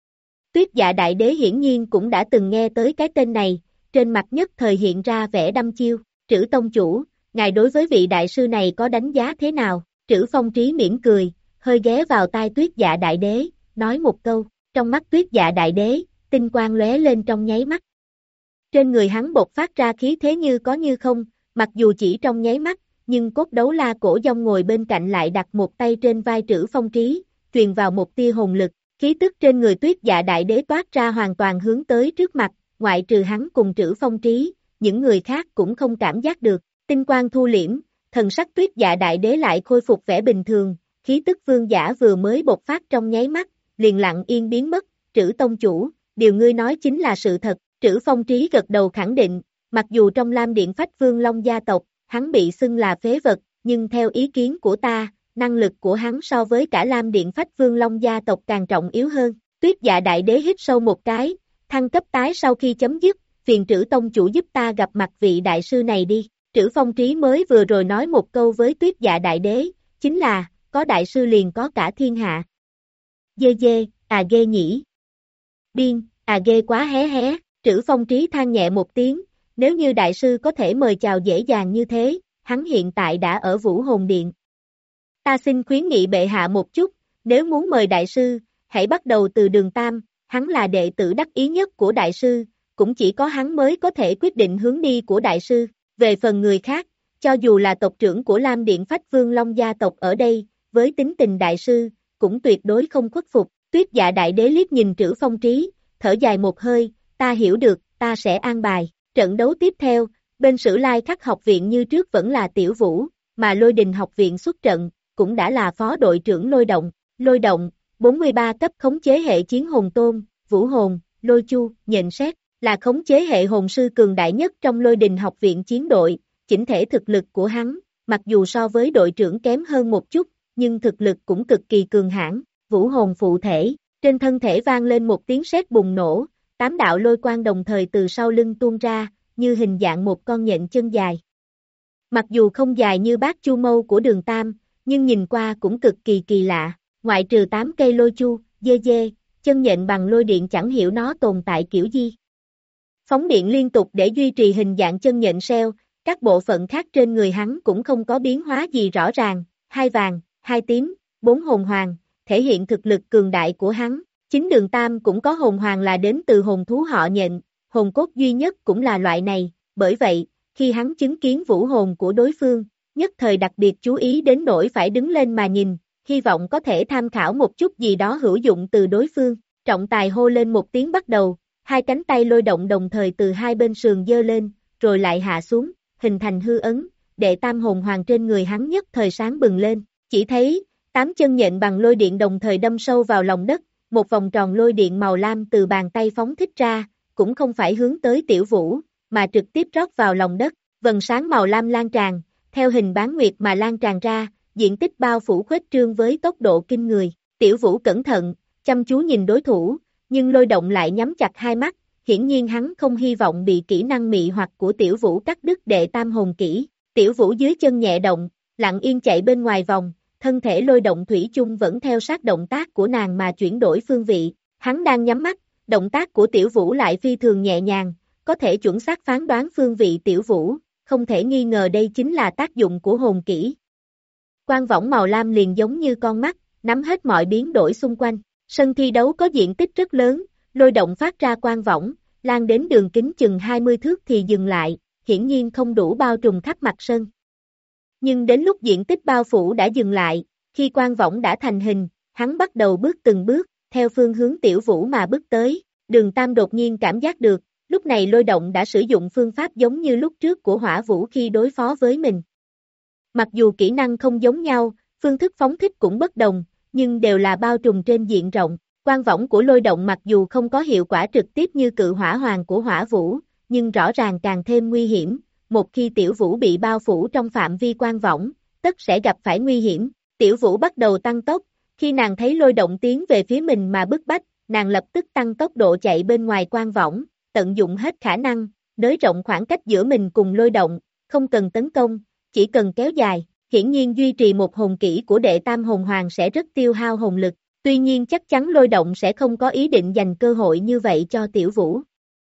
Tuyết Dạ Đại Đế hiển nhiên cũng đã từng nghe tới cái tên này, trên mặt nhất thời hiện ra vẻ đăm chiêu, Trữ Tông Chủ, ngài đối với vị Đại sư này có đánh giá thế nào? Trữ Phong Trí mỉm cười, hơi ghé vào tai Tuyết Dạ Đại Đế, nói một câu, trong mắt Tuyết Dạ Đại Đế, tinh quang lóe lên trong nháy mắt. Trên người hắn bộc phát ra khí thế như có như không, mặc dù chỉ trong nháy mắt, nhưng cốt đấu la cổ dông ngồi bên cạnh lại đặt một tay trên vai Trữ Phong Trí, truyền vào một tia hồn lực, khí tức trên người Tuyết Dạ Đại Đế toát ra hoàn toàn hướng tới trước mặt, ngoại trừ hắn cùng Trữ Phong Trí, những người khác cũng không cảm giác được, tinh quang thu liễm, thần sắc Tuyết Dạ Đại Đế lại khôi phục vẻ bình thường, khí tức vương giả vừa mới bộc phát trong nháy mắt, liền lặng yên biến mất, Trữ Tông Chủ, điều ngươi nói chính là sự thật, Trữ Phong Trí gật đầu khẳng định, mặc dù trong Lam Điện Phách Vương Long gia tộc, hắn bị xưng là phế vật, nhưng theo ý kiến của ta, năng lực của hắn so với cả Lam Điện Phách Vương Long gia tộc càng trọng yếu hơn. Tuyết Dạ Đại Đế hít sâu một cái, thăng cấp tái sau khi chấm dứt, phiền Trữ tông chủ giúp ta gặp mặt vị đại sư này đi. Trữ Phong Trí mới vừa rồi nói một câu với Tuyết Dạ Đại Đế, chính là, có đại sư liền có cả thiên hạ. Dê dê, à ghê nhỉ. Biên, à ghê quá hé hé, Trữ Phong Trí than nhẹ một tiếng, nếu như đại sư có thể mời chào dễ dàng như thế, hắn hiện tại đã ở Vũ Hồn Điện. Ta xin khuyến nghị bệ hạ một chút, nếu muốn mời đại sư, hãy bắt đầu từ Đường Tam, hắn là đệ tử đắc ý nhất của đại sư, cũng chỉ có hắn mới có thể quyết định hướng đi của đại sư. Về phần người khác, cho dù là tộc trưởng của Lam Điện Phách Vương Long gia tộc ở đây, với tính tình đại sư, cũng tuyệt đối không khuất phục. Tuyết Dạ Đại Đế liếc nhìn Trữ Phong Trí, thở dài một hơi, ta hiểu được, ta sẽ an bài. Trận đấu tiếp theo, bên Sử Lai Khắc học viện như trước vẫn là Tiểu Vũ, mà Lôi Đình học viện xuất trận, cũng đã là phó đội trưởng Lôi Động. Lôi Động, bốn mươi ba cấp khống chế hệ chiến hồn tôn, Vũ Hồn, Lôi Chu, nhận xét, là khống chế hệ hồn sư cường đại nhất trong Lôi Đình học viện chiến đội, chỉnh thể thực lực của hắn, mặc dù so với đội trưởng kém hơn một chút, nhưng thực lực cũng cực kỳ cường hãn. Vũ hồn phụ thể, trên thân thể vang lên một tiếng sét bùng nổ, tám đạo lôi quang đồng thời từ sau lưng tuôn ra, như hình dạng một con nhện chân dài. Mặc dù không dài như bát chu mâu của Đường Tam, nhưng nhìn qua cũng cực kỳ kỳ lạ, ngoại trừ tám cây lôi chu, dê dê, chân nhện bằng lôi điện chẳng hiểu nó tồn tại kiểu gì. Phóng điện liên tục để duy trì hình dạng chân nhện seo, các bộ phận khác trên người hắn cũng không có biến hóa gì rõ ràng, hai vàng, hai tím, bốn hồn hoàng, thể hiện thực lực cường đại của hắn. Chính Đường Tam cũng có hồn hoàng là đến từ hồn thú họ nhện, hồn cốt duy nhất cũng là loại này, bởi vậy, khi hắn chứng kiến vũ hồn của đối phương, nhất thời đặc biệt chú ý đến nỗi phải đứng lên mà nhìn, hy vọng có thể tham khảo một chút gì đó hữu dụng từ đối phương. Trọng tài hô lên một tiếng bắt đầu, hai cánh tay lôi động đồng thời từ hai bên sườn giơ lên, rồi lại hạ xuống, hình thành hư ấn, đệ tam hồn hoàng trên người hắn nhất thời sáng bừng lên, chỉ thấy, tám chân nhện bằng lôi điện đồng thời đâm sâu vào lòng đất, một vòng tròn lôi điện màu lam từ bàn tay phóng thích ra, cũng không phải hướng tới Tiểu Vũ, mà trực tiếp rót vào lòng đất, vầng sáng màu lam lan tràn, theo hình bán nguyệt mà lan tràn ra, diện tích bao phủ khuếch trương với tốc độ kinh người. Tiểu Vũ cẩn thận, chăm chú nhìn đối thủ, nhưng lôi động lại nhắm chặt hai mắt, hiển nhiên hắn không hy vọng bị kỹ năng mị hoặc của Tiểu Vũ cắt đứt đệ tam hồn kỹ. Tiểu Vũ dưới chân nhẹ động, lặng yên chạy bên ngoài vòng, thân thể lôi động thủy chung vẫn theo sát động tác của nàng mà chuyển đổi phương vị. Hắn đang nhắm mắt, động tác của Tiểu Vũ lại phi thường nhẹ nhàng, có thể chuẩn xác phán đoán phương vị Tiểu Vũ, không thể nghi ngờ đây chính là tác dụng của hồn kỹ. Quang võng màu lam liền giống như con mắt, nắm hết mọi biến đổi xung quanh. Sân thi đấu có diện tích rất lớn, lôi động phát ra quang võng, lan đến đường kính chừng hai mươi thước thì dừng lại, hiển nhiên không đủ bao trùm khắp mặt sân. Nhưng đến lúc diện tích bao phủ đã dừng lại, khi quang võng đã thành hình, hắn bắt đầu bước từng bước, theo phương hướng Tiểu Vũ mà bước tới. Đường Tam đột nhiên cảm giác được, lúc này lôi động đã sử dụng phương pháp giống như lúc trước của Hỏa Vũ khi đối phó với mình. Mặc dù kỹ năng không giống nhau, phương thức phóng thích cũng bất đồng, nhưng đều là bao trùm trên diện rộng. Quang võng của lôi động mặc dù không có hiệu quả trực tiếp như cự hỏa hoàng của Hỏa Vũ, nhưng rõ ràng càng thêm nguy hiểm. Một khi Tiểu Vũ bị bao phủ trong phạm vi quang võng, tất sẽ gặp phải nguy hiểm. Tiểu Vũ bắt đầu tăng tốc, khi nàng thấy lôi động tiến về phía mình mà bức bách, nàng lập tức tăng tốc độ chạy bên ngoài quang võng, tận dụng hết khả năng, nới rộng khoảng cách giữa mình cùng lôi động, không cần tấn công, chỉ cần kéo dài. Hiển nhiên duy trì một hồn kỹ của đệ tam hồn hoàng sẽ rất tiêu hao hồn lực, tuy nhiên chắc chắn lôi động sẽ không có ý định dành cơ hội như vậy cho Tiểu Vũ.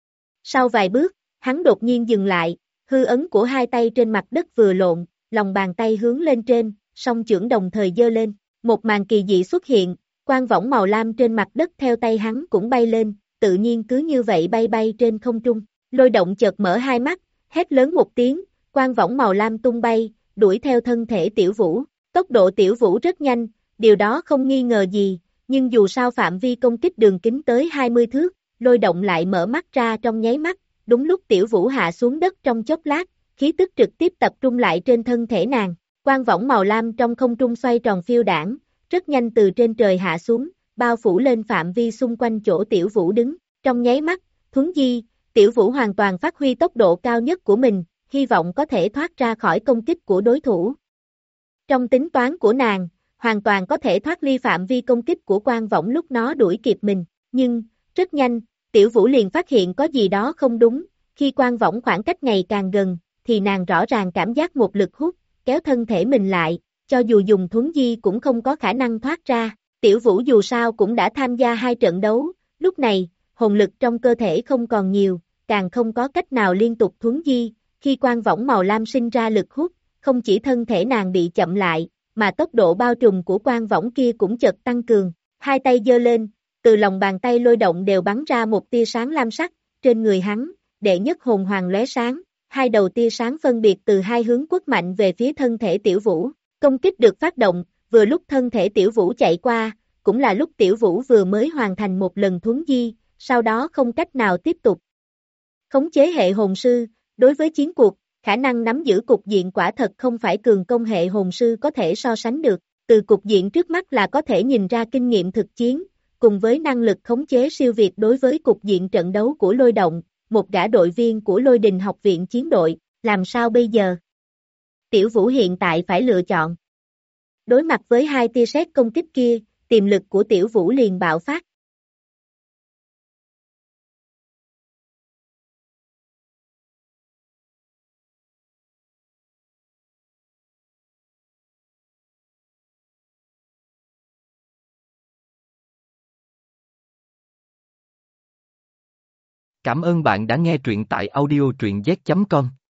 Sau vài bước, hắn đột nhiên dừng lại, hư ấn của hai tay trên mặt đất vừa lộn, lòng bàn tay hướng lên trên, song chưởng đồng thời giơ lên, một màn kỳ dị xuất hiện, quang võng màu lam trên mặt đất theo tay hắn cũng bay lên, tự nhiên cứ như vậy bay bay trên không trung. Lôi động chợt mở hai mắt, hét lớn một tiếng, quang võng màu lam tung bay, đuổi theo thân thể Tiểu Vũ. Tốc độ Tiểu Vũ rất nhanh, điều đó không nghi ngờ gì, nhưng dù sao phạm vi công kích đường kính tới hai mươi thước, lôi động lại mở mắt ra trong nháy mắt, đúng lúc Tiểu Vũ hạ xuống đất trong chốc lát, khí tức trực tiếp tập trung lại trên thân thể nàng. Quang võng màu lam trong không trung xoay tròn phiêu đảng, rất nhanh từ trên trời hạ xuống, bao phủ lên phạm vi xung quanh chỗ Tiểu Vũ đứng. Trong nháy mắt, thuấn di, Tiểu Vũ hoàn toàn phát huy tốc độ cao nhất của mình, hy vọng có thể thoát ra khỏi công kích của đối thủ. Trong tính toán của nàng, hoàn toàn có thể thoát ly phạm vi công kích của quang võng lúc nó đuổi kịp mình, nhưng, rất nhanh, Tiểu Vũ liền phát hiện có gì đó không đúng, Khi Quang Võng khoảng cách ngày càng gần, thì nàng rõ ràng cảm giác một lực hút, kéo thân thể mình lại, cho dù dùng thuấn di cũng không có khả năng thoát ra. Tiểu Vũ dù sao cũng đã tham gia hai trận đấu, lúc này, hồn lực trong cơ thể không còn nhiều, càng không có cách nào liên tục thuấn di, khi Quang Võng màu lam sinh ra lực hút, không chỉ thân thể nàng bị chậm lại, mà tốc độ bao trùm của Quang Võng kia cũng chợt tăng cường, hai tay giơ lên, từ lòng bàn tay lôi động đều bắn ra một tia sáng lam sắc, trên người hắn, đệ nhất hồn hoàng lóe sáng, hai đầu tia sáng phân biệt từ hai hướng quất mạnh về phía thân thể Tiểu Vũ, công kích được phát động, vừa lúc thân thể Tiểu Vũ chạy qua, cũng là lúc Tiểu Vũ vừa mới hoàn thành một lần thuấn di, sau đó không cách nào tiếp tục. Khống chế hệ hồn sư, đối với chiến cuộc, khả năng nắm giữ cục diện quả thật không phải cường công hệ hồn sư có thể so sánh được, từ cục diện trước mắt là có thể nhìn ra kinh nghiệm thực chiến, cùng với năng lực khống chế siêu việt đối với cục diện trận đấu của Lôi Động, một gã đội viên của Lôi Đình học viện chiến đội, làm sao bây giờ? Tiểu Vũ hiện tại phải lựa chọn. Đối mặt với hai tia sét công kích kia, tiềm lực của Tiểu Vũ liền bạo phát. Cảm ơn bạn đã nghe truyện tại audio truyện z chấm com.